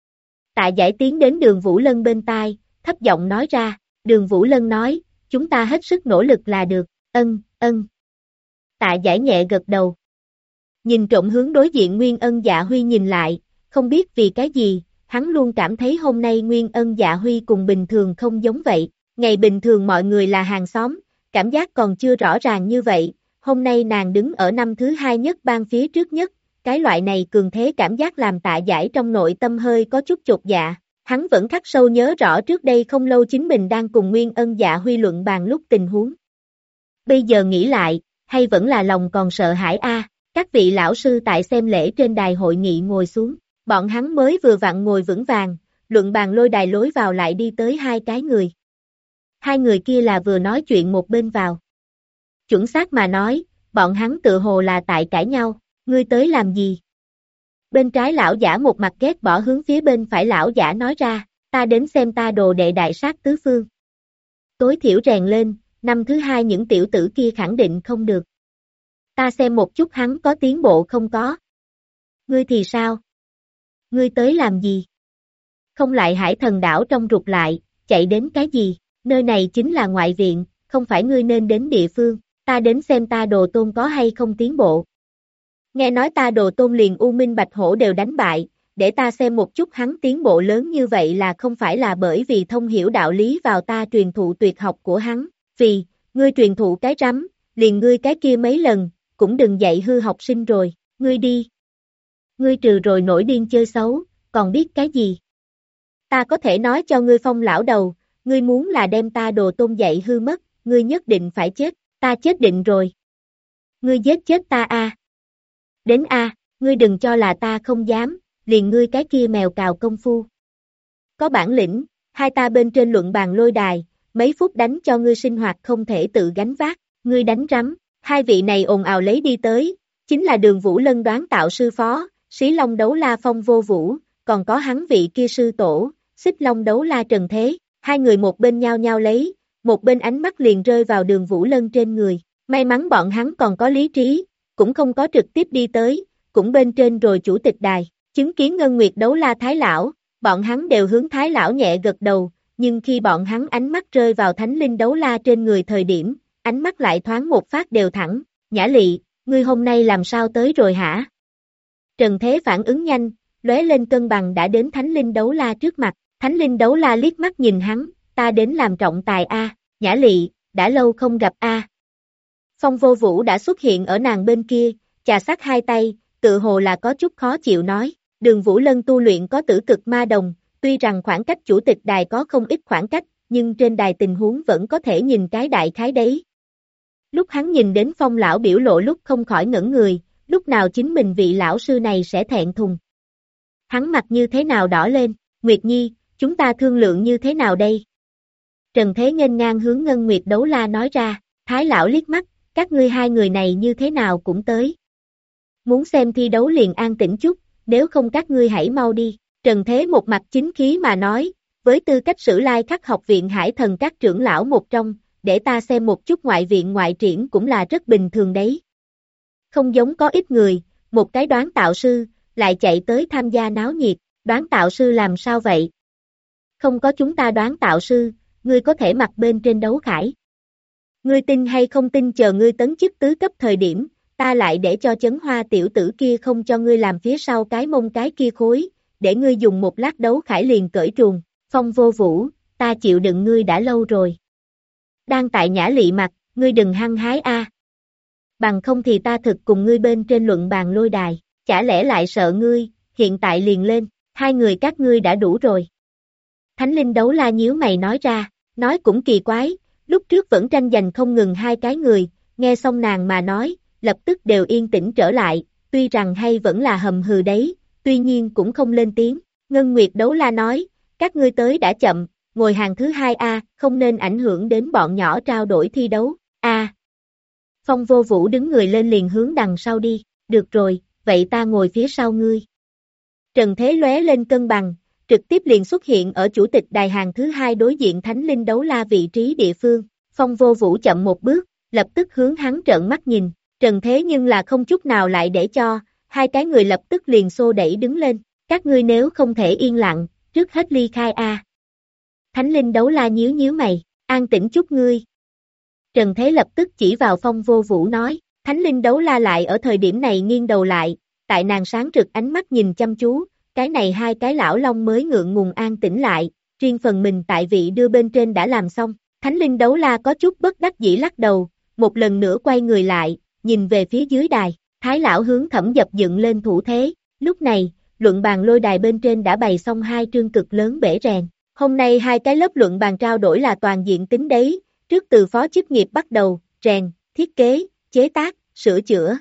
Tạ Giải tiến đến Đường Vũ Lân bên tai, thấp giọng nói ra, Đường Vũ Lân nói, chúng ta hết sức nỗ lực là được, ân. Tạ Giải nhẹ gật đầu. Nhìn trộm hướng đối diện Nguyên Ân Dạ Huy nhìn lại, không biết vì cái gì, hắn luôn cảm thấy hôm nay Nguyên Ân Dạ Huy cùng bình thường không giống vậy, ngày bình thường mọi người là hàng xóm, cảm giác còn chưa rõ ràng như vậy, hôm nay nàng đứng ở năm thứ hai nhất ban phía trước nhất, cái loại này cường thế cảm giác làm Tạ Giải trong nội tâm hơi có chút chột dạ, hắn vẫn khắc sâu nhớ rõ trước đây không lâu chính mình đang cùng Nguyên Ân Dạ Huy luận bàn lúc tình huống. Bây giờ nghĩ lại, hay vẫn là lòng còn sợ hãi a. Các vị lão sư tại xem lễ trên đài hội nghị ngồi xuống, bọn hắn mới vừa vặn ngồi vững vàng, luận bàn lôi đài lối vào lại đi tới hai cái người. Hai người kia là vừa nói chuyện một bên vào. Chuẩn xác mà nói, bọn hắn tự hồ là tại cãi nhau, ngươi tới làm gì? Bên trái lão giả một mặt ghét bỏ hướng phía bên phải lão giả nói ra, ta đến xem ta đồ đệ đại sát tứ phương. Tối thiểu rèn lên, năm thứ hai những tiểu tử kia khẳng định không được. Ta xem một chút hắn có tiến bộ không có. Ngươi thì sao? Ngươi tới làm gì? Không lại Hải Thần đảo trong rụt lại, chạy đến cái gì? Nơi này chính là ngoại viện, không phải ngươi nên đến địa phương, ta đến xem ta đồ tôn có hay không tiến bộ. Nghe nói ta đồ tôn liền U Minh Bạch Hổ đều đánh bại, để ta xem một chút hắn tiến bộ lớn như vậy là không phải là bởi vì thông hiểu đạo lý vào ta truyền thụ tuyệt học của hắn, vì, ngươi truyền thụ cái rắm, liền ngươi cái kia mấy lần, cũng đừng dạy hư học sinh rồi, ngươi đi. Ngươi trừ rồi nổi điên chơi xấu, còn biết cái gì? Ta có thể nói cho ngươi Phong lão đầu, ngươi muốn là đem ta đồ tôn dạy hư mất, ngươi nhất định phải chết, ta chết định rồi. Ngươi giết chết ta a. Đến a, ngươi đừng cho là ta không dám, liền ngươi cái kia mèo cào công phu. Có bản lĩnh, hai ta bên trên luận bàn lôi đài, mấy phút đánh cho ngươi sinh hoạt không thể tự gánh vác, ngươi đánh rắm. Hai vị này ồn ào lấy đi tới, chính là Đường Vũ Lân đoán tạo sư phó, Xí Long Đấu La Phong Vô Vũ, còn có hắn vị kia sư tổ, Xích Long Đấu La Trần Thế, hai người một bên nhau nhau lấy, một bên ánh mắt liền rơi vào Đường Vũ Lân trên người, may mắn bọn hắn còn có lý trí, cũng không có trực tiếp đi tới, cũng bên trên rồi chủ tịch đài, chứng kiến Ngân Nguyệt Đấu La Thái Lão, bọn hắn đều hướng Thái Lão nhẹ gật đầu, nhưng khi bọn hắn ánh mắt rơi vào Thánh Linh Đấu La trên người thời điểm, ánh mắt lại thoáng một phát đều thẳng, Nhã Lị, ngươi hôm nay làm sao tới rồi hả? Trần Thế phản ứng nhanh, lóe lên cân bằng đã đến Thánh Linh Đấu La trước mặt, Thánh Linh Đấu La liếc mắt nhìn hắn, ta đến làm trọng tài a, Nhã Lị, đã lâu không gặp a. Phong Vô Vũ đã xuất hiện ở nàng bên kia, chà sát hai tay, tự hồ là có chút khó chịu nói, Đường Vũ Lân tu luyện có tử cực ma đồng, tuy rằng khoảng cách chủ tịch đài có không ít khoảng cách, nhưng trên đài tình huống vẫn có thể nhìn cái đại khái đấy. Lúc hắn nhìn đến Phong lão biểu lộ lúc không khỏi ngẩn người, lúc nào chính mình vị lão sư này sẽ thẹn thùng. Hắn mặt như thế nào đỏ lên, Nguyệt Nhi, chúng ta thương lượng như thế nào đây? Trần Thế nghênh ngang hướng Ngân Nguyệt Đấu La nói ra, Thái lão liếc mắt, các ngươi hai người này như thế nào cũng tới. Muốn xem thi đấu liền an tĩnh chút, nếu không các ngươi hãy mau đi. Trần Thế một mặt chính khí mà nói, với tư cách Sử Lai Khắc học viện Hải Thần các trưởng lão một trong, để ta xem một chút ngoại viện ngoại triển cũng là rất bình thường đấy. Không giống có ít người, một cái đoán tạo sư, lại chạy tới tham gia náo nhiệt, đoán tạo sư làm sao vậy? Không có chúng ta đoán tạo sư, ngươi có thể mặc bên trên đấu khải. Ngươi tin hay không tin chờ ngươi tấn chức tứ cấp thời điểm, ta lại để cho Chấn Hoa tiểu tử kia không cho ngươi làm phía sau cái mông cái kia khối, để ngươi dùng một lát đấu khải liền cởi truồng. Phong Vô Vũ, ta chịu đựng ngươi đã lâu rồi. Đang tại nhã lị mặt, ngươi đừng hăng hái a. Bằng không thì ta thực cùng ngươi bên trên luận bàn lôi đài, chả lẽ lại sợ ngươi, hiện tại liền lên, hai người các ngươi đã đủ rồi. Thánh Linh Đấu La nhíu mày nói ra, nói cũng kỳ quái, lúc trước vẫn tranh giành không ngừng hai cái người, nghe xong nàng mà nói, lập tức đều yên tĩnh trở lại, tuy rằng hay vẫn là hầm hừ đấy, tuy nhiên cũng không lên tiếng. Ngân Nguyệt Đấu La nói, các ngươi tới đã chậm, ngồi hàng thứ hai a, không nên ảnh hưởng đến bọn nhỏ trao đổi thi đấu, a. Phong Vô Vũ đứng người lên liền hướng đằng sau đi, được rồi, vậy ta ngồi phía sau ngươi. Trần Thế lóe lên cân bằng, trực tiếp liền xuất hiện ở chủ tịch đài hàng thứ hai đối diện Thánh Linh Đấu La vị trí địa phương. Phong Vô Vũ chậm một bước, lập tức hướng hắn trợn mắt nhìn, Trần Thế nhưng là không chút nào lại để cho, hai cái người lập tức liền xô đẩy đứng lên, các ngươi nếu không thể yên lặng, trước hết ly khai a. Thánh Linh Đấu La nhíu nhíu mày, an tĩnh chút ngươi. Trần Thế lập tức chỉ vào Phong Vô Vũ nói, Thánh Linh Đấu La lại ở thời điểm này nghiêng đầu lại, tại nàng sáng rực ánh mắt nhìn chăm chú, cái này hai cái lão long mới ngượng ngùng an tĩnh lại, riêng phần mình tại vị đưa bên trên đã làm xong. Thánh Linh Đấu La có chút bất đắc dĩ lắc đầu, một lần nữa quay người lại, nhìn về phía dưới đài, Thái lão hướng Thẩm Dập dựng lên thủ thế, lúc này, luận bàn lôi đài bên trên đã bày xong hai trương cực lớn bể rèn. Hôm nay hai cái lớp luận bàn trao đổi là toàn diện tính đấy, trước từ phó chức nghiệp bắt đầu, rèn, thiết kế, chế tác, sửa chữa.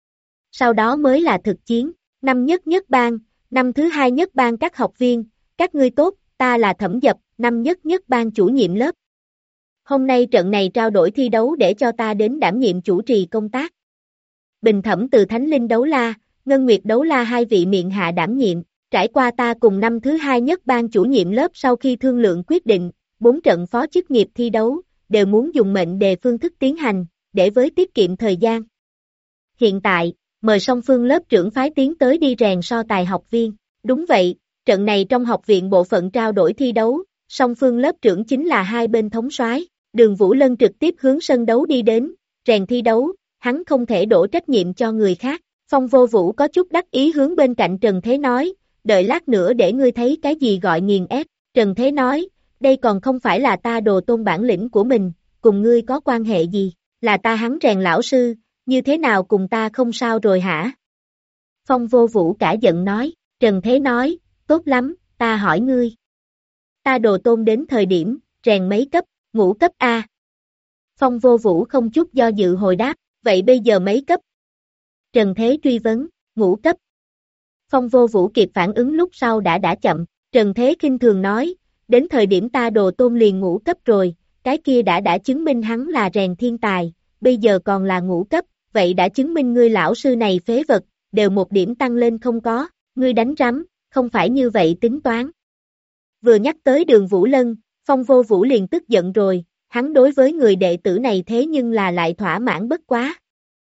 Sau đó mới là thực chiến, năm nhất nhất ban, năm thứ hai nhất ban các học viên, các ngươi tốt, ta là Thẩm Dập, năm nhất nhất ban chủ nhiệm lớp. Hôm nay trận này trao đổi thi đấu để cho ta đến đảm nhiệm chủ trì công tác. Bình thẩm từ Thánh Linh Đấu La, Ngân Nguyệt Đấu La hai vị miệng hạ đảm nhiệm, trải qua ta cùng năm thứ hai nhất ban chủ nhiệm lớp sau khi thương lượng quyết định, 4 trận phó chức nghiệp thi đấu, đều muốn dùng mệnh đề phương thức tiến hành, để với tiết kiệm thời gian. Hiện tại, mời song phương lớp trưởng phái tiến tới đi rèn so tài học viên. Đúng vậy, trận này trong học viện bộ phận trao đổi thi đấu, song phương lớp trưởng chính là hai bên thống soái. Đường Vũ Lân trực tiếp hướng sân đấu đi đến, rèn thi đấu, hắn không thể đổ trách nhiệm cho người khác. Phong Vô Vũ có chút đắc ý hướng bên cạnh Trần Thế nói, đợi lát nữa để ngươi thấy cái gì gọi nghiền ép. Trần Thế nói, đây còn không phải là ta đồ tôn bản lĩnh của mình, cùng ngươi có quan hệ gì, là ta hắn rèn lão sư, như thế nào cùng ta không sao rồi hả? Phong Vô Vũ cả giận nói, Trần Thế nói, tốt lắm, ta hỏi ngươi. Ta đồ tôn đến thời điểm, rèn mấy cấp, ngũ cấp A. Phong Vô Vũ không chút do dự hồi đáp, vậy bây giờ mấy cấp? Trần Thế truy vấn, ngũ cấp. Phong Vô Vũ kịp phản ứng lúc sau đã chậm, Trần Thế khinh thường nói, đến thời điểm ta đồ tôn liền ngũ cấp rồi, cái kia đã chứng minh hắn là rèn thiên tài, bây giờ còn là ngũ cấp, vậy đã chứng minh ngươi lão sư này phế vật, đều một điểm tăng lên không có, ngươi đánh rắm, không phải như vậy tính toán. Vừa nhắc tới Đường Vũ Lân, Phong Vô Vũ liền tức giận rồi, hắn đối với người đệ tử này thế nhưng là lại thỏa mãn bất quá.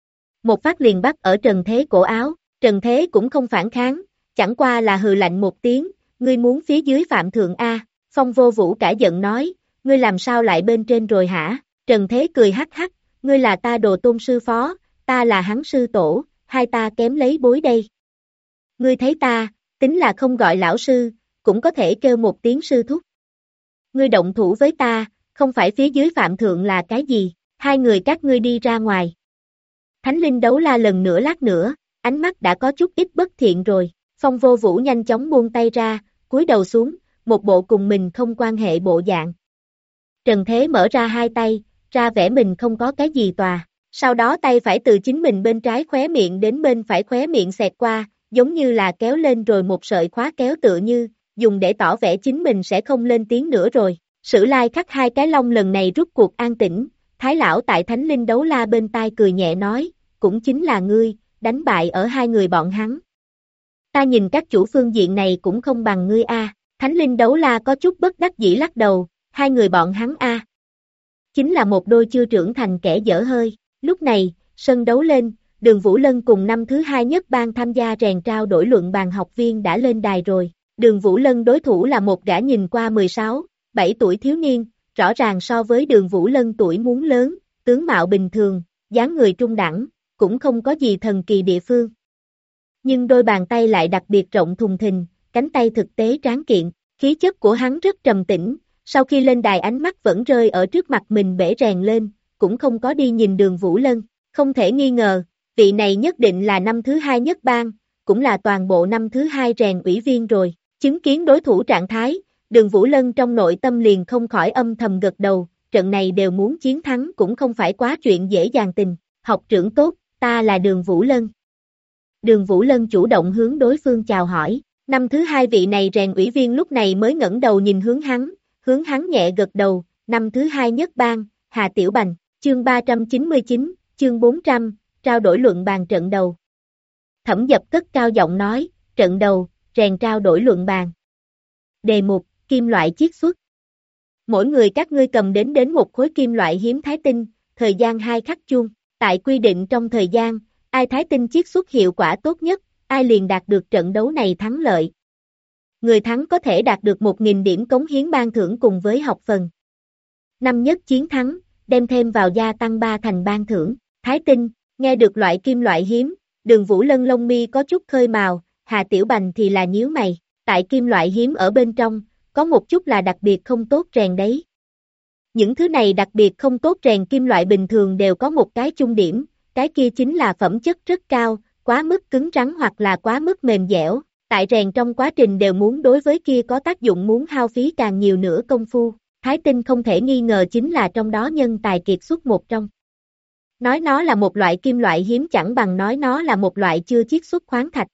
Một phát liền bắt ở Trần Thế cổ áo, Trần Thế cũng không phản kháng, chẳng qua là hừ lạnh một tiếng, ngươi muốn phía dưới phạm thượng A. Phong Vô Vũ cả giận nói, ngươi làm sao lại bên trên rồi hả? Trần Thế cười hắc hắc, ngươi là ta đồ tôn sư phó, ta là hắn sư tổ, hai ta kém lấy bối đây. Ngươi thấy ta, tính là không gọi lão sư, cũng có thể kêu một tiếng sư thúc. Ngươi động thủ với ta, không phải phía dưới phạm thượng là cái gì, hai người các ngươi đi ra ngoài. Thánh Linh Đấu La lần nữa lát nữa, ánh mắt đã có chút ít bất thiện rồi, Phong Vô Vũ nhanh chóng buông tay ra, cúi đầu xuống, một bộ cùng mình không quan hệ bộ dạng. Trần Thế mở ra hai tay, ra vẻ mình không có cái gì tòa, sau đó tay phải từ chính mình bên trái khóe miệng đến bên phải khóe miệng xẹt qua, giống như là kéo lên rồi một sợi khóa kéo tựa như, dùng để tỏ vẻ chính mình sẽ không lên tiếng nữa rồi. Sử Lai Khắc hai cái long lần này rút cuộc an tĩnh, Thái lão tại Thánh Linh Đấu La bên tai cười nhẹ nói, cũng chính là ngươi, đánh bại ở hai người bọn hắn. Ta nhìn các chủ phương diện này cũng không bằng ngươi a. Thánh linh đấu la có chút bất đắc dĩ lắc đầu, hai người bọn hắn a. Chính là một đôi chưa trưởng thành kẻ dở hơi. Lúc này, sân đấu lên, Đường Vũ Lân cùng năm thứ hai nhất ban tham gia rèn trao đổi luận bàn học viên đã lên đài rồi. Đường Vũ Lân đối thủ là một gã nhìn qua 16, 7 tuổi thiếu niên, rõ ràng so với Đường Vũ Lân tuổi muốn lớn, tướng mạo bình thường, dáng người trung đẳng, cũng không có gì thần kỳ địa phương. Nhưng đôi bàn tay lại đặc biệt rộng thùng thình, cánh tay thực tế tráng kiện, khí chất của hắn rất trầm tĩnh, sau khi lên đài ánh mắt vẫn rơi ở trước mặt mình bể rèn lên, cũng không có đi nhìn Đường Vũ Lân, không thể nghi ngờ, vị này nhất định là năm thứ hai nhất ban, cũng là toàn bộ năm thứ hai rèn ủy viên rồi, chứng kiến đối thủ trạng thái, Đường Vũ Lân trong nội tâm liền không khỏi âm thầm gật đầu, trận này đều muốn chiến thắng cũng không phải quá chuyện dễ dàng tình, học trưởng tốt, ta là Đường Vũ Lân. Đường Vũ Lân chủ động hướng đối phương chào hỏi, năm thứ hai vị này rèn ủy viên lúc này mới ngẩng đầu nhìn hướng hắn nhẹ gật đầu, năm thứ hai nhất ban, Hà Tiểu Bành, chương 399, chương 400, trao đổi luận bàn trận đầu. Thẩm Dập cất cao giọng nói, trận đầu, rèn trao đổi luận bàn. Đề mục, kim loại chiết xuất. Mỗi người các ngươi cầm đến một khối kim loại hiếm thái tinh, thời gian 2 khắc chuông, tại quy định trong thời gian, ai thái tinh chiết xuất hiệu quả tốt nhất, ai liền đạt được trận đấu này thắng lợi. Người thắng có thể đạt được 1.000 điểm cống hiến ban thưởng cùng với học phần. Năm nhất chiến thắng, đem thêm vào gia tăng 3 thành ban thưởng. Thái tinh, nghe được loại kim loại hiếm, Đường Vũ Lân lông mi có chút khơi màu, Hà Tiểu Bành thì là nhíu mày, tại kim loại hiếm ở bên trong, có một chút là đặc biệt không tốt rèn đấy. Những thứ này đặc biệt không tốt rèn kim loại bình thường đều có một cái chung điểm, cái kia chính là phẩm chất rất cao, quá mức cứng rắn hoặc là quá mức mềm dẻo, tại rèn trong quá trình đều muốn đối với kia có tác dụng muốn hao phí càng nhiều nữa công phu, thái tinh không thể nghi ngờ chính là trong đó nhân tài kiệt xuất một trong. Nói nó là một loại kim loại hiếm chẳng bằng nói nó là một loại chưa chiết xuất khoáng thạch.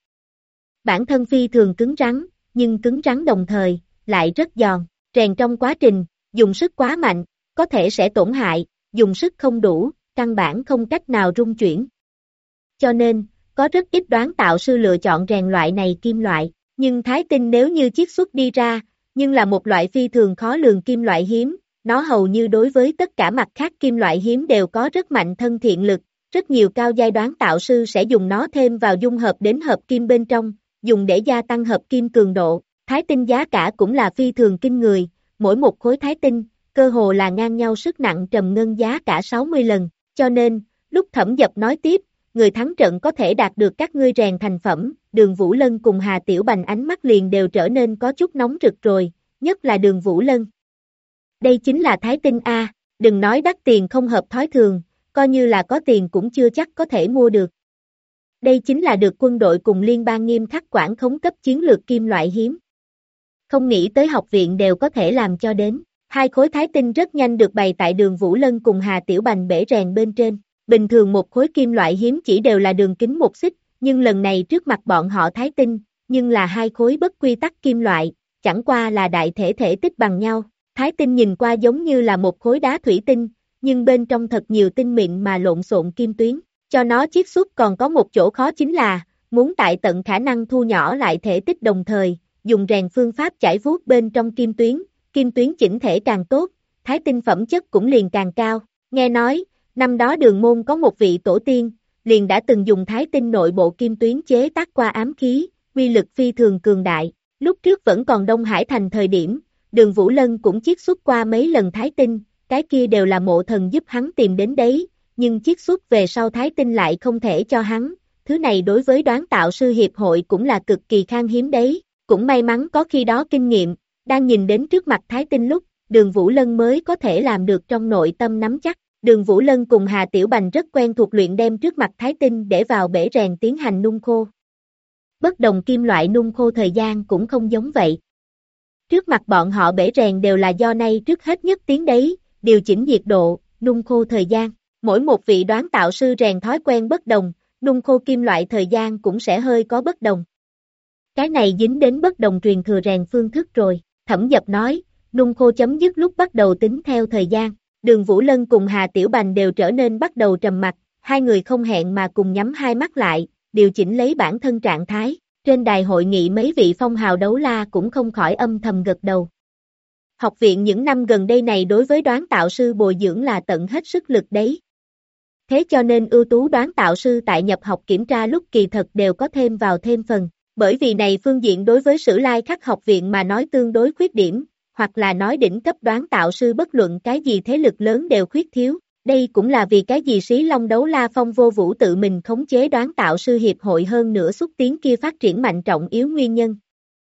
Bản thân phi thường cứng rắn, nhưng cứng rắn đồng thời, lại rất giòn, rèn trong quá trình, dùng sức quá mạnh, có thể sẽ tổn hại, dùng sức không đủ, căn bản không cách nào rung chuyển. Cho nên, có rất ít đoán tạo sư lựa chọn rèn loại này kim loại, nhưng thái tinh nếu như chiết xuất đi ra, nhưng là một loại phi thường khó lường kim loại hiếm, nó hầu như đối với tất cả mặt khác kim loại hiếm đều có rất mạnh thân thiện lực, rất nhiều cao giai đoán tạo sư sẽ dùng nó thêm vào dung hợp đến hợp kim bên trong, dùng để gia tăng hợp kim cường độ, thái tinh giá cả cũng là phi thường kinh người, mỗi một khối thái tinh, cơ hồ là ngang nhau sức nặng trầm ngân giá cả 60 lần, cho nên, lúc Thẩm Dập nói tiếp, người thắng trận có thể đạt được các ngươi rèn thành phẩm, Đường Vũ Lân cùng Hà Tiểu Bành ánh mắt liền đều trở nên có chút nóng rực rồi, nhất là Đường Vũ Lân. Đây chính là thái tinh A, đừng nói đắt tiền không hợp thói thường, coi như là có tiền cũng chưa chắc có thể mua được. Đây chính là được quân đội cùng liên bang nghiêm khắc quản khống cấp chiến lược kim loại hiếm. Không nghĩ tới học viện đều có thể làm cho đến, hai khối thái tinh rất nhanh được bày tại Đường Vũ Lân cùng Hà Tiểu Bành bể rèn bên trên. Bình thường một khối kim loại hiếm chỉ đều là đường kính 1 xích, nhưng lần này trước mặt bọn họ thái tinh, nhưng là hai khối bất quy tắc kim loại, chẳng qua là đại thể thể tích bằng nhau. Thái tinh nhìn qua giống như là một khối đá thủy tinh, nhưng bên trong thật nhiều tinh mịn mà lộn xộn kim tuyến. Cho nó chiết xuất còn có một chỗ khó chính là, muốn tại tận khả năng thu nhỏ lại thể tích đồng thời, dùng rèn phương pháp chải vuốt bên trong kim tuyến chỉnh thể càng tốt, thái tinh phẩm chất cũng liền càng cao. Nghe nói, năm đó Đường môn có một vị tổ tiên, liền đã từng dùng thái tinh nội bộ kim tuyến chế tác qua ám khí, uy lực phi thường cường đại. Lúc trước vẫn còn Đông Hải Thành thời điểm, Đường Vũ Lân cũng chiết xuất qua mấy lần thái tinh, cái kia đều là mộ thần giúp hắn tìm đến đấy, nhưng chiết xuất về sau thái tinh lại không thể cho hắn, thứ này đối với đoán tạo sư hiệp hội cũng là cực kỳ khan hiếm đấy, cũng may mắn có khi đó kinh nghiệm, đang nhìn đến trước mặt thái tinh lúc, Đường Vũ Lân mới có thể làm được trong nội tâm nắm chắc. Đường Vũ Lân cùng Hà Tiểu Bành rất quen thuộc luyện đem trước mặt thái tinh để vào bể rèn tiến hành nung khô. Bất đồng kim loại nung khô thời gian cũng không giống vậy. Trước mặt bọn họ bể rèn đều là do nay trước hết nhất tiến đấy, điều chỉnh nhiệt độ, nung khô thời gian. Mỗi một vị đoán tạo sư rèn thói quen bất đồng, nung khô kim loại thời gian cũng sẽ hơi có bất đồng. Cái này dính đến bất đồng truyền thừa rèn phương thức rồi, Thẩm Dập nói, nung khô chấm dứt lúc bắt đầu tính theo thời gian. Đường Vũ Lân cùng Hà Tiểu Bành đều trở nên bắt đầu trầm mặc, hai người không hẹn mà cùng nhắm hai mắt lại, điều chỉnh lấy bản thân trạng thái. Trên đài hội nghị mấy vị phong hào đấu la cũng không khỏi âm thầm gật đầu. Học viện những năm gần đây này đối với đoán tạo sư bồi dưỡng là tận hết sức lực đấy. Thế cho nên ưu tú đoán tạo sư tại nhập học kiểm tra lúc kỳ thật đều có thêm vào thêm phần. Bởi vì này phương diện đối với Sử Lai Khắc học viện mà nói tương đối khuyết điểm, hoặc là nói đỉnh cấp đoán tạo sư bất luận cái gì thế lực lớn đều khuyết thiếu. Đây cũng là vì cái gì Xí Long Đấu La Phong Vô Vũ tự mình khống chế đoán tạo sư hiệp hội hơn nữa xúc tiến kia phát triển mạnh trọng yếu nguyên nhân.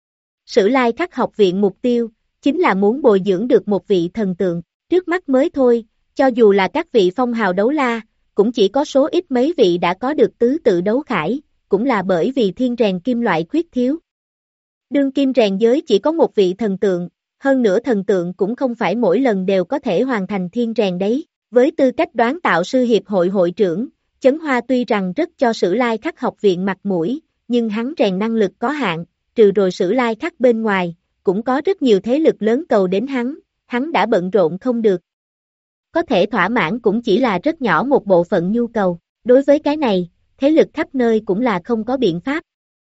Sử Lai Khắc học viện mục tiêu, chính là muốn bồi dưỡng được một vị thần tượng, trước mắt mới thôi, cho dù là các vị phong hào đấu la, cũng chỉ có số ít mấy vị đã có được tứ tự đấu khải, cũng là bởi vì thiên rèn kim loại khuyết thiếu. Đương kim rèn giới chỉ có một vị thần tượng, hơn nữa thần tượng cũng không phải mỗi lần đều có thể hoàn thành thiên rèn đấy. Với tư cách đoán tạo sư hiệp hội hội trưởng, Chấn Hoa tuy rằng rất cho Sử Lai Khắc học viện mặt mũi, nhưng hắn rèn năng lực có hạn, trừ rồi Sử Lai Khắc bên ngoài, cũng có rất nhiều thế lực lớn cầu đến hắn đã bận rộn không được. Có thể thỏa mãn cũng chỉ là rất nhỏ một bộ phận nhu cầu, đối với cái này, thế lực khắp nơi cũng là không có biện pháp.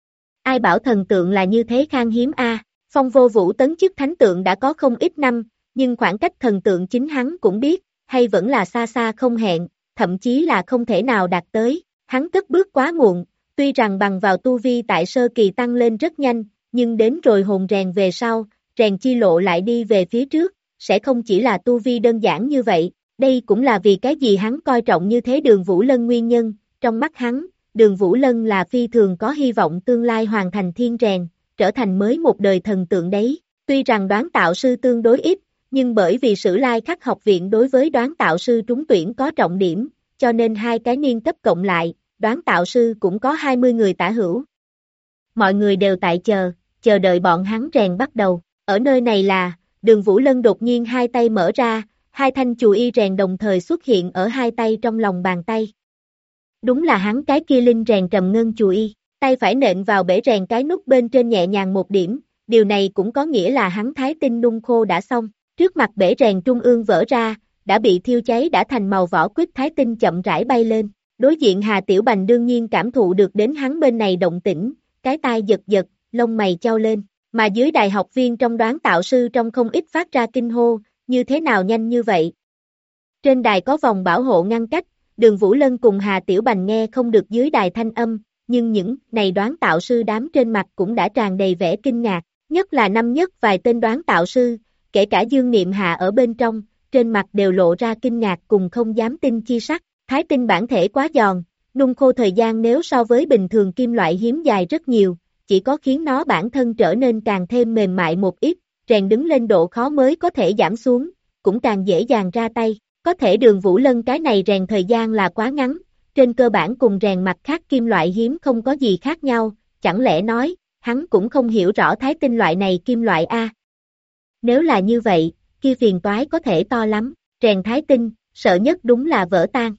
Ai bảo thần tượng là như thế khan hiếm a? Phong Vô Vũ tấn chức thánh tượng đã có không ít năm, nhưng khoảng cách thần tượng chính hắn cũng biết, hay vẫn là xa xa không hẹn, thậm chí là không thể nào đạt tới, hắn cất bước quá muộn, tuy rằng bằng vào tu vi tại sơ kỳ tăng lên rất nhanh, nhưng đến rồi hồn rèn về sau, rèn chi lộ lại đi về phía trước, sẽ không chỉ là tu vi đơn giản như vậy, đây cũng là vì cái gì hắn coi trọng như thế Đường Vũ Lân nguyên nhân, trong mắt hắn, Đường Vũ Lân là phi thường có hy vọng tương lai hoàn thành thiên rèn, trở thành mới một đời thần tượng đấy, tuy rằng đoán tạo sư tương đối ít, nhưng bởi vì Sử Lai Khắc học viện đối với đoán tạo sư trúng tuyển có trọng điểm, cho nên hai cái niên cấp cộng lại, đoán tạo sư cũng có 20 người tả hữu. Mọi người đều tại chờ đợi bọn hắn rèn bắt đầu, ở nơi này là, Đường Vũ Lân đột nhiên hai tay mở ra, hai thanh chù y rèn đồng thời xuất hiện ở hai tay trong lòng bàn tay. Đúng là hắn cái kia linh rèn trầm ngân chù y, tay phải nện vào bể rèn cái nút bên trên nhẹ nhàng một điểm, điều này cũng có nghĩa là hắn thái tinh nung khô đã xong. Trước mặt bể rèn trung ương vỡ ra, đã bị thiêu cháy đã thành màu vỏ quýt thái tinh chậm rãi bay lên. Đối diện Hà Tiểu Bành đương nhiên cảm thụ được đến hắn bên này động tĩnh, cái tai giật giật, lông mày chau lên. Mà dưới đại học viên trong đoán tạo sư trong không ít phát ra kinh hô, như thế nào nhanh như vậy. Trên đài có vòng bảo hộ ngăn cách, Đường Vũ Lân cùng Hà Tiểu Bành nghe không được dưới đài thanh âm, nhưng những này đoán tạo sư đám trên mặt cũng đã tràn đầy vẻ kinh ngạc, nhất là năm nhất vài tên đoán tạo sư. Kể cả Dương Niệm Hạ ở bên trong, trên mặt đều lộ ra kinh ngạc cùng không dám tin chi sắc, thái tinh bản thể quá giòn, nung khô thời gian nếu so với bình thường kim loại hiếm dài rất nhiều, chỉ có khiến nó bản thân trở nên càng thêm mềm mại một ít, rèn đứng lên độ khó mới có thể giảm xuống, cũng càng dễ dàng ra tay, có thể Đường Vũ Lân cái này rèn thời gian là quá ngắn, trên cơ bản cùng rèn mặt khác kim loại hiếm không có gì khác nhau, chẳng lẽ nói, hắn cũng không hiểu rõ thái tinh loại này kim loại a? Nếu là như vậy, kia phiền toái có thể to lắm, rèn thái tinh, sợ nhất đúng là vỡ tan.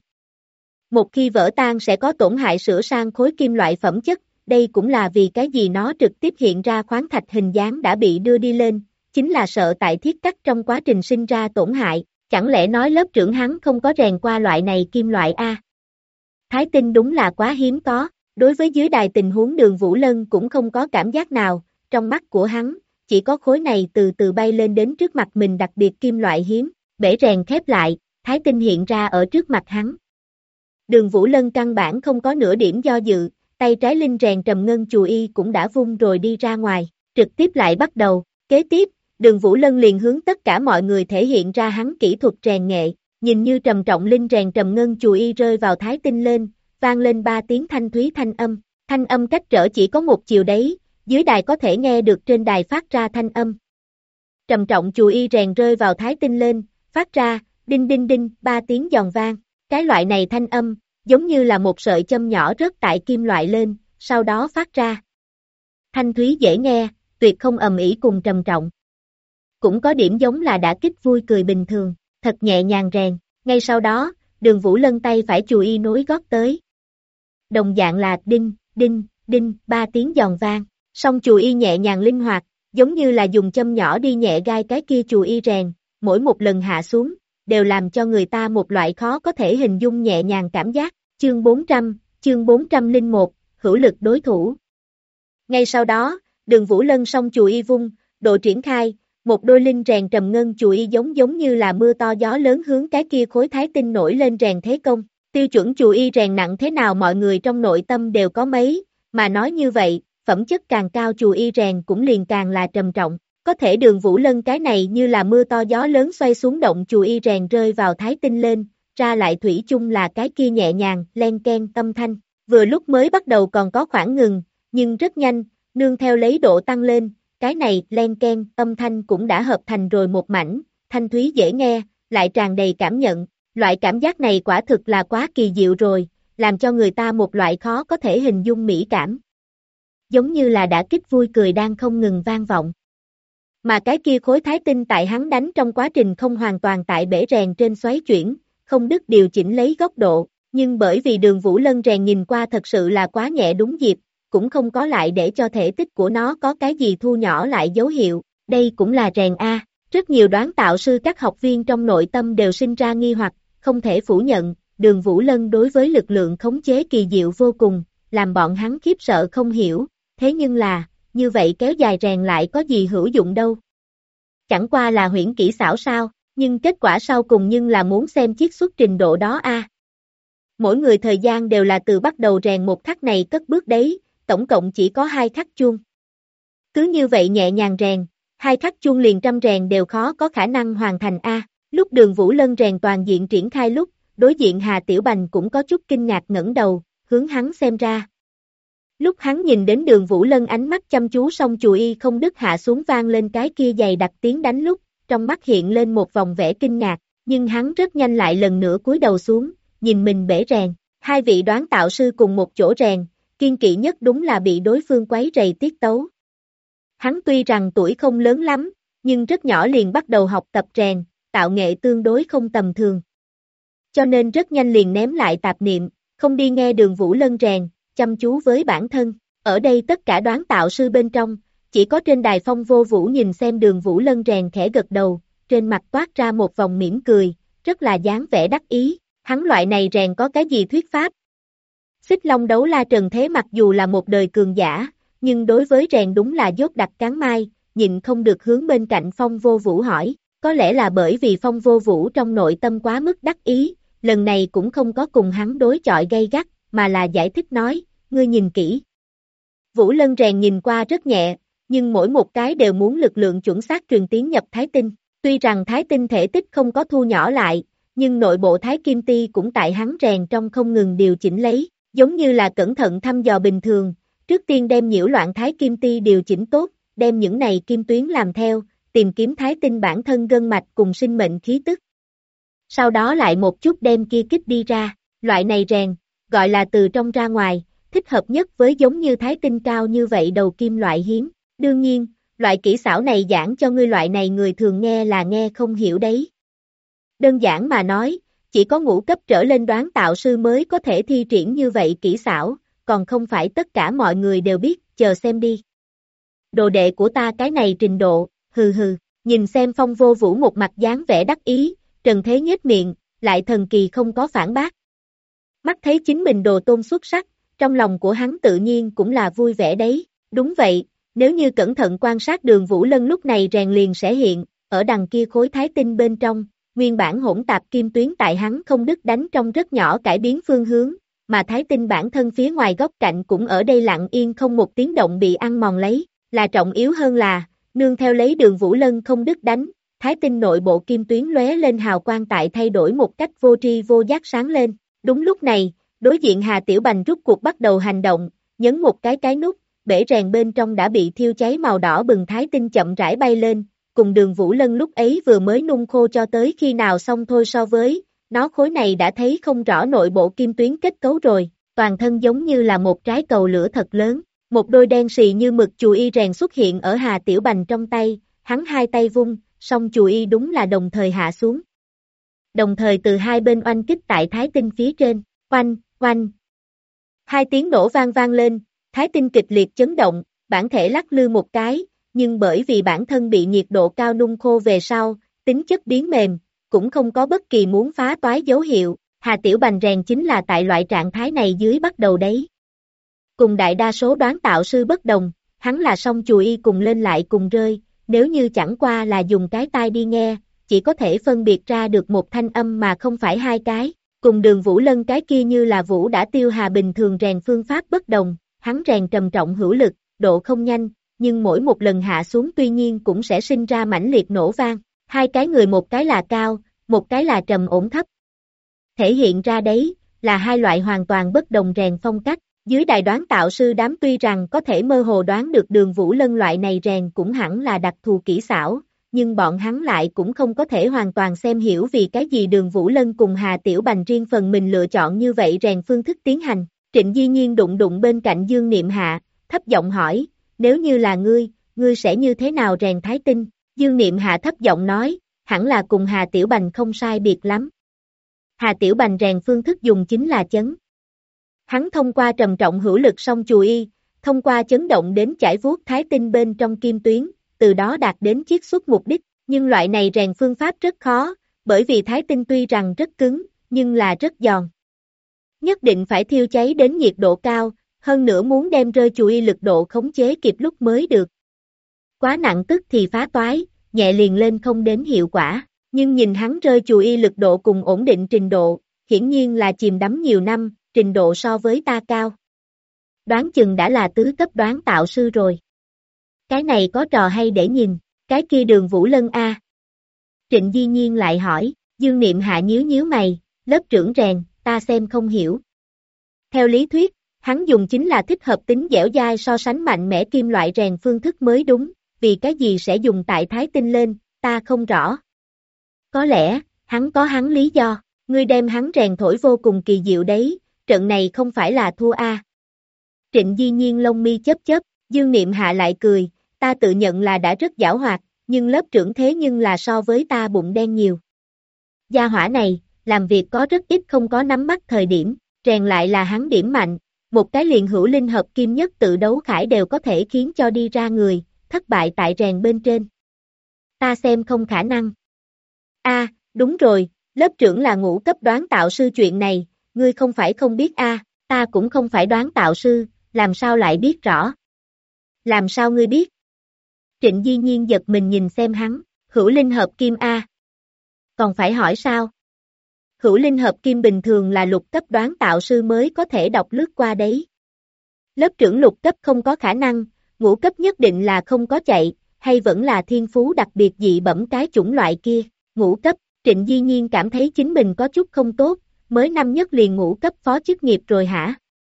Một khi vỡ tan sẽ có tổn hại sửa sang khối kim loại phẩm chất, đây cũng là vì cái gì nó trực tiếp hiện ra khoáng thạch hình dáng đã bị đưa đi lên, chính là sợ tại thiết cắt trong quá trình sinh ra tổn hại, chẳng lẽ nói lớp trưởng hắn không có rèn qua loại này kim loại a? Thái tinh đúng là quá hiếm có, đối với dưới đài tình huống Đường Vũ Lân cũng không có cảm giác nào, trong mắt của hắn, chỉ có khối này từ từ bay lên đến trước mặt mình đặc biệt kim loại hiếm, bể rèn khép lại, thái tinh hiện ra ở trước mặt hắn. Đường Vũ Lân căn bản không có nửa điểm do dự, tay trái linh rèn trầm ngân chù y cũng đã vung rồi đi ra ngoài, trực tiếp lại bắt đầu, kế tiếp, Đường Vũ Lân liền hướng tất cả mọi người thể hiện ra hắn kỹ thuật rèn nghệ, nhìn như trầm trọng linh rèn trầm ngân chù y rơi vào thái tinh lên, vang lên 3 tiếng thanh thúy thanh âm cách trở chỉ có một chiều đấy, dưới đài có thể nghe được trên đài phát ra thanh âm. Trầm trọng chù y rèn rơi vào thái tinh lên, phát ra, đinh đinh đinh, 3 tiếng giòn vang, cái loại này thanh âm, giống như là một sợi châm nhỏ rớt tại kim loại lên, sau đó phát ra. Thanh thúy dễ nghe, tuyệt không ầm ĩ cùng trầm trọng. Cũng có điểm giống là đã kích vui cười bình thường, thật nhẹ nhàng rèn, ngay sau đó, Đường Vũ Lân tay phải chù y nối gót tới. Đồng dạng là đinh, đinh, đinh, 3 tiếng giòn vang, song chù y nhẹ nhàng linh hoạt, giống như là dùng châm nhỏ đi nhẹ gai cái kia chù y rèn, mỗi một lần hạ xuống, đều làm cho người ta một loại khó có thể hình dung nhẹ nhàng cảm giác. Chương 401, hữu lực đối thủ. Ngay sau đó, Đường Vũ Lân song chùi y vung, độ triển khai, một đôi linh rèn trầm ngân chùi y giống như là mưa to gió lớn hướng cái kia khối thái tinh nổi lên rèn thế công. Tiêu chuẩn chùi y rèn nặng thế nào mọi người trong nội tâm đều có mấy, mà nói như vậy, phẩm chất càng cao chùi y rèn cũng liền càng là trầm trọng. Có thể Đường Vũ Lân cái này như là mưa to gió lớn xoay xuống động chùi y rèn rơi vào thái tinh lên, ra lại thủy chung là cái kia nhẹ nhàng, len ken âm thanh. Vừa lúc mới bắt đầu còn có khoảng ngừng, nhưng rất nhanh, nương theo lấy độ tăng lên, cái này len ken âm thanh cũng đã hợp thành rồi một mảnh, thanh thúy dễ nghe, lại tràn đầy cảm nhận. Loại cảm giác này quả thực là quá kỳ diệu rồi, làm cho người ta một loại khó có thể hình dung mỹ cảm. Giống như là đã kích vui cười đang không ngừng vang vọng. Mà cái kia khối thái tinh tại hắn đánh trong quá trình không hoàn toàn tại bể rèn trên xoáy chuyển, không đứt điều chỉnh lấy góc độ, nhưng bởi vì Đường Vũ Lân rèn nhìn qua thật sự là quá nhẹ đúng dịp, cũng không có lại để cho thể tích của nó có cái gì thu nhỏ lại dấu hiệu, đây cũng là rèn A. Rất nhiều đoán tạo sư các học viên trong nội tâm đều sinh ra nghi hoặc, không thể phủ nhận, Đường Vũ Lân đối với lực lượng khống chế kỳ diệu vô cùng, làm bọn hắn khiếp sợ không hiểu, thế nhưng là, như vậy kéo dài rèn lại có gì hữu dụng đâu. Chẳng qua là huyễn kỹ xảo sao, nhưng kết quả sau cùng nhưng là muốn xem chiết xuất trình độ đó a. Mỗi người thời gian đều là từ bắt đầu rèn một khắc này cất bước đấy, tổng cộng chỉ có 2 khắc chuông. Cứ như vậy nhẹ nhàng rèn, 2 khắc chuông liền trăm rèn đều khó có khả năng hoàn thành a. Lúc Đường Vũ Lân rèn toàn diện triển khai lúc, đối diện Hà Tiểu Bành cũng có chút kinh ngạc ngẩng đầu, hướng hắn xem ra. Lúc hắn nhìn đến Đường Vũ Lân ánh mắt chăm chú song chùi y không đứt hạ xuống vang lên cái kia dày đặc tiếng đánh lúc, trong mắt hiện lên một vòng vẻ kinh ngạc, nhưng hắn rất nhanh lại lần nữa cúi đầu xuống, nhìn mình bể rèn. 2 vị đoán tạo sư cùng một chỗ rèn, kiên kỵ nhất đúng là bị đối phương quấy rầy tiết tấu. Hắn tuy rằng tuổi không lớn lắm, nhưng rất nhỏ liền bắt đầu học tập rèn, tạo nghệ tương đối không tầm thường. Cho nên rất nhanh liền ném lại tạp niệm, không đi nghe Đường Vũ Lân rèn, chăm chú với bản thân. Ở đây tất cả đoán tạo sư bên trong, chỉ có trên đài Phong Vô Vũ nhìn xem Đường Vũ Lân rèn khẽ gật đầu, trên mặt toát ra một vòng mỉm cười, rất là dáng vẻ đắc ý, hắn loại này rèn có cái gì thuyết pháp. Xích Long Đấu La Trần Thế mặc dù là một đời cường giả, nhưng đối với rèn đúng là dốt đặc cán mai, nhịn không được hướng bên cạnh Phong Vô Vũ hỏi, có lẽ là bởi vì Phong Vô Vũ trong nội tâm quá mức đắc ý, lần này cũng không có cùng hắn đối chọi gay gắt, mà là giải thích nói, ngươi nhìn kỹ. Vũ Lân rèn nhìn qua rất nhẹ, nhưng mỗi một cái đều muốn lực lượng chuẩn xác truyền tiến nhập thái tinh. Tuy rằng thái tinh thể tích không có thu nhỏ lại, nhưng nội bộ thái kim ti cũng tại hắn rèn trong không ngừng điều chỉnh lấy, giống như là cẩn thận thăm dò bình thường, trước tiên đem nhiễu loạn thái kim ti điều chỉnh tốt, đem những này kim tuyến làm theo, tìm kiếm thái tinh bản thân gân mạch cùng sinh mệnh khí tức. Sau đó lại một chút đem kia kích đi ra, loại này rèn, gọi là từ trong ra ngoài, thích hợp nhất với giống như thái tinh cao như vậy đầu kim loại hiếm. Đương nhiên, loại kỹ xảo này giảng cho ngươi loại này người thường nghe là nghe không hiểu đấy. Đơn giản mà nói, chỉ có ngũ cấp trở lên đoán tạo sư mới có thể thi triển như vậy kỹ xảo, còn không phải tất cả mọi người đều biết, chờ xem đi. Đồ đệ của ta cái này trình độ, hừ hừ, nhìn xem Phong Vô Vũ một mặt dáng vẻ đắc ý, Trần Thế nhếch miệng, lại thần kỳ không có phản bác. Mắt thấy chính mình đồ tôn xuất sắc, trong lòng của hắn tự nhiên cũng là vui vẻ đấy, đúng vậy, nếu như cẩn thận quan sát Đường Vũ Lân lúc này rèn liền sẽ hiện, ở đằng kia khối thái tinh bên trong, nguyên bản hỗn tạp kim tuyến tại hắn không đứt đánh trong rất nhỏ cải biến phương hướng, mà thái tinh bản thân phía ngoài góc cạnh cũng ở đây lặng yên không một tiếng động bị ăn mòn lấy, là trọng yếu hơn là, nương theo lấy Đường Vũ Lân không đứt đánh, thái tinh nội bộ kim tuyến lóe lên hào quang tại thay đổi một cách vô tri vô giác sáng lên. Đúng lúc này, đối diện Hà Tiểu Bành rút cuộc bắt đầu hành động, nhấn một cái nút, bể rèn bên trong đã bị thiêu cháy màu đỏ bừng thái tinh chậm rãi bay lên, cùng Đường Vũ Lân lúc ấy vừa mới nung khô cho tới khi nào xong thôi so với, nó khối này đã thấy không rõ nội bộ kim tuyến kết cấu rồi, toàn thân giống như là một trái cầu lửa thật lớn, một đôi đen xì như mực chùi y rèn xuất hiện ở Hà Tiểu Bành trong tay, hắn hai tay vung, song chùi y đúng là đồng thời hạ xuống. Đồng thời từ hai bên oanh kích tại thái tinh phía trên, oanh, oanh. 2 tiếng nổ vang lên, thái tinh kịch liệt chấn động, bản thể lắc lư một cái, nhưng bởi vì bản thân bị nhiệt độ cao nung khô về sau, tính chất biến mềm, cũng không có bất kỳ muốn phá toái dấu hiệu, Hà Tiểu Bành rèn chính là tại loại trạng thái này dưới bắt đầu đấy. Cùng đại đa số đoán tạo sư bất đồng, hắn là song chùi y cùng lên lại cùng rơi, nếu như chẳng qua là dùng cái tai đi nghe, chỉ có thể phân biệt ra được một thanh âm mà không phải hai cái, cùng Đường Vũ Lân cái kia như là vũ đã tiêu hà bình thường rèn phương pháp bất đồng, hắn rèn trầm trọng hữu lực, độ không nhanh, nhưng mỗi một lần hạ xuống tuy nhiên cũng sẽ sinh ra mãnh liệt nổ vang, hai cái người một cái là cao, một cái là trầm ổn thấp. Thể hiện ra đấy, là hai loại hoàn toàn bất đồng rèn phong cách, dưới đài đoán tạo sư đám tuy rằng có thể mơ hồ đoán được Đường Vũ Lân loại này rèn cũng hẳn là đặc thù kỹ xảo, nhưng bọn hắn lại cũng không có thể hoàn toàn xem hiểu vì cái gì Đường Vũ Lân cùng Hà Tiểu Bành riêng phần mình lựa chọn như vậy rèn phương thức tiến hành. Trịnh Di Nhiên đụng đụng bên cạnh Dương Niệm Hạ, thấp giọng hỏi, nếu như là ngươi sẽ như thế nào rèn thái tinh? Dương Niệm Hạ thấp giọng nói, hẳn là cùng Hà Tiểu Bành không sai biệt lắm. Hà Tiểu Bành rèn phương thức dùng chính là chấn. Hắn thông qua trầm trọng hữu lực song chùi y, thông qua chấn động đến chải vuốt thái tinh bên trong kim tuyến, từ đó đạt đến chiết xuất mục đích, nhưng loại này rèn phương pháp rất khó, bởi vì thái tinh tuy rằng rất cứng, nhưng là rất giòn. Nhất định phải thiêu cháy đến nhiệt độ cao, hơn nữa muốn đem rơi chùi y lực độ khống chế kịp lúc mới được. Quá nặng tức thì phá toái, nhẹ liền lên không đến hiệu quả, nhưng nhìn hắn rơi chùi y lực độ cùng ổn định trình độ, hiển nhiên là chìm đắm nhiều năm, trình độ so với ta cao. Đoán chừng đã là tứ cấp đoán tạo sư rồi. Cái này có trò hay để nhìn, cái kia Đường Vũ Lân a. Trịnh Di Nhiên lại hỏi, Dương Niệm Hạ nhíu nhíu mày, lớp trưởng rèn, ta xem không hiểu. Theo lý thuyết, hắn dùng chính là thích hợp tính dẻo dai so sánh mạnh mẽ kim loại rèn phương thức mới đúng, vì cái gì sẽ dùng tại thái tinh lên, ta không rõ. Có lẽ, hắn có hắn lý do, ngươi đem hắn rèn thổi vô cùng kỳ diệu đấy, trận này không phải là thua a. Trịnh Di Nhiên lông mi chớp chớp, Dương Niệm Hạ lại cười, ta tự nhận là đã rất giảo hoạt, nhưng lớp trưởng thế nhưng là so với ta bụng đen nhiều. Gia hỏa này, làm việc có rất ít không có nắm bắt thời điểm, rèn lại là hắn điểm mạnh, một cái liền hữu linh hợp kim nhất tự đấu khải đều có thể khiến cho đi ra người, thất bại tại rèn bên trên. Ta xem không khả năng. A, đúng rồi, lớp trưởng là ngũ cấp đoán tạo sư chuyện này, ngươi không phải không biết a, ta cũng không phải đoán tạo sư, làm sao lại biết rõ? Làm sao ngươi biết? Trịnh Di Nhiên giật mình nhìn xem hắn, hữu linh hợp kim a. Còn phải hỏi sao? Hữu linh hợp kim bình thường là lục cấp đoán tạo sư mới có thể đọc lướt qua đấy. Lớp trưởng lục cấp không có khả năng, ngũ cấp nhất định là không có chạy, hay vẫn là thiên phú đặc biệt dị bẩm cái chủng loại kia, ngũ cấp, Trịnh Di Nhiên cảm thấy chính mình có chút không tốt, mới năm nhất liền ngũ cấp phó chức nghiệp rồi hả?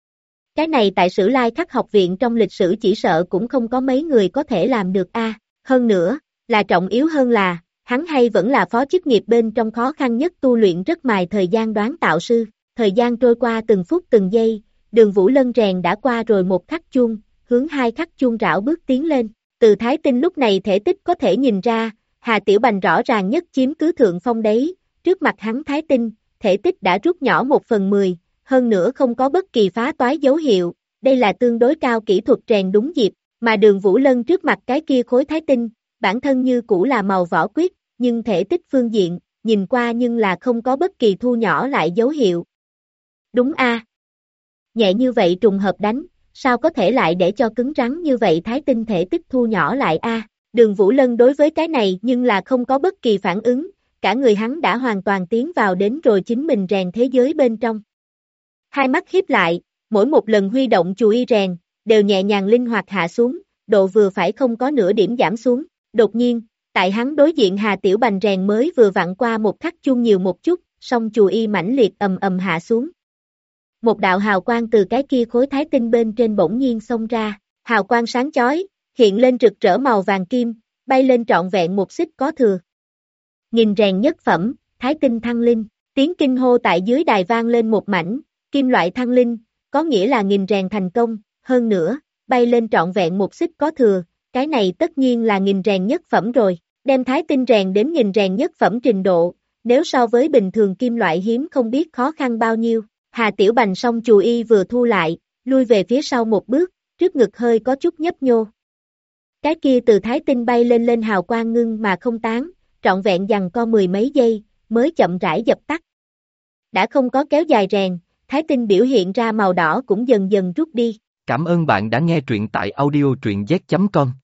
Cái này tại Sử Lai Khắc học viện trong lịch sử chỉ sợ cũng không có mấy người có thể làm được a. Hơn nữa, là trọng yếu hơn là, hắn hay vẫn là phó chức nghiệp bên trong khó khăn nhất tu luyện rất mài thời gian đoán tạo sư, thời gian trôi qua từng phút từng giây, Đường Vũ Lân rèn đã qua rồi một khắc chuông, hướng hai khắc chuông rảo bước tiến lên, từ thái tinh lúc này thể tích có thể nhìn ra, Hà Tiểu Bành rõ ràng nhất chiếm cứ thượng phong đấy, trước mặt hắn thái tinh, thể tích đã rút nhỏ 1/10, hơn nữa không có bất kỳ phá toái dấu hiệu, đây là tương đối cao kỹ thuật rèn đúng dịp, mà Đường Vũ Lân trước mặt cái kia khối thái tinh, bản thân như cũ là màu vỏ quyết, nhưng thể tích phương diện, nhìn qua nhưng là không có bất kỳ thu nhỏ lại dấu hiệu. Đúng a. Nhẹ như vậy trùng hợp đánh, sao có thể lại để cho cứng rắn như vậy thái tinh thể tích thu nhỏ lại a? Đường Vũ Lân đối với cái này nhưng là không có bất kỳ phản ứng, cả người hắn đã hoàn toàn tiến vào đến rồi chính mình rèn thế giới bên trong. Hai mắt híp lại, mỗi một lần huy động chùi y rèn, đều nhẹ nhàng linh hoạt hạ xuống, độ vừa phải không có nửa điểm giảm xuống. Đột nhiên, tại hắn đối diện Hà Tiểu Bành rèn mới vừa vặn qua một khắc chuông nhiều một chút, song chùi y mãnh liệt ầm ầm hạ xuống. Một đạo hào quang từ cái kia khối thái tinh bên trên bỗng nhiên xông ra, hào quang sáng chói, hiện lên rực rỡ màu vàng kim, bay lên trọn vẹn một xích có thừa. Nghìn rèn nhất phẩm, thái tinh thăng linh, tiếng kinh hô tại dưới đài vang lên một mảnh, kim loại thăng linh, có nghĩa là nghìn rèn thành công, hơn nữa, bay lên trọn vẹn một xích có thừa, cái này tất nhiên là nghìn rèn nhất phẩm rồi, đem thái tinh rèn đến nghìn rèn nhất phẩm trình độ, nếu so với bình thường kim loại hiếm không biết khó khăn bao nhiêu. Hà Tiểu Bành song chùi y vừa thu lại, lui về phía sau một bước, trước ngực hơi có chút nhấp nhô. Cái kia từ thái tinh bay lên lên hào quang ngưng mà không tán, trọn vẹn giằng co 10 mấy giây, mới chậm rãi dập tắt. Đã không có kéo dài rèn, thái tinh biểu hiện ra màu đỏ cũng dần dần rút đi, Cảm ơn bạn đã nghe truyện tại audio truyện z.com.